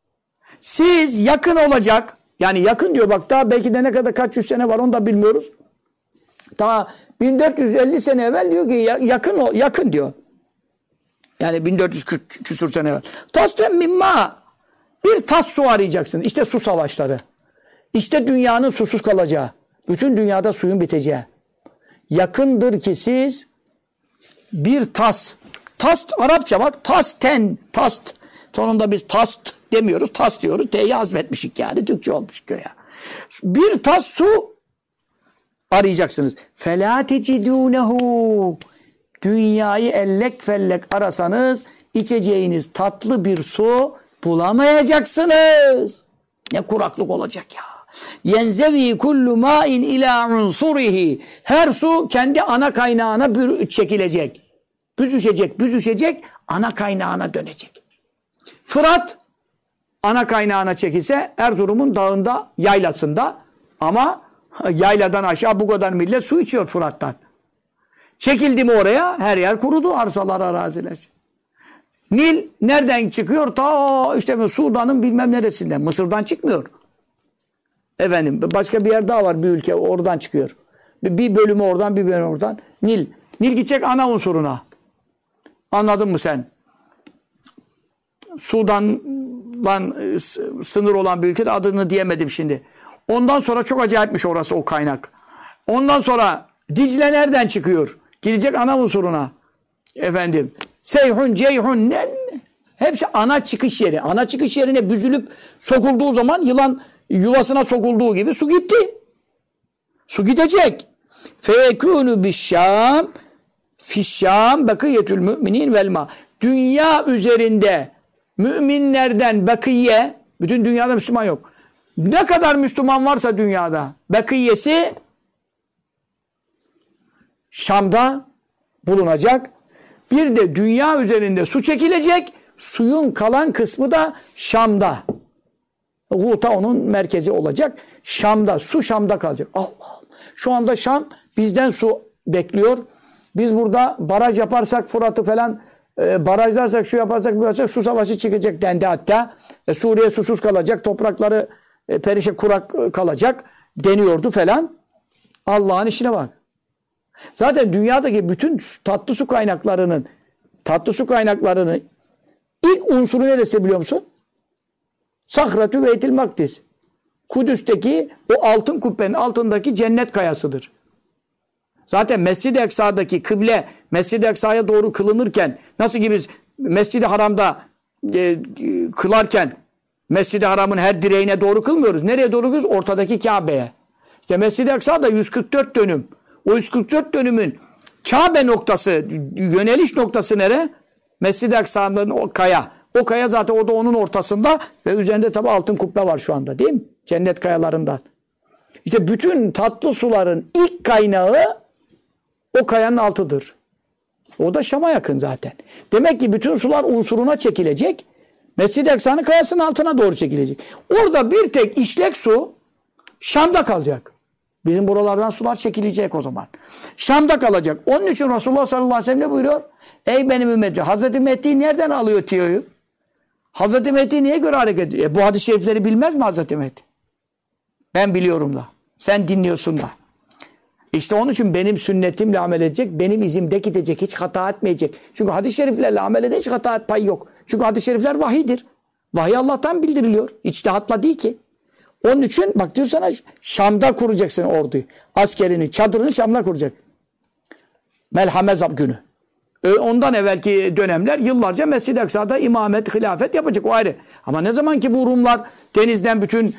Siz yakın olacak. Yani yakın diyor bak daha belki de ne kadar kaç yüz sene var onu da bilmiyoruz. Daha 1450 sene evvel diyor ki yakın diyor. Yani 1440 küsur sene evvel. Tasten min ma. Bir tas su arayacaksın. İşte su savaşları. İşte dünyanın susuz kalacağı. Bütün dünyada suyun biteceği. Yakındır ki siz bir tas Arapça bak tast sonunda biz tast demiyoruz tas diyoruz T'yi hazmetmişik yani Türkçe olmuş köye. Bir tas su arayacaksınız. فَلَا تَجِدُونَهُ Dünyayı ellek fellek arasanız içeceğiniz tatlı bir su bulamayacaksınız. Ne kuraklık olacak ya. Yenzevi kullu ma'in ila unsurihi. Her su kendi ana kaynağına çekilecek. Büzüşecek, ana kaynağına dönecek. Fırat ana kaynağına çekilse Erzurum'un dağında, yaylasında ama yayladan aşağı bu kadar millet su içiyor Fırat'tan. Çekildi mi oraya her yer kurudu arsalar, araziler. Nil nereden çıkıyor? Ta işte Sudan'ın bilmem neresinden. Mısır'dan çıkmıyor. Başka bir yer daha var bir ülke oradan çıkıyor. Bir bölümü oradan bir bölümü oradan. Nil gidecek ana unsuruna. Anladın mı sen? Sudan'dan sınır olan bir ülkede adını diyemedim şimdi. Ondan sonra çok acayipmiş orası o kaynak. Ondan sonra Dicle nereden çıkıyor? Gidecek ana unsuruna. Efendim. Seyhun, Ceyhun hepsi ana çıkış yeri. Ana çıkış yerine büzülüp sokulduğu zaman yılan yuvasına sokulduğu gibi su gitti. Su gidecek. Feyekûnü bişşâm fişşâm bakiyetül müminin velma. Dünya üzerinde müminlerden bakiye, bütün dünyada Müslüman yok. Ne kadar Müslüman varsa dünyada bakiyesi Şam'da bulunacak. Bir de dünya üzerinde su çekilecek. Suyun kalan kısmı da Şam'da. Guta onun merkezi olacak. Şam'da. Su Şam'da kalacak. Allah Allah. Şu anda Şam bizden su bekliyor. Biz burada baraj yaparsak Fırat'ı falan barajlarsak şu yaparsak bu yaparsak su savaşı çıkacak dendi hatta. Suriye susuz kalacak. Toprakları perişe kurak kalacak deniyordu falan. Allah'ın işine bak. Zaten dünyadaki bütün tatlı su kaynaklarının ilk unsuru neresi biliyor musun? Sahratü Beytil Makdis. Kudüs'teki o altın kubbenin altındaki cennet kayasıdır. Zaten Mescid-i Eksa'daki kıble Mescid-i Eksa'ya doğru kılınırken nasıl ki biz Mescid-i Haram'da kılarken Mescid-i Haram'ın her direğine doğru kılmıyoruz. Nereye doğru kılıyoruz? Ortadaki Kabe'ye. İşte Mescid-i Eksa'da 144 dönüm. O 144 dönümün Kabe noktası, yöneliş noktası nere? Mescid-i Eksa'nın o kaya. O kaya zaten o da onun ortasında ve üzerinde tabi altın kubbe var şu anda değil mi? Cennet kayalarından. İşte bütün tatlı suların ilk kaynağı o kayanın altıdır. O da Şam'a yakın zaten. Demek ki bütün sular unsuruna çekilecek. Mescid-i Eksa'nın kayasının altına doğru çekilecek. Orada bir tek işlek su Şam'da kalacak. Bizim buralardan sular çekilecek o zaman. Şam'da kalacak. Onun için Resulullah sallallahu aleyhi ve sellem ne buyuruyor? Ey benim ümmetim. Hazreti Mehdi nereden alıyor tiyoyu? Hazreti Mehdi niye göre hareket ediyor? Bu hadis-i şerifleri bilmez mi Hazreti Mehdi? Ben biliyorum da. Sen dinliyorsun da. İşte onun için benim sünnetimle amel edecek, benim izimde gidecek, hiç hata etmeyecek. Çünkü hadis-i şeriflerle amel edecek, hiç hata payı yok. Çünkü hadis-i şerifler vahiydir. Vahiy Allah'tan bildiriliyor. İçtihatla değil ki. Onun için bak diyor sana Şam'da kuracaksın orduyu. Askerini, çadırını Şam'da kuracak. Melhame günü. Ondan evvelki dönemler yıllarca Mescid-i Aksa'da imamet, hilafet yapacak o ayrı. Ama ne zaman ki bu Rumlar denizden bütün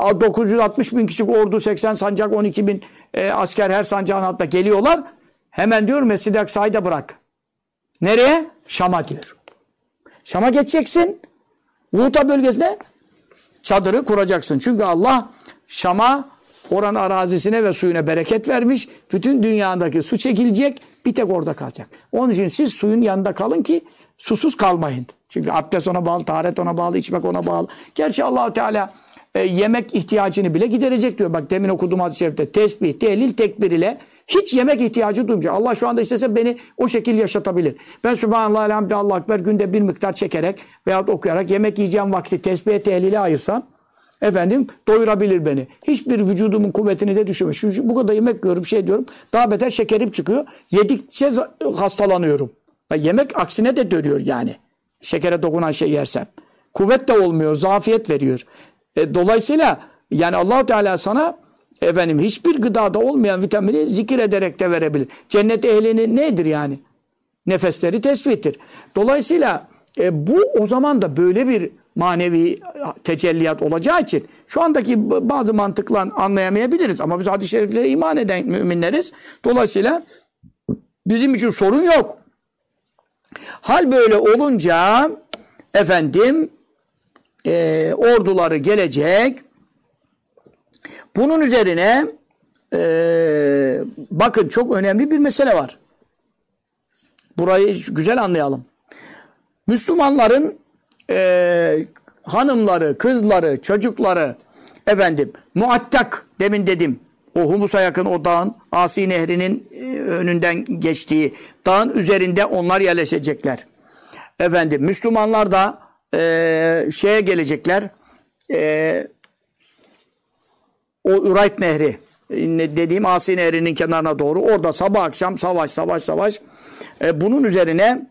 960 bin kişilik ordu, 80 sancak, 12 bin asker her sancağın altında geliyorlar. Hemen diyor Mescid-i Aksa'yı da bırak. Nereye? Şam'a diyor. Şam'a geçeceksin. Guta bölgesine çadırı kuracaksın. Çünkü Allah Şam'a oranın arazisine ve suyuna bereket vermiş. Bütün dünyadaki su çekilecek. Bir tek orada kalacak. Onun için siz suyun yanında kalın ki susuz kalmayın. Çünkü abdest ona bağlı, taharet ona bağlı, içmek ona bağlı. Gerçi Allah-u Teala yemek ihtiyacını bile giderecek diyor. Bak demin okuduğum hadis-i şerifte tesbih, tehlil, tekbir ile hiç yemek ihtiyacı duymayacak. Allah şu anda istese beni o şekilde yaşatabilir. Ben Sübhanallah, Elhamdülillah, Allahu Ekber günde bir miktar çekerek veyahut okuyarak yemek yiyeceğim vakti tesbihe, tehlile ayırsam doyurabilir beni. Hiçbir vücudumun kuvvetini de düşürmez. Bu kadar yemek yiyorum, diyorum. Daha beter şekerim çıkıyor. Yedikçe hastalanıyorum. Yemek aksine de dönüyor yani. Şekere dokunan şey yersem. Kuvvet de olmuyor, zafiyet veriyor. Dolayısıyla yani Allah Teala sana hiçbir gıdada olmayan vitamini zikir ederek de verebilir. Cennet ehlinin nedir yani? Nefesleri tesbihtir. Dolayısıyla bu o zaman da böyle bir manevi tecelliyat olacağı için şu andaki bazı mantıkla anlayamayabiliriz. Ama biz hadis-i şeriflere iman eden müminleriz. Dolayısıyla bizim için sorun yok. Hal böyle olunca orduları gelecek. Bunun üzerine bakın çok önemli bir mesele var. Burayı güzel anlayalım. Müslümanların hanımları, kızları, çocukları Muattak demin dedim. O Humus'a yakın o dağın Asi Nehri'nin önünden geçtiği dağın üzerinde onlar yerleşecekler. Müslümanlar da şeye gelecekler. O Ürayt Nehri dediğim Asi Nehri'nin kenarına doğru orada sabah akşam savaş. Bunun üzerine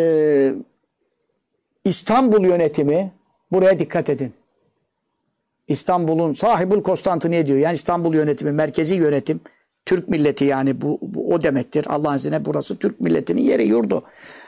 İstanbul yönetimi buraya dikkat edin. İstanbul'un sahibül Konstantiniye diyor. Yani İstanbul yönetimi, merkezi yönetim. Türk milleti yani bu o demektir. Allah'ın izniyle burası Türk milletinin yeri, yurdu.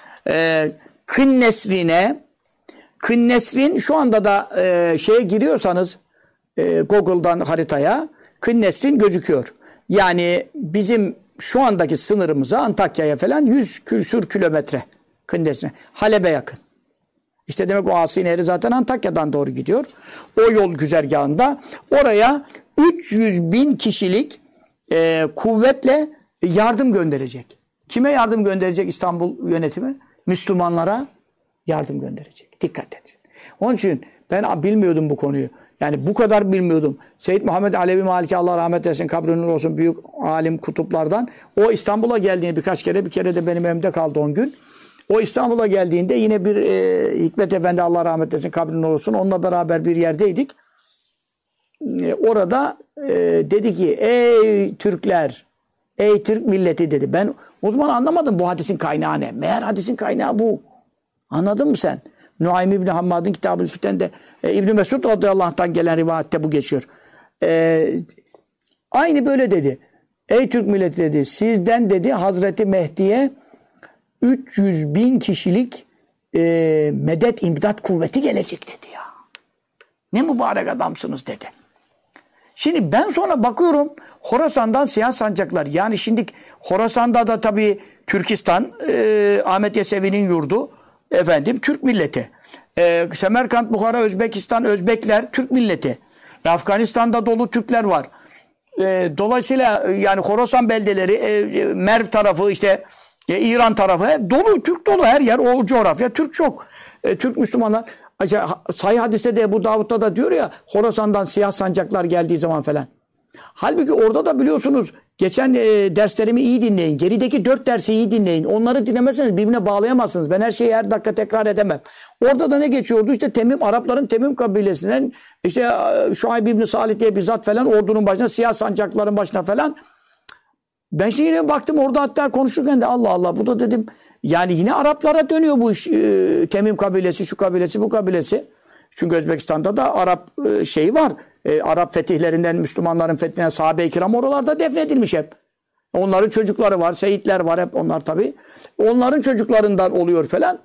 Kınnesrin şu anda da şeye giriyorsanız Google'dan haritaya Kınnesrin gözüküyor. Yani bizim şu andaki sınırımıza Antakya'ya falan 100 küsur kilometre Kınnesrin. Halep'e yakın. İşte demek o Asi Nehri zaten Antakya'dan doğru gidiyor. O yol güzergahında oraya 300 bin kişilik kuvvetle yardım gönderecek. Kime yardım gönderecek İstanbul yönetimi? Müslümanlara yardım gönderecek. Dikkat et. Onun için ben bilmiyordum bu konuyu. Yani bu kadar bilmiyordum. Seyyid Muhammed Alevi Maliki Allah rahmet eylesin, kabri nur olsun, büyük alim kutuplardan. O İstanbul'a geldiğinde birkaç kere, bir kere de benim evimde kaldı 10 gün. O İstanbul'a geldiğinde yine bir Hikmet Efendi Allah rahmet eylesin, kabri nur olsun, onunla beraber bir yerdeydik. Orada dedi ki ey Türkler, ey Türk milleti dedi. Ben o zaman anlamadım bu hadisin kaynağı ne. Meğer hadisin kaynağı bu. Anladın mı sen? Nuaym İbni Hammad'ın Kitab-ül Fiten'de İbn Mesud radıyallahu anh'tan gelen rivayette bu geçiyor. Aynı böyle dedi. Ey Türk milleti dedi. Sizden dedi Hazreti Mehdi'ye 300 bin kişilik medet imdat kuvveti gelecek dedi ya. Ne mübarek adamsınız dedi. Şimdi ben sonra bakıyorum Horasan'dan siyah sancaklar. Yani şimdi Horasan'da da tabii Türkistan, Ahmet Yesevi'nin yurdu. Efendim Türk milleti. Semerkant, Bukhara, Özbekistan, Özbekler Türk milleti. Afganistan'da dolu Türkler var. Dolayısıyla yani Horasan beldeleri, Merv tarafı işte İran tarafı dolu, Türk dolu her yer. O coğrafya Türk çok. Türk Müslümanlar. Sahih hadiste de Ebu Davud'da da diyor ya Horasan'dan siyah sancaklar geldiği zaman falan. Halbuki orada da biliyorsunuz geçen derslerimi iyi dinleyin. Gerideki 4 dersi iyi dinleyin. Onları dinlemezseniz birbirine bağlayamazsınız. Ben her şeyi her dakika tekrar edemem. Orada da ne geçiyordu? İşte Temim, Arapların Temim kabilesinden işte Şuayb İbni Salih diye bir zat falan ordunun başına, siyah sancakların başına falan. Ben şimdi yine baktım orada hatta konuşurken de Allah Allah bu da dedim yani yine Araplara dönüyor bu iş. Temim kabilesi, şu kabilesi, bu kabilesi. Çünkü Özbekistan'da da Arap şeyi var. Arap fetihlerinden, Müslümanların fethinden sahabe-i kiram oralarda defnedilmiş hep. Onların çocukları var, seyitler var hep onlar tabii. Onların çocuklarından oluyor falan.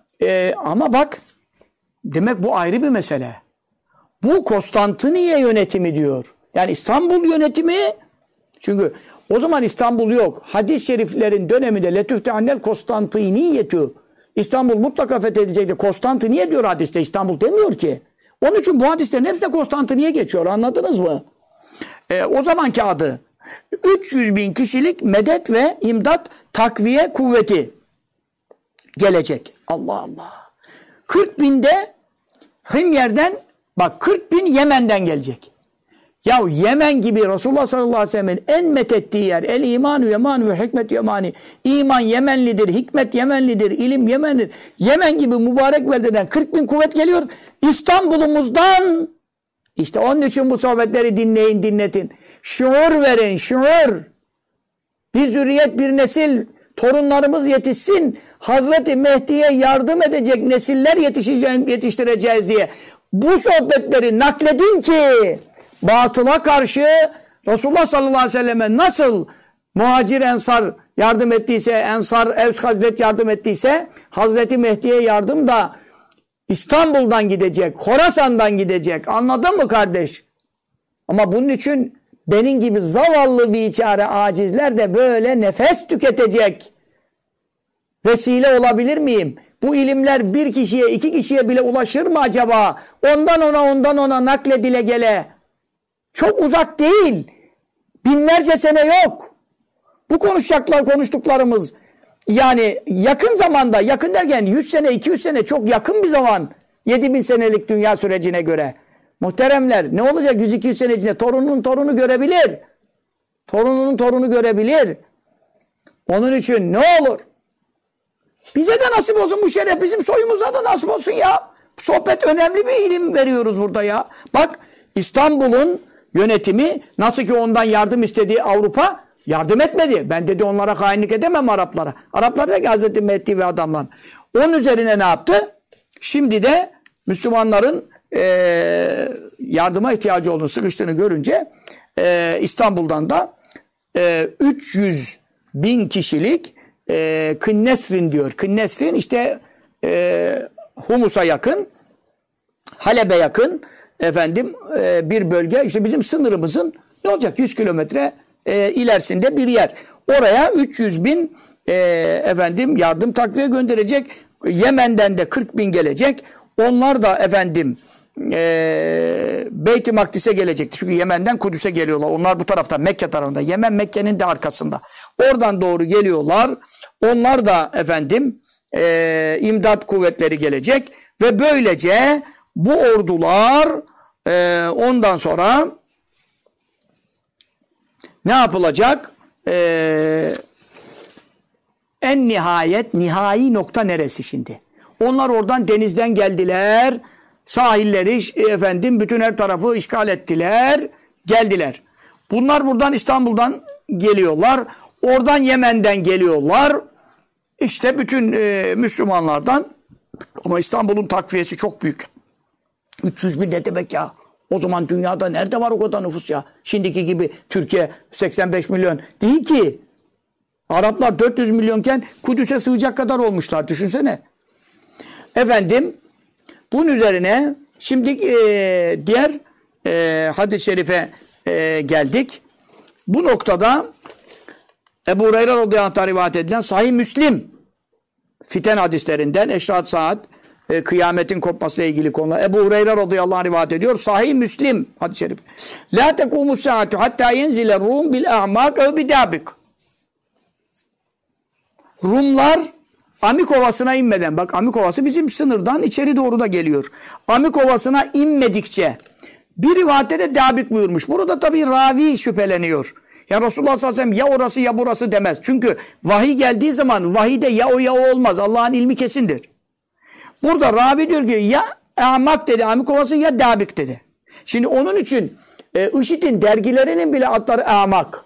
Ama bak demek bu ayrı bir mesele. Bu Konstantiniye yönetimi diyor. Yani İstanbul yönetimi çünkü o zaman İstanbul yok. Hadis-i şeriflerin döneminde letüftehannel Konstantiniyetü. İstanbul mutlaka fethedilecekti. Konstantiniye diyor hadiste. İstanbul demiyor ki. Onun için bu hadislerin hepsi de Konstantiniye geçiyor. Anladınız mı? O zamanki adı 300 bin kişilik medet ve imdat takviye kuvveti gelecek. Allah Allah. 40 binde Himyer'den bak 40 bin Yemen'den gelecek. Ya Yemen gibi Resulullah sallallahu aleyhi ve sellem'in en methettiği yer el imanu yemanu ve hikmet yemani. İman Yemenlidir, hikmet Yemenlidir, ilim Yemenlidir. Yemen gibi mübarek beldeden 40 bin kuvvet geliyor. İstanbul'umuzdan işte onun için bu sohbetleri dinleyin, dinletin. Şuur verin, şuur. Bir zürriyet, bir nesil, torunlarımız yetişsin. Hazreti Mehdi'ye yardım edecek nesiller yetiştireceğiz diye. Bu sohbetleri nakledin ki batıla karşı Resulullah sallallahu aleyhi ve selleme nasıl muhacir ensar yardım ettiyse, ensar Evs Hazret yardım ettiyse Hazreti Mehdi'ye yardım da İstanbul'dan gidecek, Horasan'dan gidecek. Anladın mı kardeş? Ama bunun için benim gibi zavallı bir içare acizler de böyle nefes tüketecek. Vesile olabilir miyim? Bu ilimler bir kişiye, 2 kişiye bile ulaşır mı acaba? Ondan ona nakledile gele. Çok uzak değil. Binlerce sene yok. Bu konuştuklarımız yani yakın zamanda, yakın derken 100 sene, 200 sene çok yakın bir zaman. 7000 senelik dünya sürecine göre. Muhteremler ne olacak 100-200 sene içinde? Torunun torunu görebilir. Torununun torunu görebilir. Onun için ne olur? Bize de nasip olsun bu şeref. Bizim soyumuza da nasip olsun ya. Sohbet önemli bir ilim veriyoruz burada ya. Bak İstanbul'un yönetimi nasıl ki ondan yardım istediği Avrupa yardım etmedi. Ben dedi onlara hainlik edemem Araplara. Araplar da ki Hazreti Mehdi ve adamlar. Onun üzerine ne yaptı? Şimdi de Müslümanların yardıma ihtiyacı olduğunu, sıkıştığını görünce İstanbul'dan da 300 bin kişilik Kınnesrin diyor. Kınnesrin işte Humus'a yakın, Halep'e yakın bir bölge. İşte bizim sınırımızın ne olacak? 100 kilometre ilerisinde bir yer. Oraya 300 bin yardım takviye gönderecek. Yemen'den de 40 bin gelecek. Onlar da Beyt-i Makdis'e gelecekti. Çünkü Yemen'den Kudüs'e geliyorlar. Onlar bu tarafta, Mekke tarafında. Yemen Mekke'nin de arkasında. Oradan doğru geliyorlar. Onlar da imdat kuvvetleri gelecek. Ve böylece bu ordular ondan sonra ne yapılacak? En nihai nokta neresi şimdi? Onlar oradan denizden geldiler. Sahilleri bütün her tarafı işgal ettiler. Geldiler. Bunlar buradan İstanbul'dan geliyorlar. Oradan Yemen'den geliyorlar. İşte bütün Müslümanlardan, ama İstanbul'un takviyesi çok büyük. 300 bin ne demek ya? O zaman dünyada nerede var o kadar nüfus ya? Şimdiki gibi Türkiye 85 milyon değil ki. Araplar 400 milyonken Kudüs'e sığacak kadar olmuşlar. Düşünsene. Bunun üzerine şimdi diğer hadis-i şerife geldik. Bu noktada Ebu Hureyre radıyallahu anh rivayet edilen Sahih Müslim fiten hadislerinden Eşrat Saat kıyametin kopmasıyla ilgili konular. Ebu Hureyre radıyallahu anh rivayet ediyor. Sahih Müslim hadis-i şerif. La tekumus saatu hatta yenzile Rum bil a'mak ev bidabik. Rumlar Amik Ovası'na inmeden, bak Amik Ovası bizim sınırdan içeri doğru da geliyor. Amik Ovası'na inmedikçe, bir rivayette de Dabik buyurmuş. Burada tabii ravi şüpheleniyor. Ya Resulullah sallallahu aleyhi ve sellem ya orası ya burası demez. Çünkü vahiy geldiği zaman vahide ya o ya o olmaz. Allah'ın ilmi kesindir. Burada ravi diyor ki ya Amak dedi, Amik Ovası ya Dabik dedi. Şimdi onun için IŞİD'in dergilerinin bile adları Amak.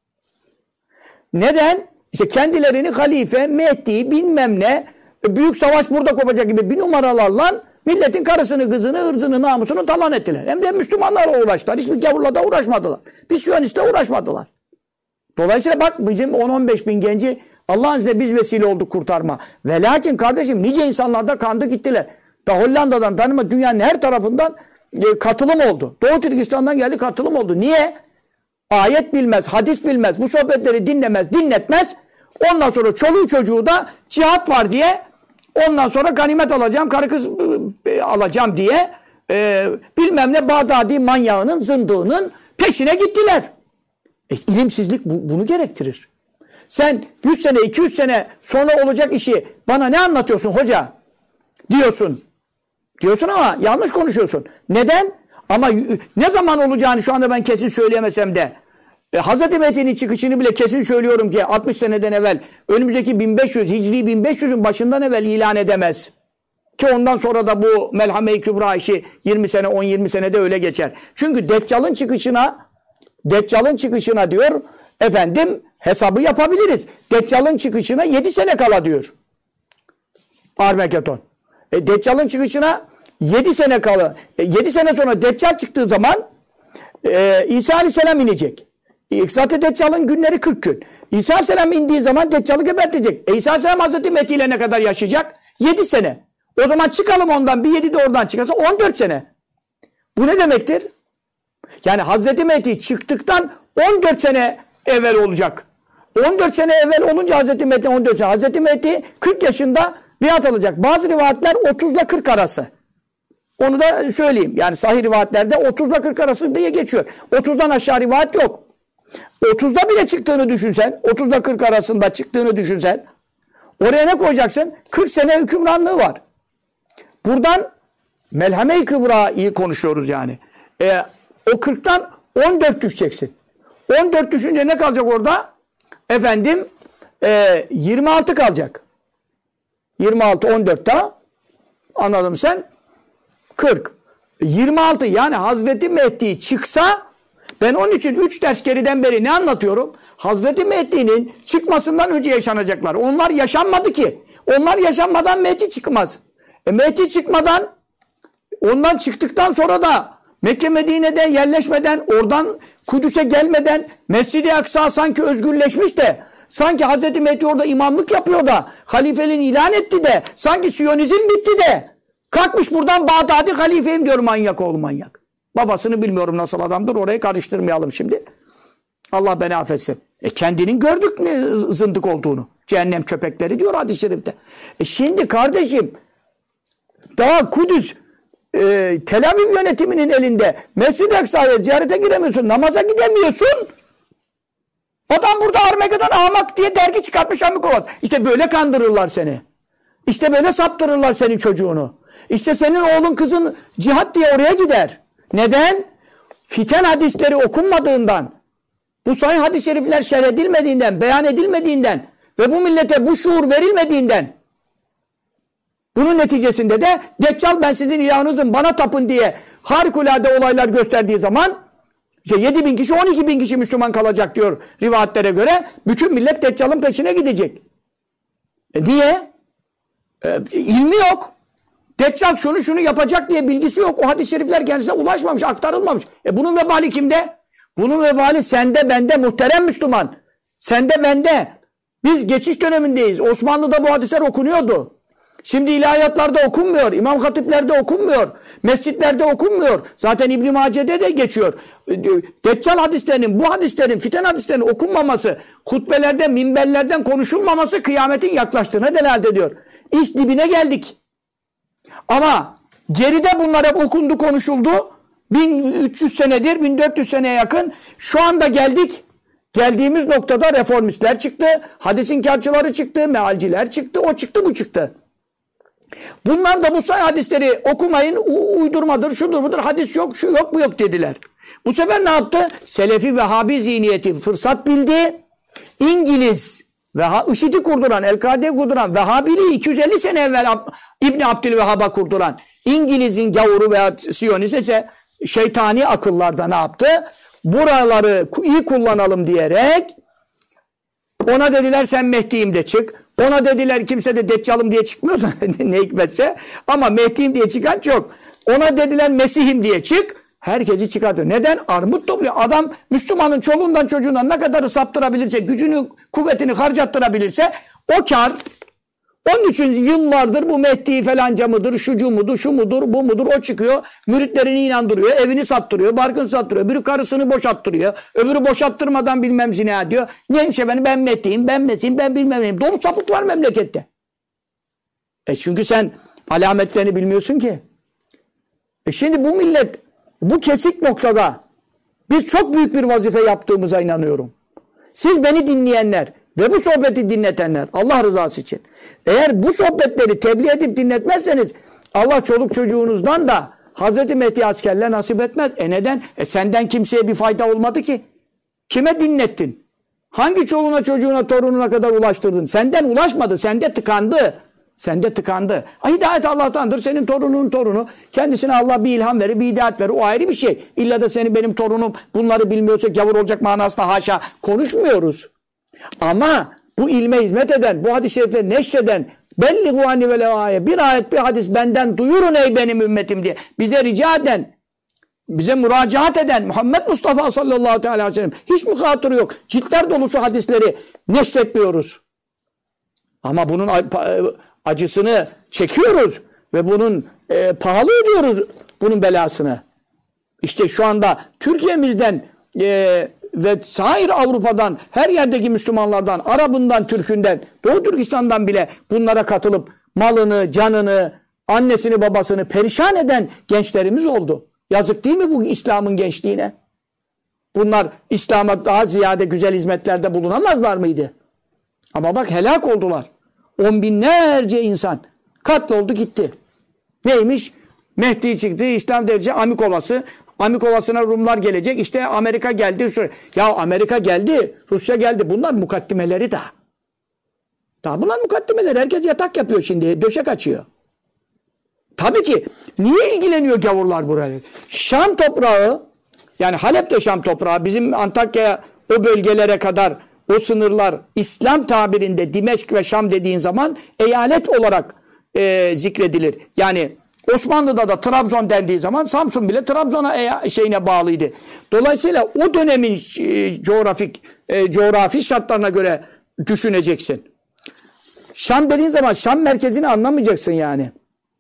Neden? İşte kendilerini halife, Mehdi, bilmem ne, büyük savaş burada kopacak gibi bir numaralarla milletin karısını, kızını, ırzını, namusunu talan ettiler. Hem de Müslümanlarla uğraştılar. Hiçbir gavurla da uğraşmadılar. Bir Siyonistle uğraşmadılar. Dolayısıyla bak bizim 10-15 bin genci Allah'ın izniyle biz vesile olduk kurtarma. Ve lakin kardeşim nice insanlar da kandı gittiler. Da Hollanda'dan tanıma dünyanın her tarafından katılım oldu. Doğu Türkistan'dan geldi katılım oldu. Niye? Ayet bilmez, hadis bilmez, bu sohbetleri dinlemez, dinletmez. Ondan sonra çoluğu çocuğu da cihat var diye, ondan sonra ganimet alacağım, karı kız alacağım diye bilmem ne Bağdadi manyağının, zındığının peşine gittiler. İlimsizlik bunu gerektirir. Sen 100 sene, 200 sene sonra olacak işi bana ne anlatıyorsun hoca? Diyorsun. Diyorsun ama yanlış konuşuyorsun. Neden? Ama ne zaman olacağını şu anda ben kesin söyleyemesem de Hz. Mehdi'nin çıkışını bile kesin söylüyorum ki 60 seneden evvel önümüzdeki 1500 Hicri 1500'ün başından evvel ilan edemez. Ki ondan sonra da bu Melhame-i Kübra işi 20 sene 10-20 senede öyle geçer. Çünkü Deccal'ın çıkışına diyor hesabı yapabiliriz. Deccal'ın çıkışına 7 sene kala diyor. Armageddon. Deccal'ın çıkışına 7 sene kala. 7 sene sonra Deccal çıktığı zaman İsa Aleyhisselam inecek. Zaten Deccal'ın günleri 40 gün. İsa Aleyhisselam indiği zaman Deccal'ı gebertecek. İsa Aleyhisselam Hazreti Mehdi ile ne kadar yaşayacak? 7 sene. O zaman çıkalım ondan bir 7 de oradan çıkarsa 14 sene. Bu ne demektir? Yani Hazreti Mehdi çıktıktan 14 sene evvel olacak. 14 sene evvel olunca Hazreti Mehdi 14 sene. Hazreti Mehdi 40 yaşında biat alacak. Bazı rivayetler 30 ile 40 arası. Onu da söyleyeyim. Yani sahih rivayetlerde 30 ile 40 arası diye geçiyor. 30'dan aşağı rivayet yok. 30'da bile çıktığını düşünsen, 30 ile 40 arasında çıktığını düşünsen, oraya ne koyacaksın? 40 sene hükümranlığı var. Buradan Melhame-i Kübra'yı konuşuyoruz yani. O 40'tan 14 düşeceksin. 14 düşünce ne kalacak orada? 26 kalacak. 26, 14 daha. Anladın mı sen? 40. 26 yani Hazreti Mehdi çıksa, ben onun için 3 ders geriden beri ne anlatıyorum? Hazreti Mehdi'nin çıkmasından önce yaşanacaklar. Onlar yaşanmadı ki. Onlar yaşanmadan Mehdi çıkmaz. Mehdi çıkmadan, ondan çıktıktan sonra da Mekke Medine'de yerleşmeden, oradan Kudüs'e gelmeden Mescid-i Aksa sanki özgürleşmiş de, sanki Hazreti Mehdi orada imamlık yapıyor da, halifeliğini ilan etti de, sanki Siyonizm bitti de, kalkmış buradan Bağdadi halifeyim diyor, manyak oğlu manyak. Babasını bilmiyorum nasıl adamdır, orayı karıştırmayalım şimdi. Allah beni affetsin. Kendinin gördük ne zındık olduğunu. Cehennem köpekleri diyor hadis-i şerifte. Şimdi kardeşim, daha Kudüs, Tel Aviv yönetiminin elinde, Mescid-i Aksa'ya ziyarete giremiyorsun, namaza gidemiyorsun. Adam burada Armageddon ahmak diye dergi çıkartmış Amikovat. İşte böyle kandırırlar seni. İşte böyle saptırırlar senin çocuğunu. İşte senin oğlun kızın cihat diye oraya gider. Neden? Fiten hadisleri okunmadığından, bu sahih hadis-i şerifler şerh edilmediğinden, beyan edilmediğinden ve bu millete bu şuur verilmediğinden, bunun neticesinde de Deccal ben sizin ilahınızım bana tapın diye harikulade olaylar gösterdiği zaman işte 7.000 kişi 12.000 kişi Müslüman kalacak diyor rivayetlere göre. Bütün millet Deccal'ın peşine gidecek. Niye? İlmi yok. Deccal şunu yapacak diye bilgisi yok. O hadis-i şerifler kendisine ulaşmamış, aktarılmamış. Bunun vebali kimde? Bunun vebali sende, bende muhterem Müslüman. Sende, bende. Biz geçiş dönemindeyiz. Osmanlı'da bu hadisler okunuyordu. Şimdi ilahiyatlarda okunmuyor. İmam hatiplerde okunmuyor. Mescitlerde okunmuyor. Zaten İbn-i Mace'de de geçiyor. Deccal hadislerinin, bu hadislerin, fiten hadislerinin okunmaması, hutbelerde, minberlerden konuşulmaması kıyametin yaklaştığına delalet ediyor. İş dibine geldik. Ama geride bunlar hep okundu, konuşuldu. 1300 senedir, 1400 seneye yakın. Şu anda geldik. Geldiğimiz noktada reformistler çıktı. Hadis inkarcıları çıktı. Mealciler çıktı. O çıktı, bu çıktı. Bunlar da bu sahih hadisleri okumayın, uydurmadır, şudur budur, hadis yok, şu yok, bu yok dediler. Bu sefer ne yaptı? Selefi Vehhabi zihniyeti fırsat bildi. İngiliz IŞİD'i kurduran, El-Kaide'yi kurduran, Vehhabiliği 250 sene evvel İbn Abdülvehhab'a kurduran İngiliz'in gavuru veya Siyonist ise şeytani akıllarda ne yaptı? Buraları iyi kullanalım diyerek ona dediler sen Mehdi'yim de çık. Ona dediler kimse de Deccal'ım diye çıkmıyor da ne hikmetse. Ama Mehdi'yim diye çıkan çok. Ona dediler Mesih'im diye çık. Herkesi çıkartıyor. Neden? Armut topluyor. Adam Müslümanın çoluğundan çocuğundan ne kadarı saptırabilirse, gücünü, kuvvetini harcattırabilirse o kar. Onun için yıllardır bu Mehdi falanca mıdır, şucu mudur, şu mudur, bu mudur, o çıkıyor. Müritlerini inandırıyor, evini sattırıyor, barkını sattırıyor. Öbürü karısını boşattırıyor. Öbürü boşattırmadan bilmem zina diyor. Neymiş efendim ben Mehdi'yim, ben Mesih'im, ben bilmem neyim. Dolu sapık var memlekette. Çünkü sen alametlerini bilmiyorsun ki. Şimdi bu millet bu kesik noktada biz çok büyük bir vazife yaptığımıza inanıyorum. Siz beni dinleyenler ve bu sohbeti dinletenler Allah rızası için. Eğer bu sohbetleri tebliğ edip dinletmezseniz Allah çoluk çocuğunuzdan da Hazreti Mehdi askerler nasip etmez. Neden? Senden kimseye bir fayda olmadı ki. Kime dinlettin? Hangi çoluğuna çocuğuna torununa kadar ulaştırdın? Senden ulaşmadı. Sende tıkandı. Sende tıkandı. Hidayet Allah'tandır. Senin torunun torunu. Kendisine Allah bir ilham verir, bir hidayet verir. O ayrı bir şey. İlla da seni benim torunum bunları bilmiyorsa gavur olacak manasında haşa konuşmuyoruz. Ama bu ilme hizmet eden, bu hadis-i şerifleri neşreden, belliğu anni ve levaye, bir ayet bir hadis benden duyurun ey benim ümmetim diye bize rica eden, bize müracaat eden Muhammed Mustafa sallallahu aleyhi ve sellem hiç mi hatırı yok? Ciltler dolusu hadisleri neşretmiyoruz. Ama bunun acısını çekiyoruz ve bunun pahalı ödüyoruz bunun belasını. İşte şu anda Türkiye'mizden ve sair Avrupa'dan, her yerdeki Müslümanlardan, Arabından, Türk'ünden, Doğu Türkistan'dan bile bunlara katılıp malını, canını, annesini, babasını perişan eden gençlerimiz oldu. Yazık değil mi bu İslam'ın gençliğine? Bunlar İslam'a daha ziyade güzel hizmetlerde bulunamazlar mıydı? Ama bak helak oldular. 10 binlerce insan katloldu gitti. Neymiş? Mehdi çıktı, İslam devleti Amikovası. Amikovası'na Rumlar gelecek. İşte Amerika geldi. Ya Amerika geldi, Rusya geldi. Bunlar mukaddimeleri daha. Daha bunlar mukaddimeleri. Herkes yatak yapıyor şimdi. Döşek açıyor. Tabii ki. Niye ilgileniyor gavurlar buraya? Şam toprağı, yani Halep'te Şam toprağı, bizim Antakya o bölgelere kadar o sınırlar İslam tabirinde Dimeşk ve Şam dediğin zaman eyalet olarak zikredilir. Yani Osmanlı'da da Trabzon dendiği zaman Samsun bile Trabzon'a şeyine bağlıydı. Dolayısıyla o dönemin coğrafi şartlarına göre düşüneceksin. Şam dediğin zaman Şam merkezini anlamayacaksın yani.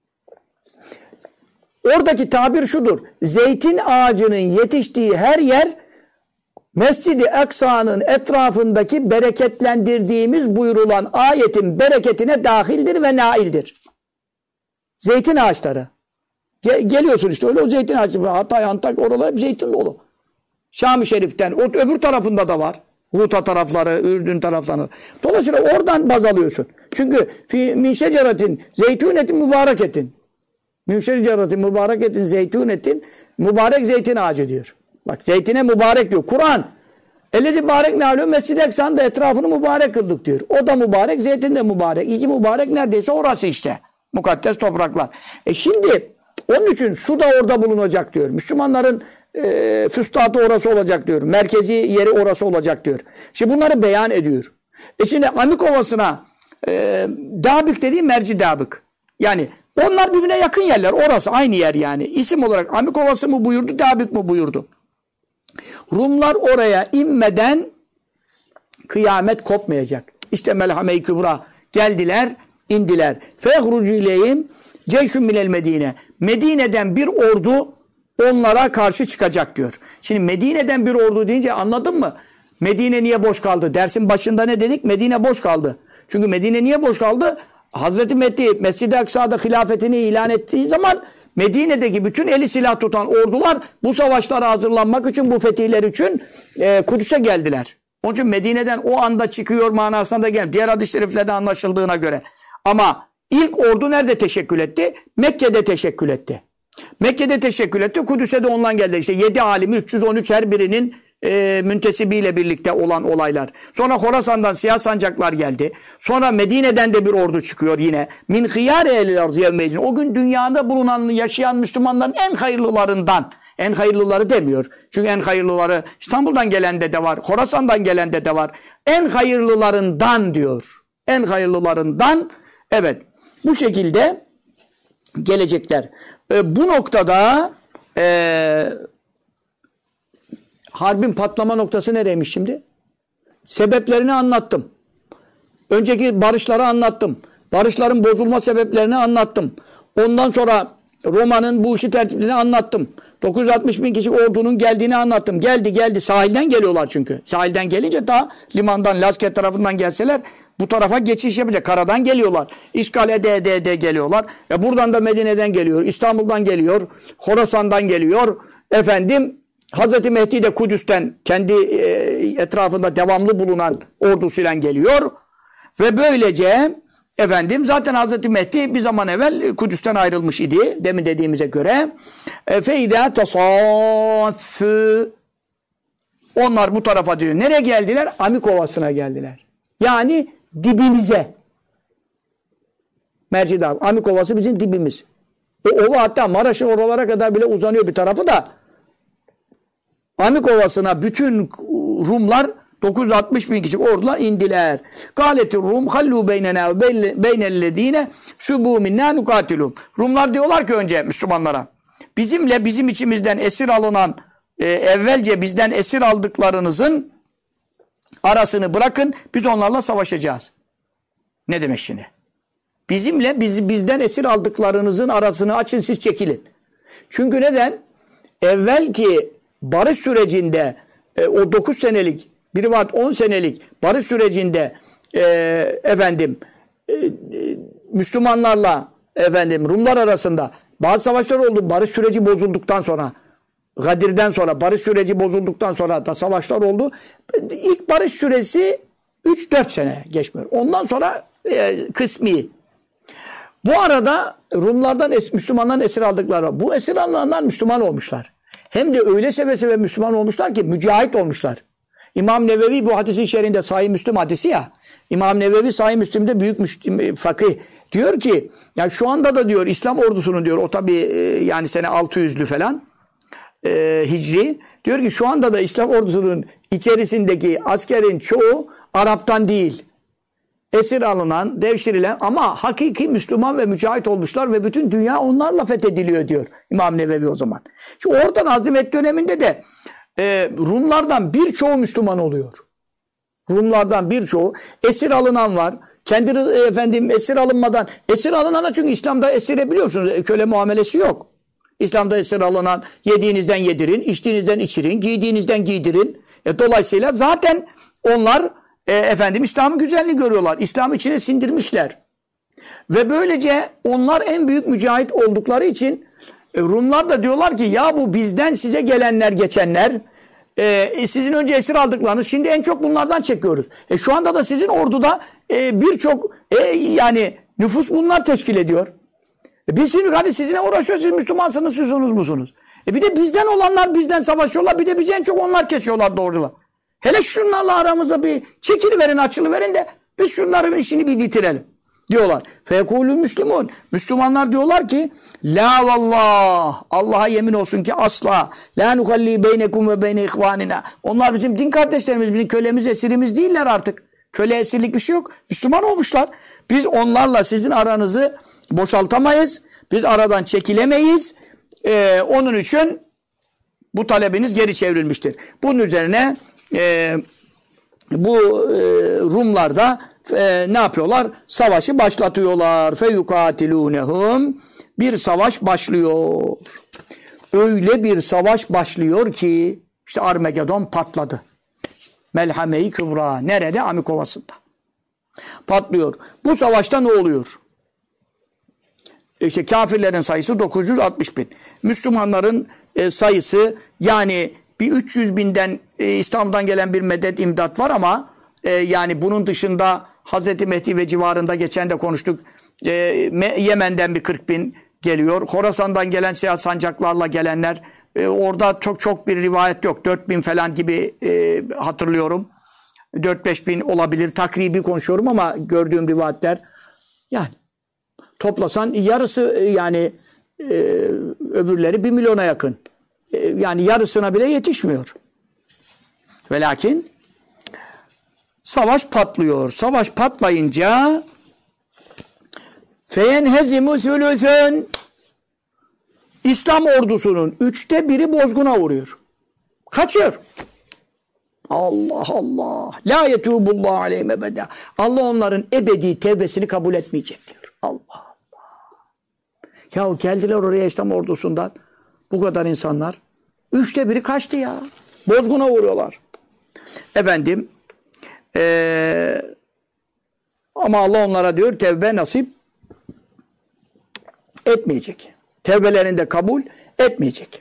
Oradaki tabir şudur. Zeytin ağacının yetiştiği her yer Mescid-i Aksa'nın etrafındaki bereketlendirdiğimiz buyurulan ayetin bereketine dahildir ve naildir. Zeytin ağaçları. Geliyorsun işte öyle o zeytin ağaçları. Hatay, Antakya oralar hep zeytin dolu. Şam-ı Şerif'ten. O öbür tarafında da var. Huta tarafları, Ürdün tarafları. Dolayısıyla oradan baz alıyorsun. Çünkü min şeceratin zeytunetin mübareketin. Min şeceratin mübareketin zeytunetin mübarek zeytin ağacı diyor. Bak zeytine mübarek diyor. Kur'an. Ellezi mübarek ne alıyor? Mescid-i Aksa'nın da etrafını mübarek kıldık diyor. O da mübarek, zeytin de mübarek. İki mübarek neredeyse orası işte. Mukaddes topraklar. Şimdi onun için su da orada bulunacak diyor. Müslümanların füstatı orası olacak diyor. Merkezi yeri orası olacak diyor. Şimdi bunları beyan ediyor. Şimdi Amik Ovası'na Dabık dediği Merci Dabık. Yani onlar birbirine yakın yerler. Orası aynı yer yani. İsim olarak Amik Ovası mı buyurdu, Dabık mı buyurdu? Rumlar oraya inmeden kıyamet kopmayacak. İşte Melhame-i Kübra geldiler, indiler. Fehrucu ileyhim ceyşun minel Medine. Medine'den bir ordu onlara karşı çıkacak diyor. Şimdi Medine'den bir ordu deyince anladın mı? Medine niye boş kaldı? Dersin başında ne dedik? Medine boş kaldı. Çünkü Medine niye boş kaldı? Hazreti Mehdi Mescid-i Aksa'da hilafetini ilan ettiği zaman Medine'deki bütün eli silah tutan ordular bu savaşlara hazırlanmak için, bu fetihler için Kudüs'e geldiler. Onun için Medine'den o anda çıkıyor manasına da gelmiyor. Diğer hadis-i şeriflerde anlaşıldığına göre. Ama ilk ordu nerede teşekkül etti? Mekke'de teşekkül etti. Mekke'de teşekkül etti. Kudüs'e de ondan geldi. İşte 7 alimi 313 her birinin müntesibiyle birlikte olan olaylar. Sonra Horasan'dan siyah sancaklar geldi. Sonra Medine'den de bir ordu çıkıyor yine. Min hiyâre ehlil arz yevmeycin. O gün dünyada bulunan, yaşayan Müslümanların en hayırlılarından. En hayırlıları demiyor. Çünkü en hayırlıları İstanbul'dan gelen de var. Horasan'dan gelen de var. En hayırlılarından diyor. En hayırlılarından. Evet. Bu şekilde gelecekler. Bu noktada harbin patlama noktası nereymiş şimdi? Sebeplerini anlattım. Önceki barışları anlattım. Barışların bozulma sebeplerini anlattım. Ondan sonra Roma'nın bu işi tertibini anlattım. 960 bin kişi ordunun geldiğini anlattım. Geldi. Sahilden geliyorlar çünkü. Sahilden gelince daha limandan, Lasket tarafından gelseler bu tarafa geçiş yapacak. Karadan geliyorlar. İşgal ede geliyorlar. Buradan da Medine'den geliyor. İstanbul'dan geliyor. Horasan'dan geliyor. Hazreti Mehdi de Kudüs'ten kendi etrafında devamlı bulunan ordusuyla geliyor. Ve böylece zaten Hazreti Mehdi bir zaman evvel Kudüs'ten ayrılmış idi. Demin dediğimize göre. Feyda tasaffü. Onlar bu tarafa diyor. Nereye geldiler? Amik Ovası'na geldiler. Yani dibimize. Merci Dağı. Amik Ovası bizim dibimiz. O ova hatta Maraş'ın oralara kadar bile uzanıyor bir tarafı da. Amik Ovası'na bütün Rumlar 960 bin kişi ordular indiler. Kâletir Rum hallû beynenâ ve beynellezîne subû minnâ nukâtilûm. Rumlar diyorlar ki önce Müslümanlara, bizimle bizim içimizden esir alınan evvelce bizden esir aldıklarınızın arasını bırakın, biz onlarla savaşacağız. Ne demek şimdi? Bizimle bizden esir aldıklarınızın arasını açın, siz çekilin. Çünkü neden? Evvelki barış sürecinde o 9 senelik, biri var 10 senelik barış sürecinde Müslümanlarla Rumlar arasında bazı savaşlar oldu. Barış süreci bozulduktan sonra, Gadir'den sonra, barış süreci bozulduktan sonra da savaşlar oldu. İlk barış süresi 3-4 sene geçmiyor. Ondan sonra kısmi. Bu arada Rumlardan Müslümanların esir aldıkları var. Bu esir alınanlar Müslüman olmuşlar. Hem de öyle seve Müslüman olmuşlar ki mücahit olmuşlar. İmam Nevevi bu hadisin şerinde Sahih Müslim hadisi ya. İmam Nevevi Sahih Müslim'de büyük fakih. Diyor ki ya şu anda da diyor İslam ordusunun diyor o tabi yani sene 600'lü falan Hicri. Diyor ki şu anda da İslam ordusunun içerisindeki askerin çoğu Arap'tan değil. esir alınan, devşirilen ama hakiki Müslüman ve mücahit olmuşlar ve bütün dünya onlarla fethediliyor diyor İmam Nevevi o zaman. Şimdi oradan Azimet döneminde de Rumlardan birçoğu Müslüman oluyor. Rumlardan birçoğu esir alınan var. Kendi esir alınmadan, esir alınana çünkü İslam'da esire biliyorsunuz köle muamelesi yok. İslam'da esir alınan yediğinizden yedirin, içtiğinizden içirin, giydiğinizden giydirin. Dolayısıyla zaten onlar İslam'ın güzelliğini görüyorlar. İslam'ı içine sindirmişler. Ve böylece onlar en büyük mücahit oldukları için Rumlar da diyorlar ki ya bu bizden size gelenler geçenler sizin önce esir aldıklarınız şimdi en çok bunlardan çekiyoruz. Şu anda da sizin orduda birçok yani nüfus bunlar teşkil ediyor. Biz şimdi hadi sizinle uğraşıyoruz, siz Müslümansınız, sizsiniz musunuz? Bir de bizden olanlar bizden savaşıyorlar, bir de bizi en çok onlar kesiyorlar doğrular. Hele şunlarla aramızda bir çekiliverin, açılıverin de biz şunların işini bir bitirelim diyorlar. Fekulü Müslümun. Müslümanlar diyorlar ki la vallah, Allah'a yemin olsun ki asla la nuhalli beynekum ve beyne ihvanina. Onlar bizim din kardeşlerimiz, bizim kölemiz, esirimiz değiller artık. Köle esirlik bir şey yok. Müslüman olmuşlar. Biz onlarla sizin aranızı boşaltamayız. Biz aradan çekilemeyiz. Onun için bu talebiniz geri çevrilmiştir. Bunun üzerine bu Rumlar da ne yapıyorlar? Savaşı başlatıyorlar. Feyukatilûnehum. Bir savaş başlıyor. Öyle bir savaş başlıyor ki işte Armagedon patladı. Melhame-i Kübra. Nerede? Amikovası'nda. Patlıyor. Bu savaşta ne oluyor? İşte kafirlerin sayısı 960 bin. Müslümanların sayısı yani bir 300 binden İstanbul'dan gelen bir medet imdat var ama yani bunun dışında Hazreti Mehdi ve civarında geçen de konuştuk. Yemen'den bir 40 bin geliyor. Horasan'dan gelen siyah sancaklarla gelenler orada çok bir rivayet yok. 4 bin falan gibi hatırlıyorum. 4-5 bin olabilir. Takribi konuşuyorum ama gördüğüm rivayetler yani toplasan yarısı yani öbürleri 1 milyona yakın. Yani yarısına bile yetişmiyor. Ve lakin savaş patlıyor. Savaş patlayınca feyenhezimu sülüsün İslam ordusunun 1/3 bozguna uğruyor. Kaçıyor. Allah Allah. La yetubullahu aleyhim ebeda. Allah onların ebedi tevbesini kabul etmeyecek diyor. Allah Allah. Ya geldiler oraya İslam ordusundan. Bu kadar insanlar. 1/3 kaçtı ya. Bozguna uğruyorlar. Efendim ama Allah onlara diyor tevbe nasip etmeyecek. Tevbelerini de kabul etmeyecek.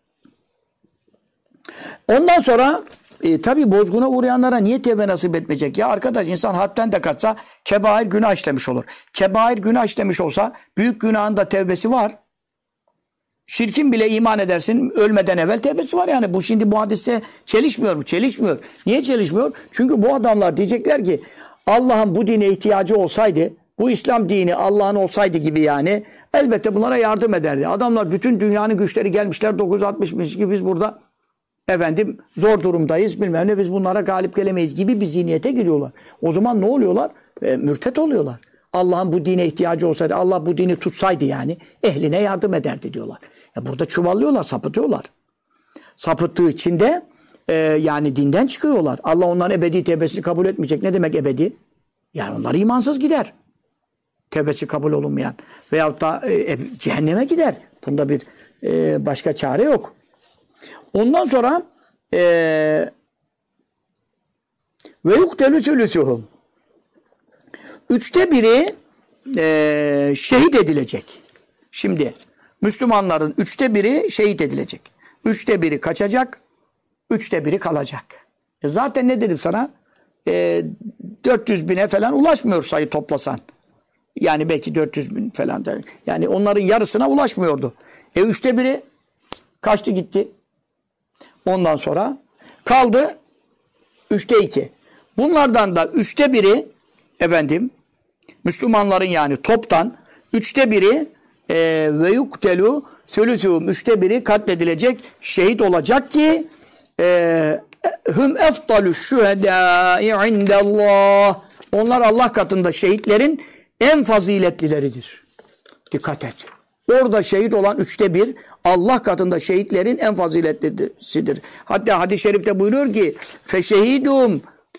Ondan sonra tabi bozguna uğrayanlara niye tevbe nasip etmeyecek? Ya arkadaş insan harpten de kaçsa kebair günah işlemiş olur. Kebair günah işlemiş olsa büyük günahın da tevbesi var. Şirkin bile iman edersin ölmeden evvel tevbesi var yani. Bu şimdi bu hadiste çelişmiyor mu? Çelişmiyor. Niye çelişmiyor? Çünkü bu adamlar diyecekler ki Allah'ın bu dine ihtiyacı olsaydı, bu İslam dini Allah'ın olsaydı gibi yani elbette bunlara yardım ederdi. Adamlar bütün dünyanın güçleri gelmişler 960 gibi biz burada efendim zor durumdayız bilmem ne biz bunlara galip gelemeyiz gibi bir zihniyete giriyorlar. O zaman ne oluyorlar? Mürtet oluyorlar. Allah'ın bu dine ihtiyacı olsaydı, Allah bu dini tutsaydı yani ehline yardım ederdi diyorlar. Burada çuvallıyorlar, sapıtıyorlar. Sapıttığı için de yani dinden çıkıyorlar. Allah onların ebedi tevbesini kabul etmeyecek. Ne demek ebedi? Yani onlar imansız gider. Tevbesi kabul olunmayan. Veyahut da cehenneme gider. Bunda bir başka çare yok. Ondan sonra ve yuktelu sülüsühüm 1/3 şehit edilecek. Şimdi Müslümanların 1/3 şehit edilecek. 1/3 kaçacak. 1/3 kalacak. Zaten ne dedim sana? 400 bine falan ulaşmıyor sayı toplasan. Yani belki 400 bin falan. Yani onların yarısına ulaşmıyordu. 1/3 kaçtı gitti. Ondan sonra kaldı 2/3. Bunlardan da 1/3 efendim Müslümanların yani toptan 1/3 ve yuktelu sülüsûm 1/3 katledilecek, şehit olacak ki hum eftalü şühedâi indellâh Onlar Allah katında şehitlerin en faziletlileridir. Dikkat et. Orada şehit olan 1/3 Allah katında şehitlerin en faziletlisidir. Hatta hadis-i şerifte buyuruyor ki feşehidum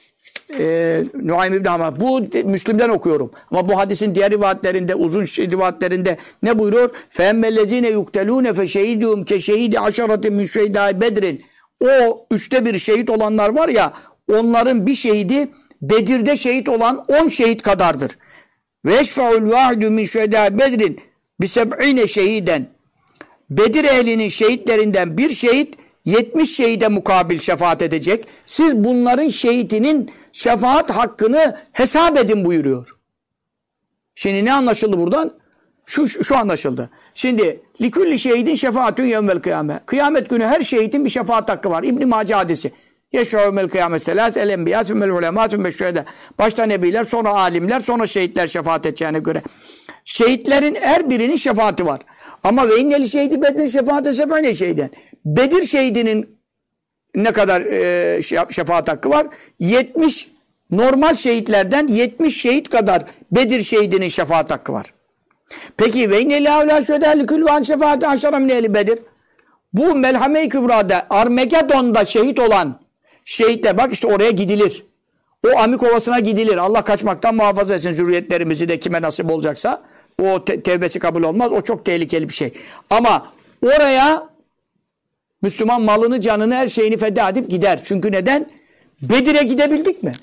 Nuaym İbn Hammad. Bu Müslim'den okuyorum. Ama bu hadisin diğer rivayetlerinde, uzun rivayetlerinde ne buyuruyor? فَاَمَّا يُقْتَلُونَ فَشَهِدُهُمْ كَشَهِدِ عَشَرَةٍ مِنْ شُهَدَاءِ بَدْرٍ. O 1/3 şehit olanlar var ya, onların bir şehidi Bedir'de şehit olan 10 şehit kadardır. وَيَشْفَعُ الْوَاحِدُ مِنْ شُهَدَاءِ بَدْرٍ بِسَبْعِينَ شَهِيدًا. Bedir ehlinin şehitlerinden bir şehit 70 şehide mukabil şefaat edecek. Siz bunların şehitinin şefaat hakkını hesap edin buyuruyor. Şimdi ne anlaşıldı buradan? Şu anlaşıldı. Şimdi likulli şehidin şefaatün yevmel kıyame. Kıyamet günü her şehidin bir şefaat hakkı var. İbn-i Mace hadisi. Yeşfâ'umel kıyamet selâs el enbiyâ sümmel ulemâ sümmel şühedâ. Başta nebiler, sonra alimler, sonra şehitler şefaat edeceğine göre. Şehitlerin her birinin şefaati var. Ama ve inneli şehidi Bedir şefaate seb'ine şehiden. Bedir şehidinin ne kadar şefaat hakkı var? 70 normal şehitlerden 70 şehit kadar Bedir şehidinin şefaat hakkı var. Peki ve inneli avlâ şühedâ kullu an şefaate aşara min ehli Bedir. Bu Melhame-i Kübra'da Armagedon'da şehit olan şehitler, bak işte oraya gidilir. O Amik Ovası'na gidilir. Allah kaçmaktan muhafaza etsin zürriyetlerimizi de, kime nasip olacaksa. O tevbesi kabul olmaz. O çok tehlikeli bir şey. Ama oraya Müslüman malını, canını, her şeyini feda edip gider. Çünkü neden? Bedir'e gidebildik mi?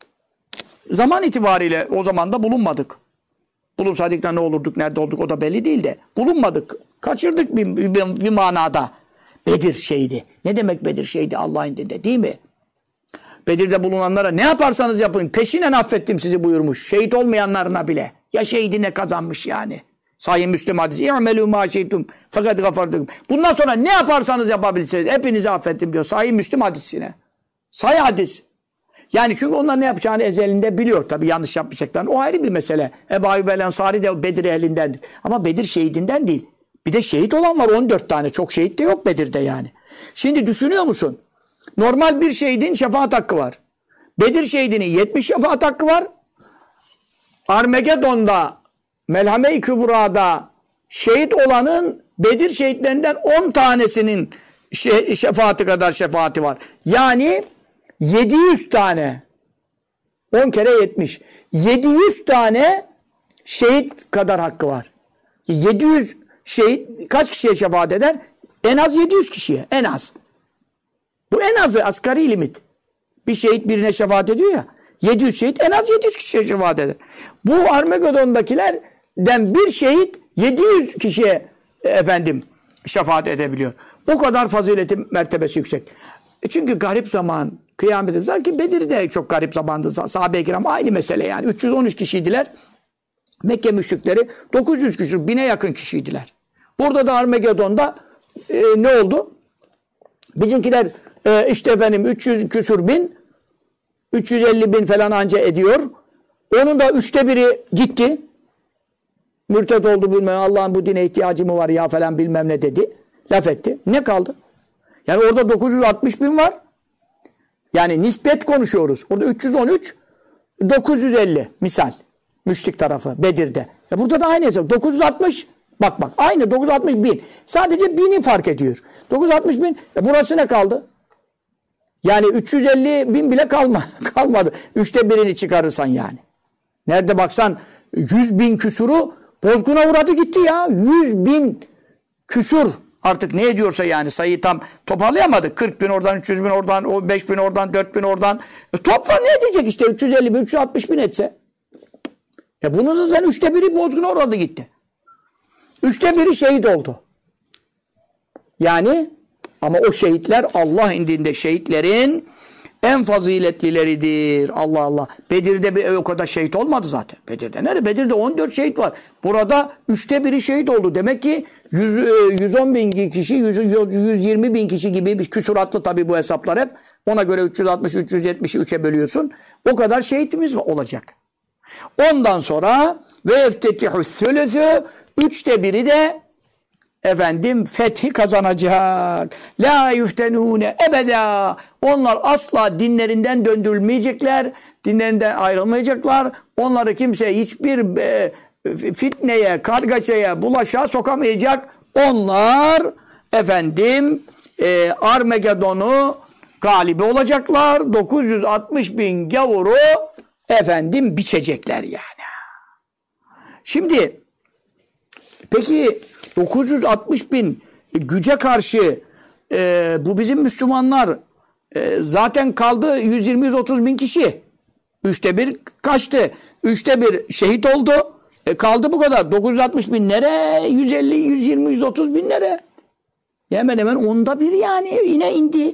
Zaman itibariyle o zaman da bulunmadık. Bulunsaydık da ne olurduk, nerede olduk o da belli değil de. Bulunmadık. Kaçırdık bir manada. Bedir şehidi. Ne demek Bedir şehidi Allah'ın indinde, değil mi? Bedir'de bulunanlara ne yaparsanız yapın peşinen affettim sizi buyurmuş. Şehit olmayanlarına bile. Ya şehidine kazanmış yani. Sahih Müslim hadisi. İ'melû mâ şehittum fakat gafartum. Bundan sonra ne yaparsanız yapabilirsiniz. Hepinizi affettim diyor. Sahih Müslim hadisine. Sahih hadis. Yani çünkü onlar ne yapacağını ezelinde biliyor. Tabii yanlış yapmayacaklarını. O ayrı bir mesele. Ebu Ayyub el-Ensari de Bedir ehlindendir. Ama Bedir şehidinden değil. Bir de şehit olan var 14 tane. Çok şehit de yok Bedir'de yani. Şimdi düşünüyor musun? Normal bir şehidin şefaat hakkı var. Bedir şehidinin 70 şefaat hakkı var. Armagedon'da, Melhame-i Kübra'da şehit olanın Bedir şehitlerinden 10 tanesinin şefaati kadar şefaati var. Yani 700 tane. 10 kere 70. 700 tane şehit kadar hakkı var. 700 şehit kaç kişiye şefaat eder? En az 700 kişiye. En az. Bu en azı, asgari limit. Bir şehit birine şefaat ediyor ya. 700 şehit en az 700 kişiye şefaat eder. Bu Armagedon'dakilerden bir şehit 700 kişiye şefaat edebiliyor. O kadar fazileti mertebesi yüksek. Çünkü garip zaman, kıyametimiz var ki Bedir de çok garip zamandı. Sahabe-i kiram aynı mesele yani. 313 kişiydiler. Mekke müşrikleri 900 kişi, 1000'e yakın kişiydiler. Burada da Armagedon'da ne oldu? Bizimkiler 300 küsur bin, 350 bin falan anca ediyor. Onun da 1/3 gitti. Mürted oldu bilmem, Allah'ın bu dine ihtiyacı mı var ya falan bilmem ne dedi. Laf etti. Ne kaldı? Yani orada 960 bin var. Yani nispet konuşuyoruz. Orada 313, 950 misal. Müşrik tarafı Bedir'de. Burada da aynı hesap. 960, bak aynı 960 bin. Sadece 1000'i fark ediyor. 960 bin. Burası ne kaldı? Yani 350 bin bile kalmadı. 1/3'ünü çıkarırsan yani. Nerede baksan 100 bin küsuru bozguna uğradı gitti ya. 100 bin küsur. Artık ne ediyorsa yani sayıyı tam toparlayamadık. 40 bin oradan, 300 bin oradan, 5 bin oradan, 4 bin oradan. Topla ne edecek işte 350 bin, 360 bin etse. Bunun da sen 1/3'ü bozguna uğradı gitti. 1/3'ü şehit oldu. Yani ama o şehitler Allah indinde şehitlerin en faziletlileridir. Allah Allah. Bedir'de o kadar şehit olmadı zaten. Bedir'de nerede? Bedir'de 14 şehit var. Burada 1/3'ü şehit oldu. Demek ki 110 bin kişi, 120 bin kişi gibi bir küsuratlı tabii bu hesaplar hep. Ona göre 360, 370'i 3'e bölüyorsun. O kadar şehitimiz olacak. Ondan sonra ve eftetihus sülüsü 1/3'ü de fethi kazanacak. La yuftenune ebeda. Onlar asla dinlerinden döndürülmeyecekler. dinlerinden ayrılmayacaklar. Onları kimse hiçbir fitneye, kargaşaya, bulaşığa sokamayacak. Onlar efendim Armagedon'u galibi olacaklar. 960 bin gavuru efendim biçecekler yani. Şimdi peki 960 bin güce karşı bu bizim Müslümanlar zaten kaldı 120-130 bin kişi. 3'te 1 kaçtı. 3'te 1 şehit oldu. Kaldı bu kadar. 960 bin nere? 150, 120, 130 bin nere? Hemen hemen 1/10 yani. Yine indi.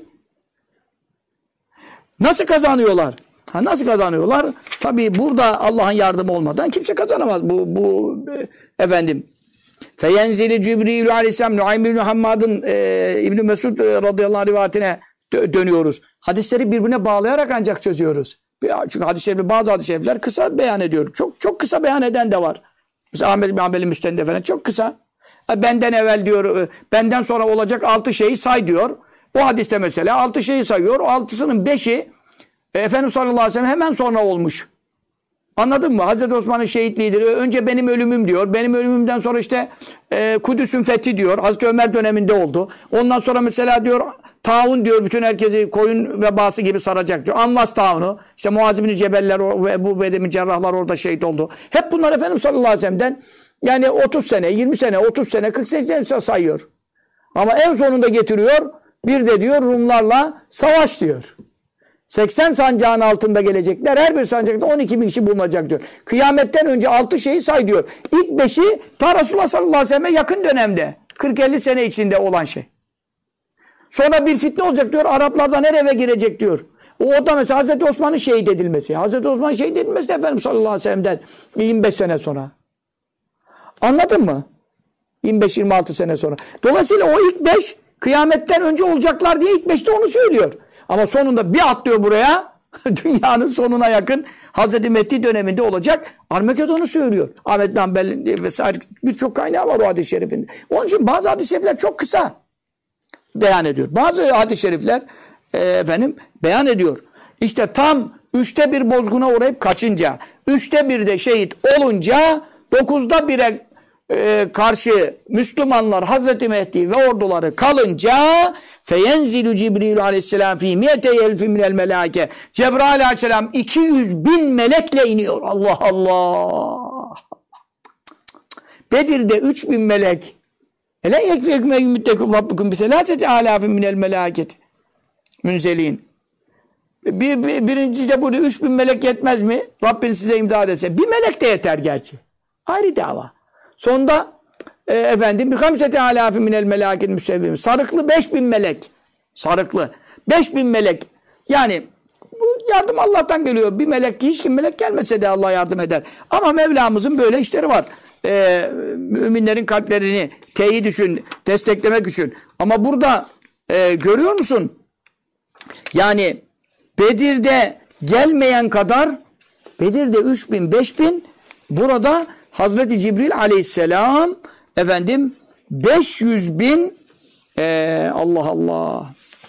Nasıl kazanıyorlar? Nasıl kazanıyorlar? Tabii burada Allah'ın yardımı olmadan kimse kazanamaz. Bu efendim. Feyenzili Cibril aleyhisselam Nuaym ibn Hammad'ın İbn Mesud radıyallahu anh rivayetine dönüyoruz. Hadisleri birbirine bağlayarak ancak çözüyoruz. Çünkü bazı hadis-i şerifler kısa beyan ediyor. Çok kısa beyan eden de var. Mesela Ahmed bin Hanbel'in Müsned'inde falan çok kısa. Benden evvel diyor, benden sonra olacak 6 şeyi say diyor. O hadiste mesela 6 şeyi sayıyor. O 6'sının 5'i Efendimiz sallallahu aleyhi ve sellem hemen sonra olmuş. Anladın mı? Hazreti Osman'ın şehitliğidir. Önce benim ölümüm diyor. Benim ölümümden sonra işte Kudüs'ün fethi diyor. Hazreti Ömer döneminde oldu. Ondan sonra mesela diyor taun diyor bütün herkesi koyun vebası gibi saracak diyor. Anvas taunu. İşte Muaz bin Cebeller ve Ebu Bedemin cerrahlar orada şehit oldu. Hep bunlar Efendimiz sallallahu aleyhi ve sellem'den yani 30 sene, 20 sene, 30 sene, 40 sene sayıyor. Ama en sonunda getiriyor. Bir de diyor Rumlarla savaş diyor. 80 sancağın altında gelecekler. Her bir sancakta 12 bin kişi bulunacak diyor. Kıyametten önce 6 şeyi say diyor. İlk 5'i ta Resulullah sallallahu aleyhi ve sellem'e yakın dönemde. 40-50 sene içinde olan şey. Sonra bir fitne olacak diyor. Araplardan her eve girecek diyor. O da mesela Hazreti Osman'ın şehit edilmesi. Hazreti Osman'ın şehit edilmesi de Efendimiz sallallahu aleyhi ve sellem'den 25 sene sonra. Anladın mı? 25-26 sene sonra. Dolayısıyla o ilk 5 kıyametten önce olacaklar diye ilk 5'te onu söylüyor. Ama sonunda bir atlıyor buraya. Dünyanın sonuna yakın Hazreti Mehdi döneminde olacak. Armagedon'u söylüyor. Ahmet bin Hanbel vesaire birçok kaynağı var o hadis-i şerifinde. Onun için bazı hadis-i şerifler çok kısa beyan ediyor. Bazı hadis-i şerifler efendim beyan ediyor. İşte tam 3'te 1 bozguna uğrayıp kaçınca, 3'te 1'de şehit olunca 9'da 1'e karşı Müslümanlar Hazreti Mehdi ve orduları kalınca feyenzilu Cibril aleyhisselam fi miyete elfi minel melâke Cebrail aleyhisselam 200 bin melekle iniyor. Allah Allah. Bedir'de 3 bin melek. Elen yekfekme yümmittekum rabbukum biselâseti alâfin minel melâketi münzelîn. Birincide burada 3 bin melek yetmez mi? Rabbin size imdad etse. Bir melek de yeter gerçi. Ayrı dava. Sonunda efendim bir hamsete alâfin minel melâket müsevvim. Sarıklı 5000 melek. Sarıklı. 5000 melek. Yani bu yardım Allah'tan geliyor. Bir melek ki hiç kim melek gelmese de Allah yardım eder. Ama Mevlamızın böyle işleri var. Müminlerin kalplerini teyit için, desteklemek için. Ama burada görüyor musun? Yani Bedir'de gelmeyen kadar Bedir'de 3000, 5000 burada Hazreti Cibril aleyhisselam efendim 500 bin Allah Allah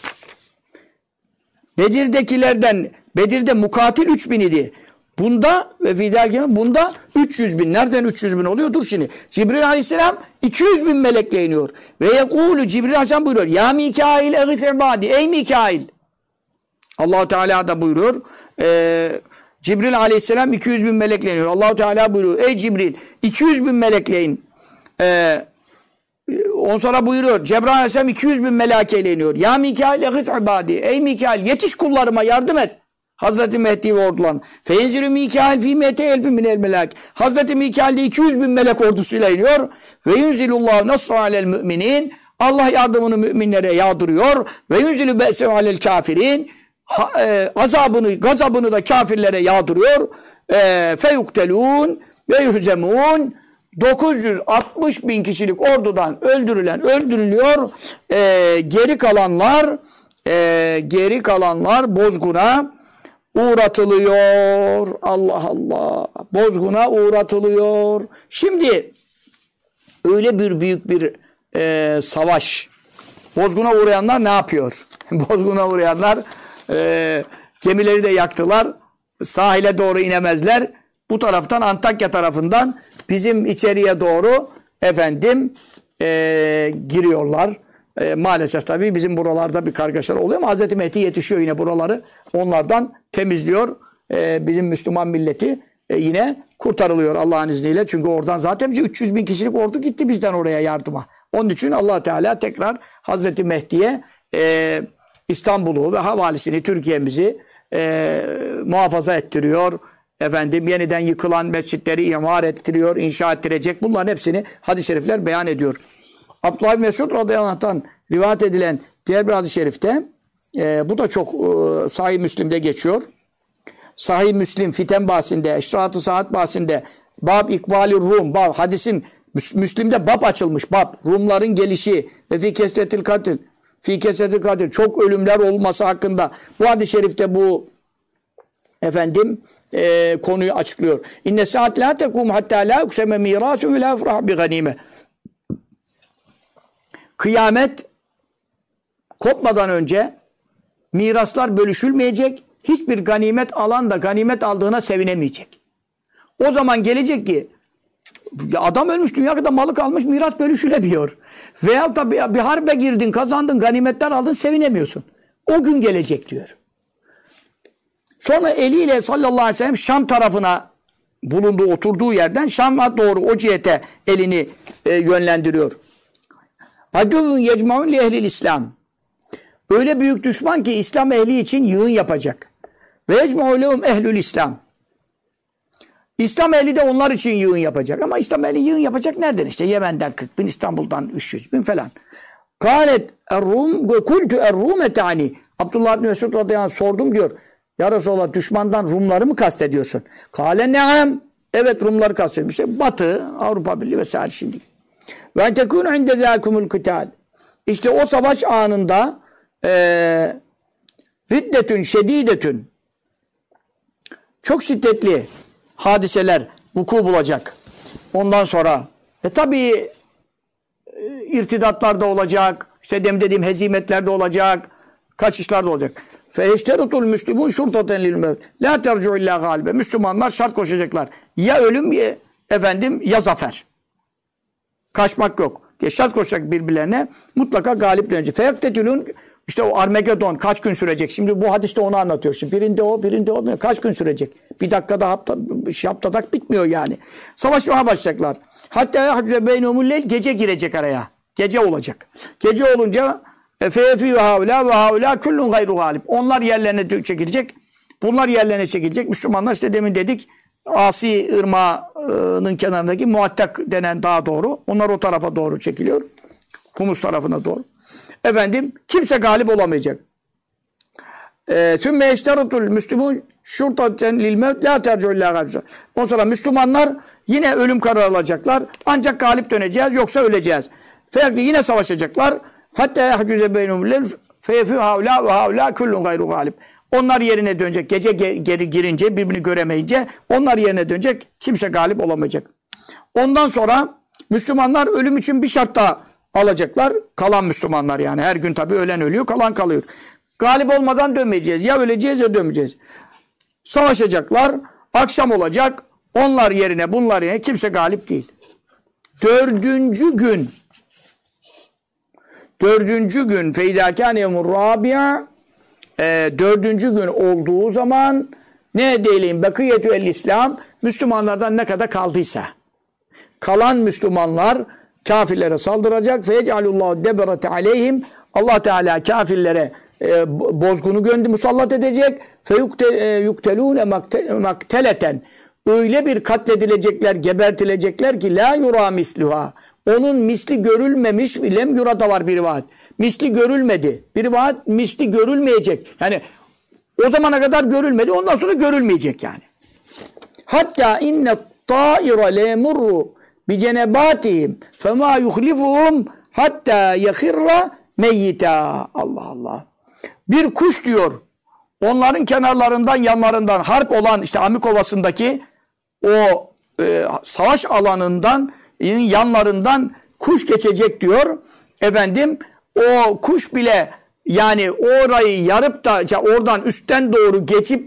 Bedir'de mukatil 3000 idi. Bunda ve fidelken bunda 300 bin. Nereden 300 bin oluyor? Dur şimdi. Cibril aleyhisselam 200 bin melekle iniyor. Ve yekulu Cibril aleyhisselam buyuruyor. Ya Mikail eğit ibadi. Ey Mikail. Allah-u Teala da buyuruyor. Cibril aleyhisselam 200 bin melekle iniyor. Allah-u Teala buyuruyor. Ey Cibril 200 bin melekle in. On sonra buyuruyor. Cebrail aleyhisselam 200 bin melakeyle iniyor. Ya Mikail eğit ibadi. Ey Mikail yetiş kullarıma yardım et. Hazreti Mehdi ve ordulan. Feyenzilü Mikail fi mete elfi minel melek. Hazreti Mikail de 200 bin melek ordusuyla iniyor. Ve yunzilullahu nasra alel müminin. Allah yardımını müminlere yağdırıyor. Ve yunzilü be'se alel kafirin. Gazabını da kafirlere yağdırıyor. Feyuktelun ve yuhzemun. 960 bin kişilik ordudan öldürülüyor. Geri kalanlar bozguna uğratılıyor. Allah Allah. Bozguna uğratılıyor. Şimdi öyle bir büyük bir savaş. Bozguna uğrayanlar ne yapıyor? Bozguna uğrayanlar gemileri de yaktılar. sahile doğru inemezler. Bu taraftan Antakya tarafından bizim içeriye doğru giriyorlar. Maalesef tabii bizim buralarda bir kargaşalar oluyor ama Hazreti Mehdi yetişiyor yine buraları. Onlardan temizliyor. Bizim Müslüman milleti yine kurtarılıyor Allah'ın izniyle. Çünkü oradan zaten 300 bin kişilik ordu gitti bizden oraya yardıma. Onun için Allah Teala tekrar Hazreti Mehdi'ye İstanbul'u ve havalisini, Türkiye'mizi muhafaza ettiriyor. Yeniden yıkılan mescitleri imar ettiriyor, inşa ettirecek. Bunların hepsini hadis-i şerifler beyan ediyor. Abdullah bin Mesud radıyallahu anh'tan rivayet edilen diğer bir hadis-i şerifte, bu da çok Sahih Müslim'de geçiyor. Sahih Müslim fiten bahsinde, eşrat-ı saat bahsinde, bab ikbali Rum, bab hadisin Müslim'de bab açılmış, bab Rumların gelişi ve fi kesretil katil, çok ölümler olması hakkında. Bu hadis-i şerifte bu konuyu açıklıyor. İnne saat la tekum hatta la ukseme mirasun ve la efrah bi ganime. Kıyamet kopmadan önce miraslar bölüşülmeyecek. Hiçbir ganimet alan da ganimet aldığına sevinemeyecek. O zaman gelecek ki adam ölmüş, dünya kadar malı kalmış, miras bölüşülemiyor. Veyahut da bir harbe girdin, kazandın, ganimetler aldın, sevinemiyorsun. O gün gelecek diyor. Sonra eliyle sallallahu aleyhi ve sellem Şam tarafına bulunduğu, oturduğu yerden Şam'a doğru o cihete elini yönlendiriyor. Aduvun yecmaun li ehlil İslam. Öyle büyük düşman ki İslam ehli için yığın yapacak. Ve yecma'u lehum ehlül İslam. İslam ehli de onlar için yığın yapacak. Ama İslam ehli yığın yapacak nereden? İşte Yemen'den 40 bin, İstanbul'dan 300 bin falan. Kâlet er-Rum ve kultu er-Rum etani. Abdullah bin Mesud radıyallahu anh sordum diyor. Ya Resulallah, düşmandan Rumları mı kastediyorsun? Kâle ne'am. Evet, Rumları kastediyorum. İşte Batı, Avrupa Birliği vesaire şimdi. Ve entekûnü inde zâkumul kıtâl. İşte o savaş anında riddetün, şedîdetün, çok şiddetli hadiseler vuku bulacak. Ondan sonra tabii irtidatlar da olacak. İşte dediğim hezimetler de olacak. Kaçışlar da olacak. Feşterutul müslümun şurtaten lil mevt. La tercu illa galibe. Müslümanlar şart koşacaklar. Ya ölüm ya zafer. Kaçmak yok. Şart koşacak birbirlerine. Mutlaka galip dönecek. Feyaktetülün, işte o Armagedon kaç gün sürecek? Şimdi bu hadiste onu anlatıyor. Şimdi birinde o. Kaç gün sürecek? Bir dakikada haftadak bitmiyor yani. Savaşmaya başlayacaklar. Hatta beynumul gece girecek araya. Gece olacak. Gece olunca feyefî ve haulâ kullun gayru galib. Onlar yerlerine çekilecek. Bunlar yerlerine çekilecek. Müslümanlar işte demin dedik, Asi Irmağı'nın kenarındaki Muattak denen dağa doğru. Onlar o tarafa doğru çekiliyor. Humus tarafına doğru. Kimse galip olamayacak. Sümme eşterutul müslümun şurtaten lil mevt la tercu illa galib. Ondan sonra Müslümanlar yine ölüm kararı alacaklar. Ancak galip döneceğiz, yoksa öleceğiz. Yine savaşacaklar. Hatta yahcuze beynumul feyefü havla ve havla kullun gayru galib. Onlar yerine dönecek. Gece geri girince, birbirini göremeyince onlar yerine dönecek. Kimse galip olamayacak. Ondan sonra Müslümanlar ölüm için bir şart daha alacaklar. Kalan Müslümanlar yani. Her gün tabii ölen ölüyor, kalan kalıyor. Galip olmadan dönmeyeceğiz. Ya öleceğiz ya dönmeyeceğiz. Savaşacaklar. Akşam olacak. Onlar yerine, bunlar yerine kimse galip değil. Dördüncü gün feydâkâne yevmur râbi'a, dördüncü gün olduğu zaman ne diyelim, bakiyetü el İslam, Müslümanlardan ne kadar kaldıysa, kalan Müslümanlar kafirlere saldıracak. Feyec'alullahu deberete aleyhim, Allah Teala kafirlere bozgunu musallat edecek. Feyuktelûne makteleten, öyle bir katledilecekler, gebertilecekler ki la yura misluha, onun misli görülmemiş, lem yurada var bir rivayet. Misli görülmedi. Bir rivayet misli görülmeyecek. Yani o zamana kadar görülmedi, ondan sonra görülmeyecek yani. Hatta inne ta'ira lemurru bi cenebatihim fema yuhlifuhum hatta yakhirra meyyita. Allah Allah. Bir kuş diyor, onların kenarlarından, yanlarından harp olan işte Amik Ovası'ndaki o savaş alanından, yanlarından kuş geçecek diyor. O kuş bile yani orayı yarıp da oradan üstten doğru geçip de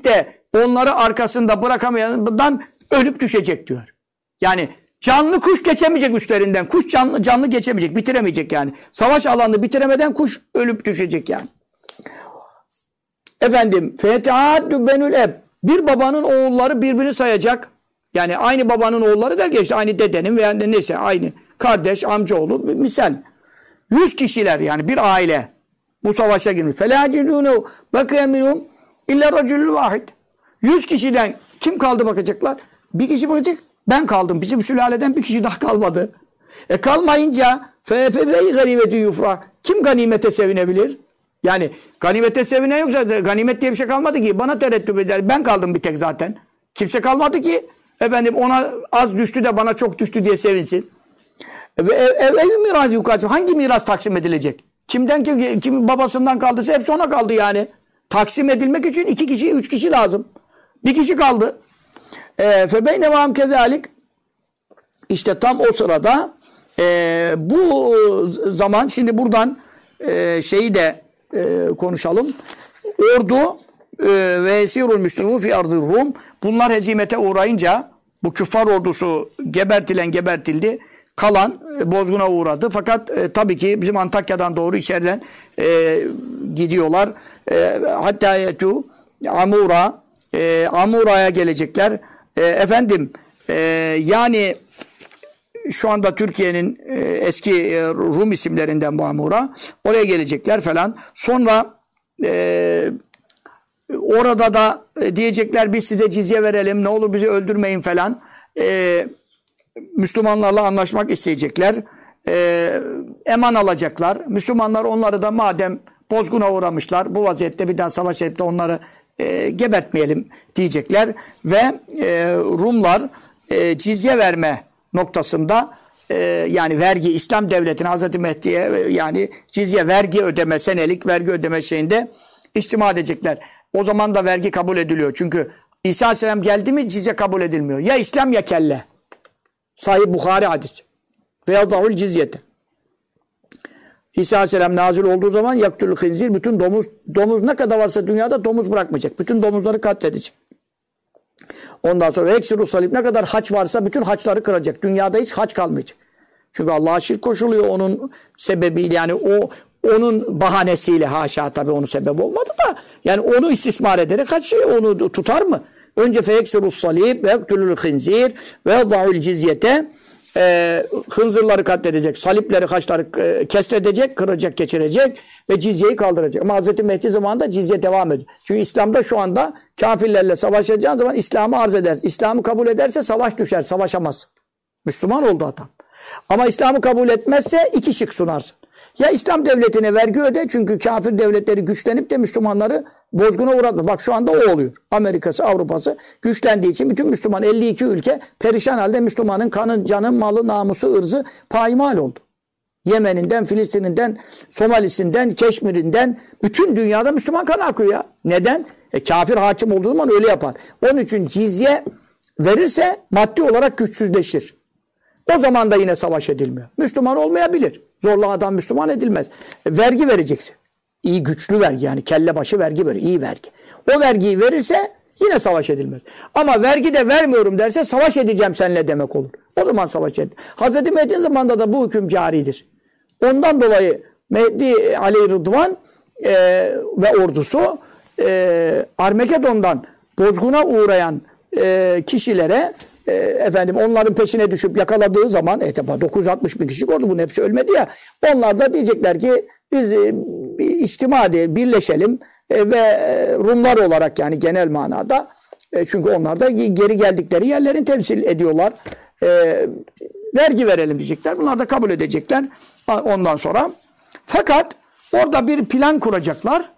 onları arkasında bırakamayandan ölüp düşecek diyor. Yani canlı kuş geçemeyecek üstlerinden. Kuş canlı geçemeyecek, bitiremeyecek yani. Savaş alanını bitiremeden kuş ölüp düşecek yani. Efendim, fetehaddu benül eb. Bir babanın oğulları birbirini sayacak. Yani aynı babanın oğulları derken işte aynı dedenin veya neyse aynı kardeş, amcaoğlu misal. 100 kişiler yani bir aile bu savaşa girmiş. Felâcidûnû bakıya minhum illa racülül vahid. 100 kişiden kim kaldı bakacaklar? Bir kişi bakacak. Ben kaldım. Bizim sülaleden bir kişi daha kalmadı. Kalmayınca fefebey ganimeti yufra. Kim ganimete sevinebilir? Yani ganimete sevinen yoksa ganimet diye bir şey kalmadı ki. Bana tereddüt eder. Ben kaldım bir tek zaten. Kimse kalmadı ki. Efendim ona az düştü de bana çok düştü diye sevinsin. Ve ev miras yukarı. Hangi miras taksim edilecek? Kimden kim babasından kaldıysa hepsi ona kaldı yani. Taksim edilmek için 2 kişi, 3 kişi lazım. Bir kişi kaldı. Febeynevam kezalik. İşte tam o sırada bu zaman şimdi buradan şeyi de konuşalım. Ordu ve esirul müslümun fi ardı Rum. Bunlar hezimete uğrayınca bu küffar ordusu gebertildi. Kalan bozguna uğradı. Fakat tabii ki bizim Antakya'dan doğru içeriden gidiyorlar. Hatta yetu Amura'ya gelecekler. Yani şu anda Türkiye'nin eski Rum isimlerinden bu Amura. Oraya gelecekler falan. Sonra orada da diyecekler biz size cizye verelim. Ne olur bizi öldürmeyin falan. Müslümanlarla anlaşmak isteyecekler. Eman alacaklar. Müslümanlar onları da madem bozguna uğramışlar bu vaziyette bir daha savaş edip de onları gebertmeyelim diyecekler. Ve Rumlar cizye verme noktasında yani vergi İslam devletine Hazreti Mehdi'ye yani cizye vergi ödeme senelik vergi ödeme şeyinde içtima edecekler. O zaman da vergi kabul ediliyor. Çünkü İsa Aleyhisselam geldi mi cizye kabul edilmiyor. Ya İslam ya kelle. Sahih Bukhari hadisi. Veya zahul cizyete. İsa Aleyhisselam nazil olduğu zaman yaktülü hınzir bütün domuz ne kadar varsa dünyada domuz bırakmayacak. Bütün domuzları katledecek. Ondan sonra eksiru salib ne kadar haç varsa bütün haçları kıracak. Dünyada hiç haç kalmayacak. Çünkü Allah'a şirk koşuluyor onun sebebiyle yani onun bahanesiyle haşa tabii onun sebebi olmadı da yani onu istismar ederek kaç şey onu tutar mı? Önce feyeksiru salib ve ektülül hınzir ve zahul cizyete hınzırları katledecek, salipleri, haçları kesredecek, kıracak, geçirecek ve cizyeyi kaldıracak. Ama Hz. Mehdi zamanında cizye devam ediyor. Çünkü İslam'da şu anda kafirlerle savaşacağın zaman İslam'ı arz eder. İslam'ı kabul ederse savaş düşer, savaşamaz. Müslüman oldu adam. Ama İslam'ı kabul etmezse 2 şık sunarsın. Ya İslam devletine vergi öde çünkü kafir devletleri güçlenip de Müslümanları bozguna uğratma. Bak şu anda o oluyor. Amerika'sı, Avrupa'sı güçlendiği için bütün Müslüman 52 ülke perişan halde Müslümanın kanı, canı, malı, namusu, ırzı payimal oldu. Yemen'inden, Filistin'inden, Somalisinden, Keşmir'inden bütün dünyada Müslüman kan akıyor ya. Neden? Kafir hakim olduğu zaman öyle yapar. Onun için cizye verirse maddi olarak güçsüzleşir. O zaman da yine savaş edilmiyor. Müslüman olmayabilir. Zorla adam Müslüman edilmez. Vergi vereceksin. İyi güçlü vergi yani kelle başı vergi verir. İyi vergi. O vergiyi verirse yine savaş edilmez. Ama vergi de vermiyorum derse savaş edeceğim seninle demek olur. O zaman savaş edilir. Hazreti Mehdi'nin zamanında da bu hüküm caridir. Ondan dolayı Mehdi Aleyh Rıdvan ve ordusu Armageddon'dan bozguna uğrayan kişilere onların peşine düşüp yakaladığı zaman 960 bin kişi oldu. Bunun hepsi ölmedi ya. Onlar da diyecekler ki biz içtima diye birleşelim ve Rumlar olarak yani genel manada çünkü onlar da geri geldikleri yerlerin temsil ediyorlar. Vergi verelim diyecekler. Bunlar da kabul edecekler ondan sonra. Fakat orada bir plan kuracaklar.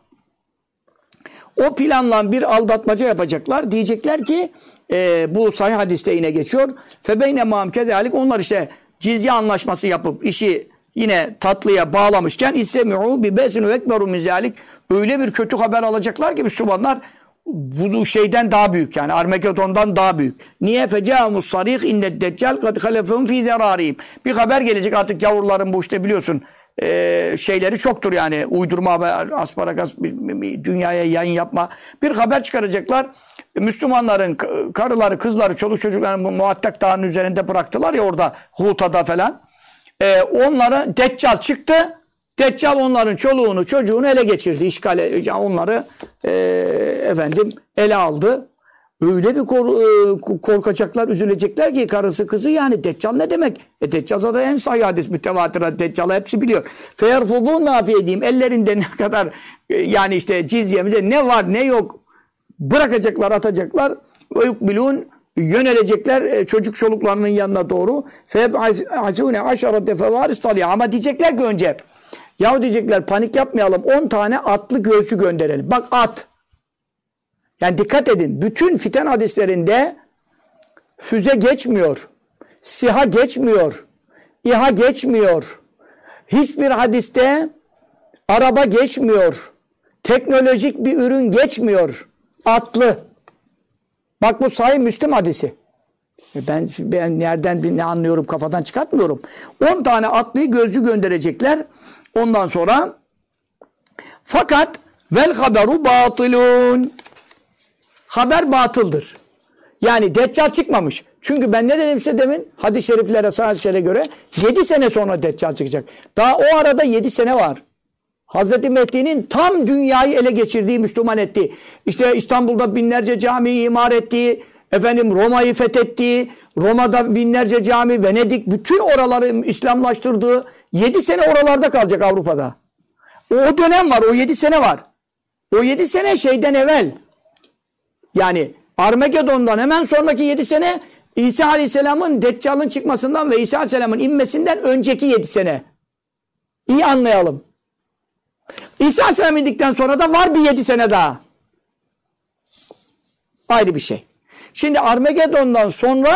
O planla bir aldatmaca yapacaklar. Diyecekler ki bu sahih hadiste yine geçiyor. Febeyne ma'am kezalik onlar işte cizye anlaşması yapıp işi yine tatlıya bağlamışken istemi'u bi besinu ekberu min zalik öyle bir kötü haber alacaklar ki Müslümanlar bu şeyden daha büyük yani Armageddon'dan daha büyük. Niye feca'umus sarih innet deccal kad halefun fi zerarihim. Bir haber gelecek artık yavruların bu işte biliyorsun şeyleri çoktur yani uydurma haber, asparagas dünyaya yayın yapma. Bir haber çıkaracaklar. Müslümanların karıları, kızları, çoluk çocuklarını Muattak Dağı'nın üzerinde bıraktılar ya orada Huta'da falan. Onlara Deccal çıktı. Deccal onların çoluğunu, çocuğunu ele geçirdi. Onları ele aldı. Öyle bir korkacaklar, üzülecekler ki karısı kızı yani. Deccal ne demek? Deccal zaten en sahih hadis mütevatir. Deccal'ı hepsi biliyor. Feyerfudun nafiye diyeyim. Ellerinde ne kadar yani işte cizyemde ne var ne yok bırakacaklar, atacaklar. Ve yukbilun yönelecekler çocuk çoluklarının yanına doğru. Feb'azune aşarate fevaris talya. Ama diyecekler ki önce yahu diyecekler panik yapmayalım. 10 tane atlı gözcü gönderelim. Bak at. Yani dikkat edin. Bütün fiten hadislerinde füze geçmiyor. SİHA geçmiyor. İHA geçmiyor. Hiçbir hadiste araba geçmiyor. Teknolojik bir ürün geçmiyor. Atlı. Bak bu Sahih Müslim hadisi. Ben nereden ne anlıyorum kafadan çıkartmıyorum. 10 tane atlıyı gözcü gönderecekler. Ondan sonra fakat vel haberu batılun. Haber batıldır. Yani Deccal çıkmamış. Çünkü ben ne dedim size demin? Hadis-i şeriflere, sahih-i göre 7 sene sonra Deccal çıkacak. Daha o arada 7 sene var. Hazreti Mehdi'nin tam dünyayı ele geçirdiği, Müslüman ettiği, işte İstanbul'da binlerce cami imar ettiği, Roma'yı fethettiği, Roma'da binlerce cami, Venedik, bütün oraları İslamlaştırdığı 7 sene oralarda kalacak Avrupa'da. O dönem var, o 7 sene var. O 7 sene şeyden evvel. Yani Armagedon'dan hemen sonraki 7 sene İsa Aleyhisselam'ın Deccal'ın çıkmasından ve İsa Aleyhisselam'ın inmesinden önceki 7 sene. İyi anlayalım. İsa Aleyhisselam indikten sonra da var bir 7 sene daha. Ayrı bir şey. Şimdi Armagedon'dan sonra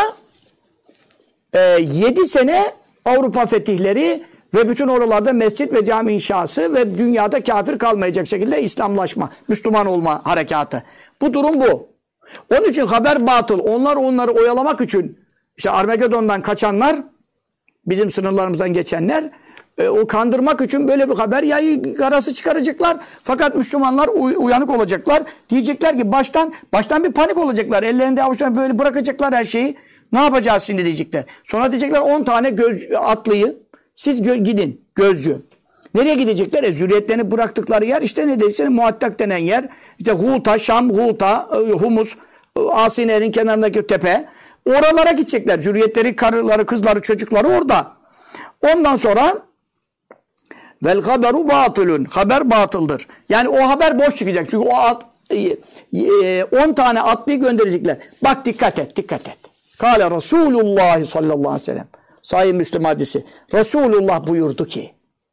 7 sene Avrupa fetihleri ve bütün oralarda mescit ve cami inşası ve dünyada kafir kalmayacak şekilde İslamlaşma, Müslüman olma harekatı. Bu durum bu. Onun için haber batıl. Onları oyalamak için işte Armagedon'dan kaçanlar, bizim sınırlarımızdan geçenler o kandırmak için böyle bir haber yayı karası çıkaracaklar. Fakat Müslümanlar uyanık olacaklar. Diyecekler ki baştan bir panik olacaklar. Ellerinde avuçlarında böyle bırakacaklar her şeyi. Ne yapacağız şimdi diyecekler. Sonra diyecekler 10 tane atlıyı siz gidin gözcü. Nereye gidecekler? Zürriyetlerini bıraktıkları yer işte ne diyeceksin? Muattak denen yer. İşte Huta, Şam, Huta, Humus, Asine'nin kenarındaki tepe. Oralara gidecekler. Zürriyetleri, karıları, kızları, çocukları orada. Ondan sonra vel haberu batılun. Haber batıldır. Yani o haber boş çıkacak. Çünkü o 10 tane atlıyı gönderecekler. Bak dikkat et. Kâle Resulullah sallallahu aleyhi ve sellem. Sahih Müslim hadisi. Resulullah buyurdu ki.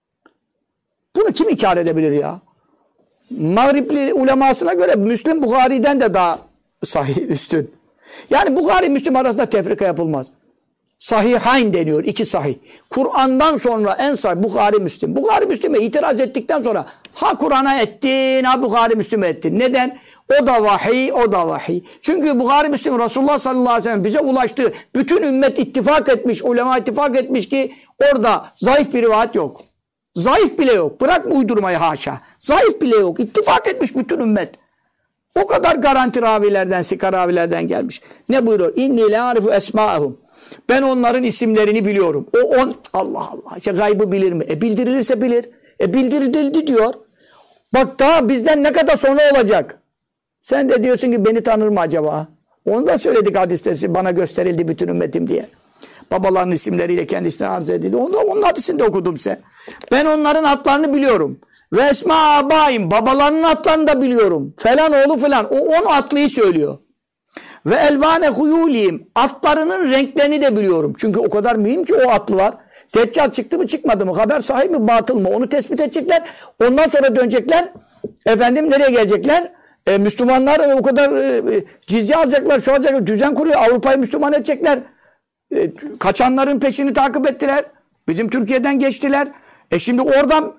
Bunu kim inkar edebilir ya? Mağripli ulemasına göre Müslim Buhari'den de daha sahih üstün. Yani Buhari Müslim arasında tefrika yapılmaz. Sahihayn deniyor. 2 sahih. Kur'an'dan sonra en sahih Buhari Müslim. Buhari Müslim'e itiraz ettikten sonra ha Kur'an'a ettin, ha Buhari Müslim'e ettin. Neden? O da vahiy, o da vahiy. Çünkü Buhari Müslim Resulullah sallallahu aleyhi ve sellem bize ulaştı. Bütün ümmet ittifak etmiş, ulema ittifak etmiş ki orada zayıf bir rivayet yok. Zayıf bile yok. Bırak uydurmayı haşa. Zayıf bile yok. İttifak etmiş bütün ümmet. O kadar garanti ravilerden, sika ravilerden gelmiş. Ne buyuruyor? İnni le arifu esma'ahum. Ben onların isimlerini biliyorum. Allah Allah. İşte gaybı bilir mi? Bildirilirse bilir. Bildirildi diyor. Bak daha bizden ne kadar sonra olacak? Sen de diyorsun ki beni tanır mı acaba? Onu da söyledik hadiste. Bana gösterildi bütün ümmetim diye. Babaların isimleriyle kendi ismini arz edildi. Onun hadisini de okudum size. Ben onların adlarını biliyorum. Ve esma abayim. Babalarının adlarını da biliyorum. Falan oğlu falan. O 10 atlıyı söylüyor. Ve elvane huyuliyim. Atlarının renklerini de biliyorum. Çünkü o kadar mühim ki o atlılar. Deccal çıktı mı çıkmadı mı? Haber sahih mi batıl mı? Onu tespit edecekler. Ondan sonra dönecekler. Nereye gelecekler? Müslümanlar o kadar cizye alacaklar. Şu alacaklar. Düzen kuruyor. Avrupa'yı Müslüman edecekler. Kaçanların peşini takip ettiler. Bizim Türkiye'den geçtiler. Şimdi oradan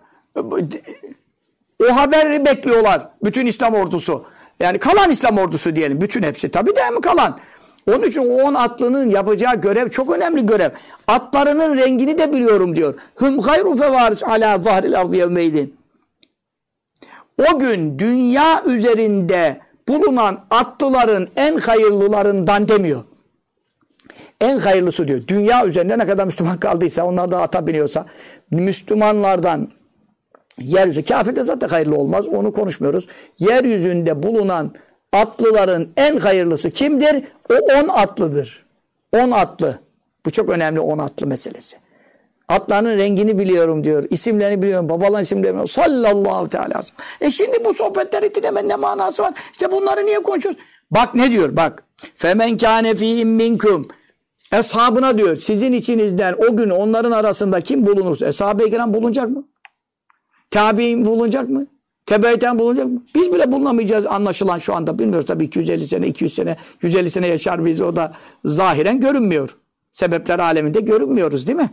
o haberi bekliyorlar. Bütün İslam ordusu. Yani kalan İslam ordusu diyelim. Bütün hepsi. Tabii de mi kalan? Onun için o 10 atlının yapacağı görev çok önemli görev. Atlarının rengini de biliyorum diyor. Hum hayru fevaris ala zahril ardı yevmeydin. O gün dünya üzerinde bulunan atlıların en hayırlılarından demiyor. En hayırlısı diyor. Dünya üzerinde ne kadar Müslüman kaldıysa, onlar da ata biniyorsa, Müslümanlardan yeryüzü, kafirde zaten hayırlı olmaz, onu konuşmuyoruz. Yeryüzünde bulunan atlıların en hayırlısı kimdir? O 10 atlıdır. 10 atlı. Bu çok önemli 10 atlı meselesi. Atların rengini biliyorum diyor. İsimlerini biliyorum. Babaların isimlerini biliyorum. Sallallahu teala. Şimdi bu sohbetleri dinlemenin ne manası var? İşte bunları niye konuşuyoruz? Bak ne diyor? Bak. Femen kâne fîhim minkum. Eshabına diyor. Sizin içinizden o gün onların arasında kim bulunursa. Eshab-ı kiram bulunacak mı? Tabi'in bulunacak mı? Tebeyten bulunacak mı? Biz bile bulunamayacağız anlaşılan şu anda. Bilmiyoruz tabii 250 sene, 200 sene, 150 sene yaşar biz. O da zahiren görünmüyor. Sebepler aleminde görünmüyoruz değil mi?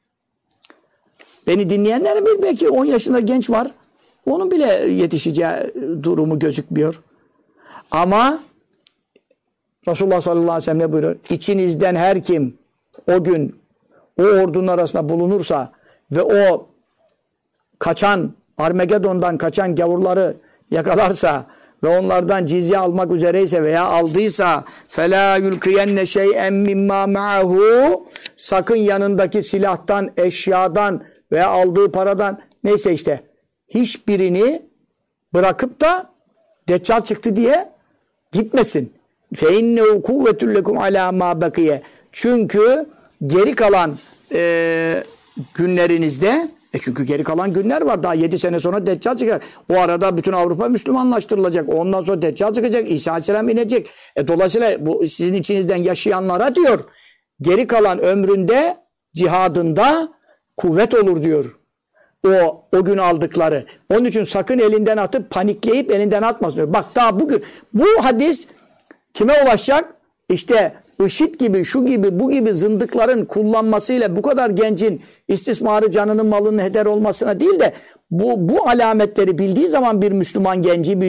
Beni dinleyenlerin bir belki 10 yaşında genç var. Onun bile yetişeceği durumu gözükmüyor. Ama Resulullah sallallahu aleyhi ve sellem ne buyuruyor? İçinizden her kim o gün o ordunun arasında bulunursa ve o kaçan, Armagedon'dan kaçan gavurları yakalarsa ve onlardan cizye almak üzereyse veya aldıysa فَلَا يُلْقِيَنَّ شَيْئًا مِمَّا مَعَهُ sakın yanındaki silahtan, eşyadan veya aldığı paradan neyse işte hiçbirini bırakıp da Deccal çıktı diye gitmesin. فَاِنَّهُ كُوَّةٌ لَكُمْ عَلَى مَا بَقِيَ çünkü geri kalan günlerinizde çünkü geri kalan günler var. Daha 7 sene sonra Deccal çıkacak. O arada bütün Avrupa Müslümanlaştırılacak. Ondan sonra Deccal çıkacak. İsa Aleyhisselam inecek. Dolayısıyla bu sizin içinizden yaşayanlara diyor. Geri kalan ömründe cihadında kuvvet olur diyor. O gün aldıkları. Onun için sakın elinden atıp panikleyip elinden atmasın diyor. Bak daha bugün bu hadis kime ulaşacak? İşte IŞİD gibi, şu gibi, bu gibi zındıkların kullanmasıyla bu kadar gencin istismarı canının malının heder olmasına değil de bu alametleri bildiği zaman bir Müslüman genci,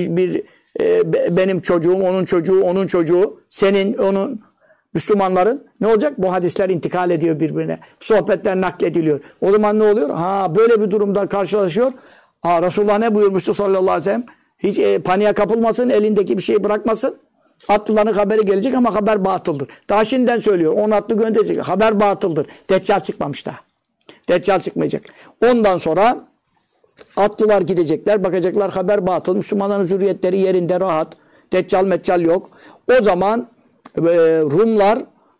benim çocuğum, onun çocuğu, onun çocuğu, senin, onun Müslümanların ne olacak? Bu hadisler intikal ediyor birbirine. Sohbetler naklediliyor. O zaman ne oluyor? Böyle bir durumda karşılaşıyor. Resulullah ne buyurmuştu sallallahu aleyhi ve sellem? Hiç paniğe kapılmasın, elindeki bir şeyi bırakmasın. Atlıların haberi gelecek ama haber batıldır. Daha şimdiden söylüyor. 10 atlı gönderecek. Haber batıldır. Deccal çıkmamış daha. Deccal çıkmayacak. Ondan sonra atlılar gidecekler. Bakacaklar haber batıl. Müslümanların zürriyetleri yerinde rahat. Deccal metcal yok. O zaman Rumlar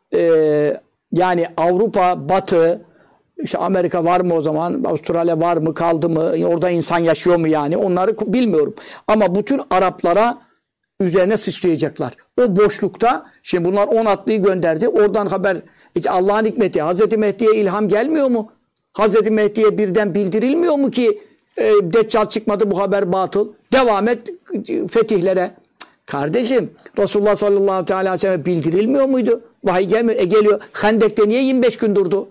yani Avrupa, Batı, işte Amerika var mı o zaman? Avustralya var mı? Kaldı mı? Orada insan yaşıyor mu yani? Onları bilmiyorum. Ama bütün Araplara üzerine sıçrayacaklar. O boşlukta şimdi bunlar 10 atlıyı gönderdi. Oradan haber Allah'ın hikmeti. Hazreti Mehdi'ye ilham gelmiyor mu? Hazreti Mehdi'ye birden bildirilmiyor mu ki Deccal çıkmadı bu haber batıl. Devam et fetihlere. Kardeşim Resulullah sallallahu aleyhi ve sellem bildirilmiyor muydu? Vahiy gelmiyor. Geliyor. Hendek'te niye 25 gün durdu?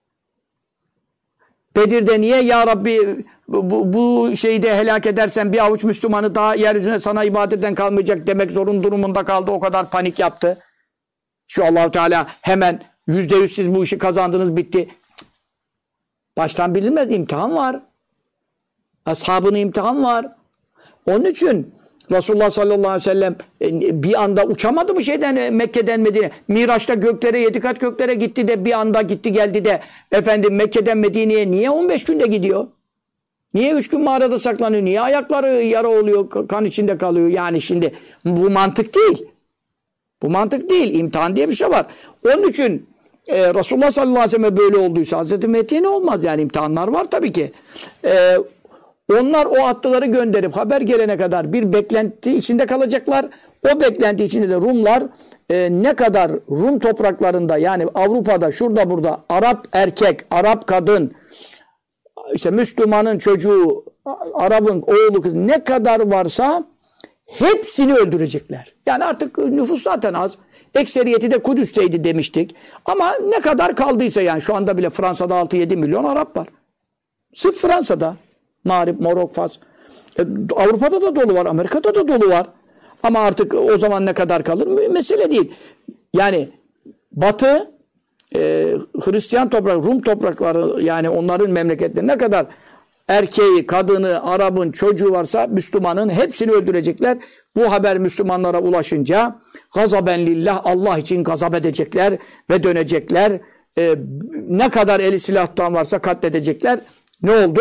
Bedir'de niye ya Rabbi bu şeyde helak edersen bir avuç Müslümanı daha yeryüzüne sana ibadetten kalmayacak demek zorun durumunda kaldı. O kadar panik yaptı. Şu Allah-u Teala hemen %100 siz bu işi kazandınız bitti. Baştan bilinmez. İmtihan var. Ashabına imtihan var. Onun için Resulullah sallallahu aleyhi ve sellem bir anda uçamadı mı Mekke'den Medine'ye? Miraç'ta göklere 7 kat göklere gitti de bir anda gitti geldi de Mekke'den Medine'ye niye 15 günde gidiyor? Niye 3 gün mağarada saklanıyor? Niye ayakları yara oluyor, kan içinde kalıyor? Yani şimdi bu mantık değil. Bu mantık değil. İmtihan diye bir şey var. Onun için Resulullah sallallahu aleyhi ve sellem böyle olduysa Hazreti Mehdi'ye ne olmaz? Yani imtihanlar var tabii ki. Onlar o atlıları gönderip haber gelene kadar bir beklenti içinde kalacaklar. O beklenti içinde de Rumlar ne kadar Rum topraklarında yani Avrupa'da şurada burada Arap erkek, Arap kadın, işte Müslümanın çocuğu, Arap'ın oğlu kız ne kadar varsa hepsini öldürecekler. Yani artık nüfus zaten az. Ekseriyeti de Kudüs'teydi demiştik. Ama ne kadar kaldıysa yani şu anda bile Fransa'da 6-7 milyon Arap var. Sırf Fransa'da. Mağrip, Morok, Fas. Avrupa'da da dolu var. Amerika'da da dolu var. Ama artık o zaman ne kadar kalır? Mesele değil. Yani Batı Hristiyan toprak, Rum toprakları yani onların memleketleri ne kadar erkeği, kadını, Arap'ın çocuğu varsa Müslümanın hepsini öldürecekler. Bu haber Müslümanlara ulaşınca gazaben lillah, Allah için gazap edecekler ve dönecekler. Ne kadar eli silahtan varsa katledecekler. Ne oldu?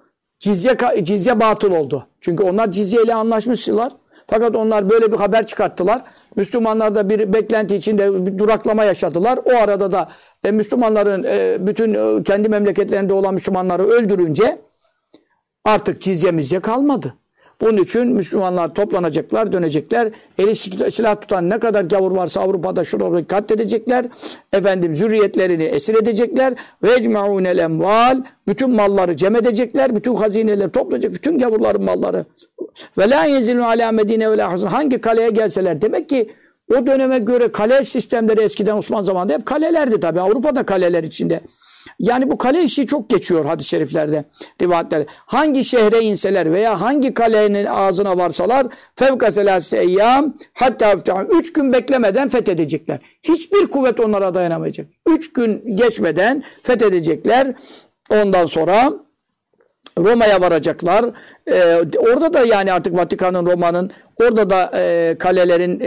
Cizye batıl oldu. Çünkü onlar cizye ile anlaşmışlar. Fakat onlar böyle bir haber çıkarttılar. Müslümanlar da bir beklenti içinde bir duraklama yaşadılar. O arada da Müslümanların bütün kendi memleketlerinde olan Müslümanları öldürünce artık cizye kalmadı. Bunun için Müslümanlar toplanacaklar, dönecekler. Eli silah tutan ne kadar gavur varsa Avrupa'da şurada katledecekler. Zürriyetlerini esir edecekler. Ve ecmaûnel emval. Bütün malları cem edecekler. Bütün hazineleri toplayacak. Bütün gavurların malları. Ve la yenzilû alâ Medine ve la hazın. Hangi kaleye gelseler. Demek ki o döneme göre kale sistemleri eskiden Osmanlı zamanında hep kalelerdi tabii. Avrupa'da kaleler içinde. Yani bu kale işi çok geçiyor hadis-i şeriflerde, rivayetlerde. Hangi şehre inseler veya hangi kalenin ağzına varsalar fevka selâsite eyyâm hatta 3 gün beklemeden fethedecekler. Hiçbir kuvvet onlara dayanamayacak. 3 gün geçmeden fethedecekler. Ondan sonra Roma'ya varacaklar. Orada da yani artık Vatikan'ın, Roma'nın orada da kalelerin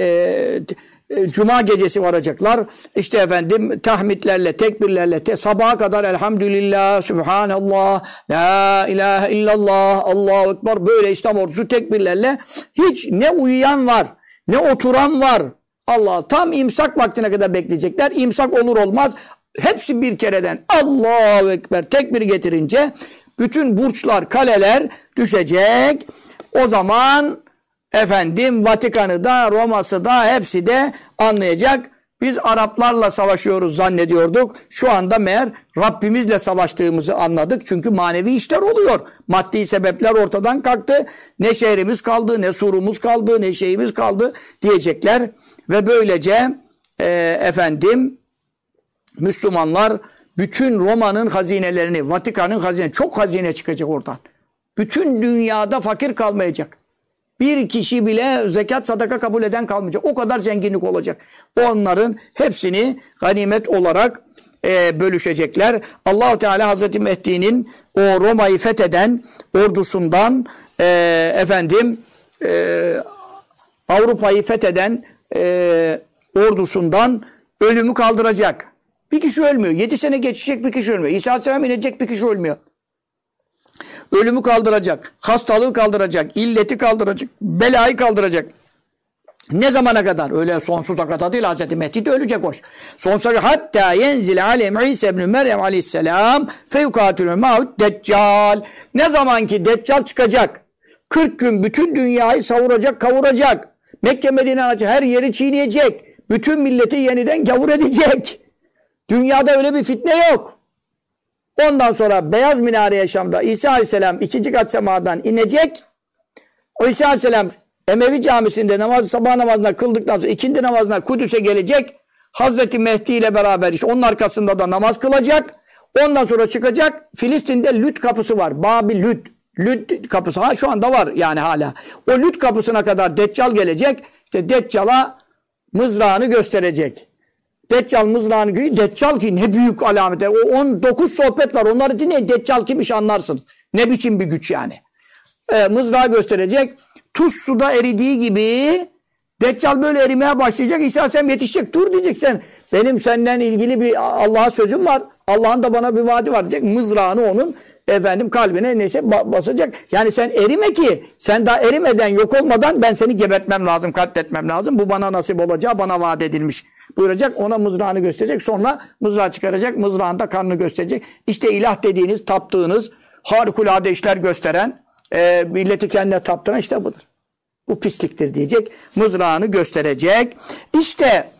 Cuma gecesi varacaklar. İşte tahmidlerle, tekbirlerle sabaha kadar elhamdülillah, subhanallah, la ilahe illallah, Allahu ekber, böyle İslam ordusu tekbirlerle hiç ne uyuyan var, ne oturan var. Allah tam imsak vaktine kadar bekleyecekler. İmsak olur olmaz hepsi bir kereden Allahu ekber tekbir getirince bütün burçlar, kaleler düşecek. O zaman Vatikan'ı da, Roma'sı da hepsi de anlayacak. Biz Araplarla savaşıyoruz zannediyorduk. Şu anda meğer Rabbimizle savaştığımızı anladık. Çünkü manevi işler oluyor. Maddi sebepler ortadan kalktı. Ne şehrimiz kaldı, ne surumuz kaldı, ne şeyimiz kaldı diyecekler. Ve böylece Müslümanlar bütün Roma'nın hazinelerini, Vatikan'ın hazinelerini, çok hazine çıkacak oradan. Bütün dünyada fakir kalmayacak. Bir kişi bile zekat, sadaka kabul eden kalmayacak. O kadar zenginlik olacak. Onların hepsini ganimet olarak bölüşecekler. Allah-u Teala Hazreti Mehdi'nin o Roma'yı fetheden ordusundan Avrupa'yı fetheden ordusundan ölümü kaldıracak. Bir kişi ölmüyor. 7 sene geçecek, bir kişi ölmüyor. İsa Aleyhisselam inecek, bir kişi ölmüyor. Ölümü kaldıracak, hastalığı kaldıracak, illeti kaldıracak, belayı kaldıracak. Ne zamana kadar? Öyle sonsuza kadar değil. Hazreti Mehdi de ölecek hoş. Sonsuza kadar. Hatta yenzil alem İsa ibn Meryem aleyhisselam feyukatilü ma'ud deccal. Ne zaman ki Deccal çıkacak, 40 gün bütün dünyayı savuracak, kavuracak. Mekke Medine her yeri çiğneyecek. Bütün milleti yeniden gavur edecek. Dünyada öyle bir fitne yok. Ondan sonra Beyaz Minare-i Şam'da İsa Aleyhisselam 2. kat semadan inecek. O İsa Aleyhisselam Emevi Camisi'nde sabah namazına kıldıktan sonra ikindi namazına Kudüs'e gelecek. Hazreti Mehdi ile beraber onun arkasında da namaz kılacak. Ondan sonra çıkacak. Filistin'de Lüd kapısı var. Babil Lüd. Lüd kapısı. Şu anda var yani hala. O Lüd kapısına kadar Deccal gelecek. İşte Deccal'a mızrağını gösterecek. Deccal mızrağını görüyor. Deccal ki ne büyük alamet. O 19 sohbet var. Onları dinleyin. Deccal kimmiş anlarsın. Ne biçim bir güç yani. Mızrağı gösterecek. Tuz suda eridiği gibi Deccal böyle erimeye başlayacak. İsa Aleyhisselam yetişecek. Dur diyecek sen. Benim senden ilgili bir Allah'a sözüm var. Allah'ın da bana bir vaadi var diyecek. Mızrağını onun kalbine neyse basacak. Yani sen erime ki sen daha erimeden yok olmadan ben seni gebertmem lazım. Katletmem lazım. Bu bana nasip olacağı bana vaat edilmiş. Buyuracak, ona mızrağını gösterecek, sonra mızrağı çıkaracak, mızrağında kanını gösterecek. İşte ilah dediğiniz, taptığınız, harikulade işler gösteren, milleti kendine taptıran işte budur. Bu pisliktir diyecek, mızrağını gösterecek. İşte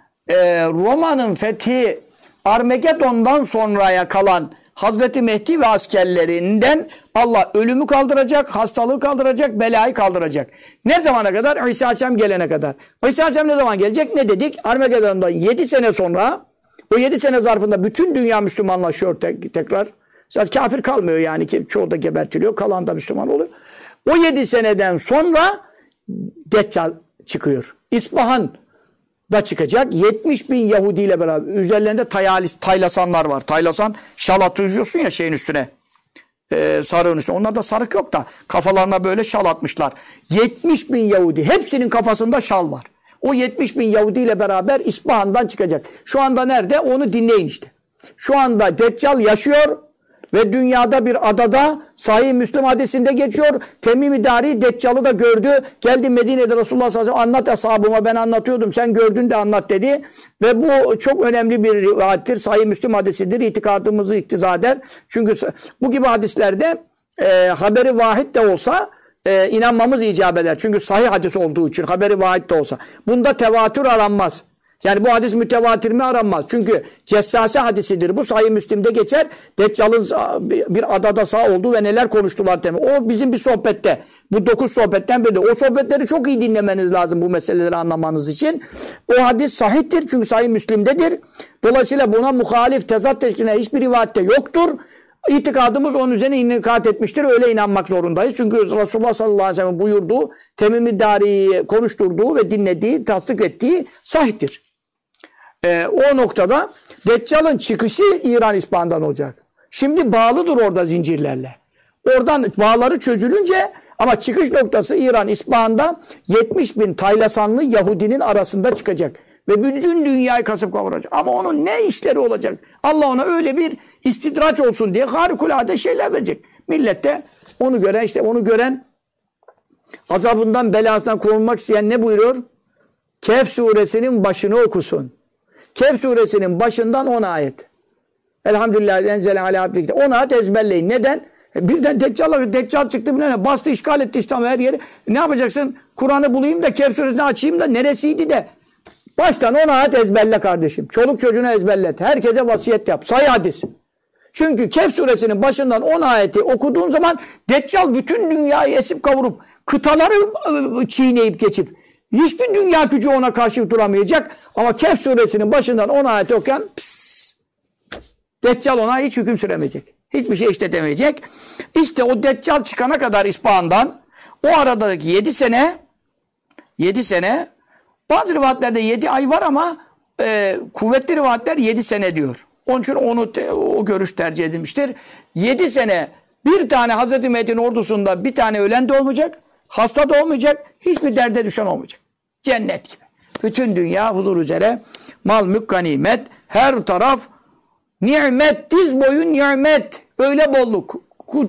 Roma'nın fethi, Armagedon'dan sonraya kalan Hazreti Mehdi ve askerlerinden Allah ölümü kaldıracak, hastalığı kaldıracak, belayı kaldıracak. Ne zamana kadar? İsa Aleyhisselam gelene kadar. İsa Aleyhisselam ne zaman gelecek? Ne dedik? Armagedon'dan 7 sene sonra, o 7 sene zarfında bütün dünya Müslümanlaşıyor tekrar. Zaten kafir kalmıyor yani ki çoğu da gebertiliyor, kalan da Müslüman oluyor. O 7 seneden sonra Deccal çıkıyor. İspahan da çıkacak. 70 bin Yahudi ile beraber. Üzerlerinde taylasanlar var. Taylasan şal atıyorsun ya şeyin üstüne. sarığın üstüne. Onlarda sarık yok da kafalarına böyle şal atmışlar. 70 bin Yahudi. Hepsinin kafasında şal var. O 70 bin Yahudi ile beraber İspahan'dan çıkacak. Şu anda nerede? Onu dinleyin işte. Şu anda Deccal yaşıyor ve dünyada bir adada Sahih Müslim hadisinde geçiyor. Temim-i Dari Deccal'ı da gördü. Geldi Medine'de Resulullah sallallahu aleyhi ve sellem anlat ashabıma ben anlatıyordum. Sen gördün de anlat dedi. Ve bu çok önemli bir rivayettir. Sahih Müslim hadisidir. İtikadımızı iktiza eder. Çünkü bu gibi hadislerde haberi vahid de olsa inanmamız icap eder. Çünkü sahih hadis olduğu için haberi vahid de olsa. Bunda tevatür aranmaz. Yani bu hadis mütevatir mi aranmaz. Çünkü cessase hadisidir. Bu Sahih Müslim'de geçer. Deccal'ın bir adada sağ olduğu ve neler konuştular demek. O bizim bir sohbette. Bu 9 sohbetten biri. O sohbetleri çok iyi dinlemeniz lazım bu meseleleri anlamanız için. O hadis sahihtir. Çünkü Sahih Müslim'dedir. Dolayısıyla buna muhalif tezat teşkiline hiçbir rivayette yoktur. İtikadımız onun üzerine inikat etmiştir. Öyle inanmak zorundayız. Çünkü Resulullah sallallahu aleyhi ve sellem buyurduğu, Temim-i Dari'yi konuşturduğu ve dinlediği, tasdik ettiği sahihtir. O noktada Deccal'ın çıkışı İran İspahan'dan olacak. Şimdi bağlıdır orada zincirlerle. Oradan bağları çözülünce ama çıkış noktası İran İspahan'da 70 bin Taylasanlı Yahudinin arasında çıkacak. Ve bütün dünyayı kasıp kavuracak. Ama onun ne işleri olacak? Allah ona öyle bir istidraç olsun diye harikulade şeyler verecek. Millet de onu gören işte onu gören azabından belasından korunmak isteyen ne buyuruyor? Kehf suresinin başını okusun. Kehf suresinin başından 10 ayet. Elhamdülillah enzele ala abdikte. 10 ayet ezberleyin. Neden? Birden Deccal çıktı bilene bastı işgal etti İslam'ı her yeri. Ne yapacaksın? Kur'an'ı bulayım da Kehf suresini açayım da neresiydi de. Baştan 10 ayet ezberle kardeşim. Çoluk çocuğuna ezberlet. Herkese vasiyet yap. Sahih hadis. Çünkü Kehf suresinin başından 10 ayeti okuduğun zaman Deccal bütün dünyayı esip kavurup kıtaları çiğneyip geçip hiçbir dünya gücü ona karşı duramayacak. Ama Kehf suresinin başından 10 ayeti okuyan Deccal ona hiç hüküm süremeyecek. Hiçbir şey işletemeyecek. İşte o Deccal çıkana kadar İspahan'dan o aradaki 7 sene bazı rivayetlerde 7 ay var ama kuvvetli rivayetler 7 sene diyor. Onun için o görüş tercih edilmiştir. 7 sene bir tane Hazreti Mehdi'nin ordusunda bir tane ölen de olmayacak. Hasta da olmayacak. Hiçbir derde düşen olmayacak. Cennet gibi. Bütün dünya huzur üzere. Mal, mülk, ganimet. Her taraf nimet. Diz boyu nimet. Öyle bolluk.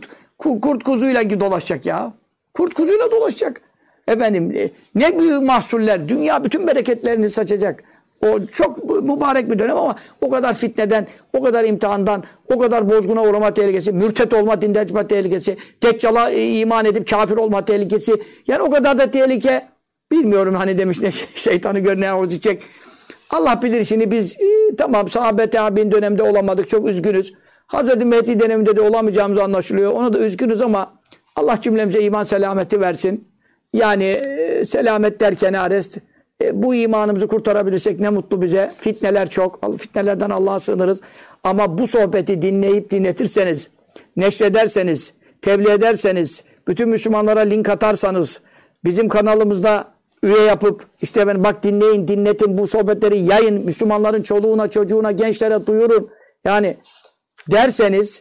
Kurt kuzuyla dolaşacak ya. Kurt kuzuyla dolaşacak. Efendim ne büyük mahsuller. Dünya bütün bereketlerini saçacak. O çok mübarek bir dönem ama o kadar fitneden, o kadar imtihandan, o kadar bozguna uğrama tehlikesi, mürtet olma, dinden çıkma tehlikesi, Deccal'a iman edip kafir olma tehlikesi. Yani o kadar da tehlike. Bilmiyorum hani demiş ne şeytanı gör ne arzu çek. Allah bilir şimdi biz tamam sahabe tabi'in döneminde olamadık. Çok üzgünüz. Hazreti Mehdi döneminde de olamayacağımız anlaşılıyor. Ona da üzgünüz ama Allah cümlemize iman selameti versin. Yani selamet derken arest. Bu imanımızı kurtarabilirsek ne mutlu bize. Fitneler çok. Fitnelerden Allah'a sığınırız. Ama bu sohbeti dinleyip dinletirseniz, neşrederseniz, tebliğ ederseniz, bütün Müslümanlara link atarsanız, bizim kanalımızda üye yapıp, işte ben bak dinleyin, dinletin, bu sohbetleri yayın, Müslümanların çoluğuna, çocuğuna, gençlere duyurun. Yani derseniz,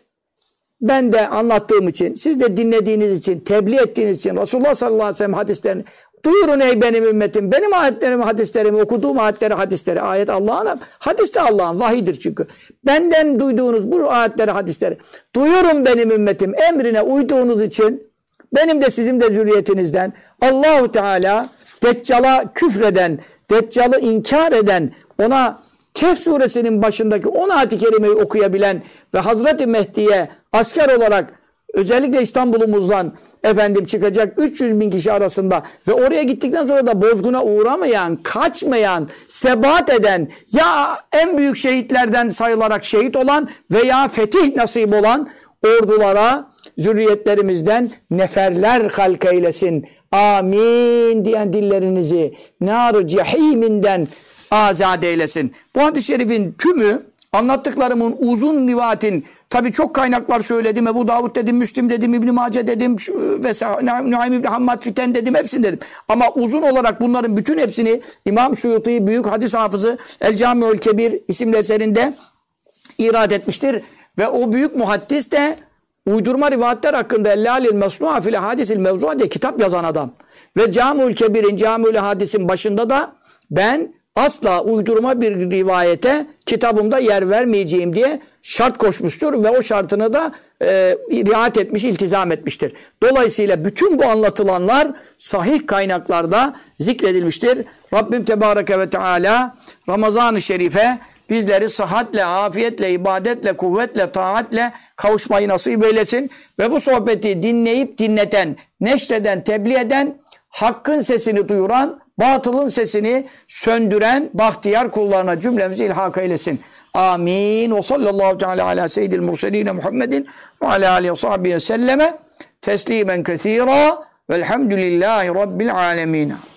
ben de anlattığım için, siz de dinlediğiniz için, tebliğ ettiğiniz için, Resulullah sallallahu aleyhi ve sellem hadislerini duyurun ey benim ümmetim. Benim ayetlerimi, hadislerimi, okuduğum ayetleri, hadisleri. Ayet Allah'ın, hadis de Allah'ın, vahidir çünkü. Benden duyduğunuz bu ayetleri, hadisleri. Duyurun benim ümmetim. Emrine uyduğunuz için, benim de sizin de zürriyetinizden Allahu Teala Deccal'a küfreden, Deccal'ı inkar eden, ona Kehf suresinin başındaki 10 ayet-i kerimeyi okuyabilen ve Hazreti Mehdi'ye asker olarak özellikle İstanbul'umuzdan çıkacak 300 bin kişi arasında ve oraya gittikten sonra da bozguna uğramayan, kaçmayan, sebat eden ya en büyük şehitlerden sayılarak şehit olan veya fetih nasip olan ordulara zürriyetlerimizden neferler halk eylesin. Amin diyen dillerinizi nar-ı cehiminden azad eylesin. Bu hadis-i şerifin tümü anlattıklarımın uzun rivayetin tabii çok kaynaklar söyledim. Ebu Davud dedim, Müslim dedim, İbn-i Mace dedim vesaire, Nuaym İbn Hammad Fiten dedim, hepsini dedim. Ama uzun olarak bunların bütün hepsini İmam Suyuti büyük hadis hafızı El Cami'ül Kebir isimli eserinde irad etmiştir. Ve o büyük muhaddis de uydurma rivayetler hakkında Ellalil Mesnu'a fil hadisil mevzu'a diye kitap yazan adam. Ve Camiül Kebir'in, Camiül Hadis'in başında da ben asla uydurma bir rivayete kitabımda yer vermeyeceğim diye şart koşmuştur ve o şartını da riayet etmiş, iltizam etmiştir. Dolayısıyla bütün bu anlatılanlar sahih kaynaklarda zikredilmiştir. Rabbim Tebareke ve Teala Ramazan-ı Şerif'e bizleri sıhhatle, afiyetle, ibadetle, kuvvetle, taatle kavuşmayı nasip eylesin. Ve bu sohbeti dinleyip dinleten, neşreden, tebliğ eden, hakkın sesini duyuran, batılın sesini söndüren bahtiyar kullarına cümlemizi ilhak eylesin. Amin. Ve sallallahu teala ala seyyidil murseline Muhammedin ve ala alihi ve sahbihi selleme teslimen kethira velhamdülillahi rabbil alemin.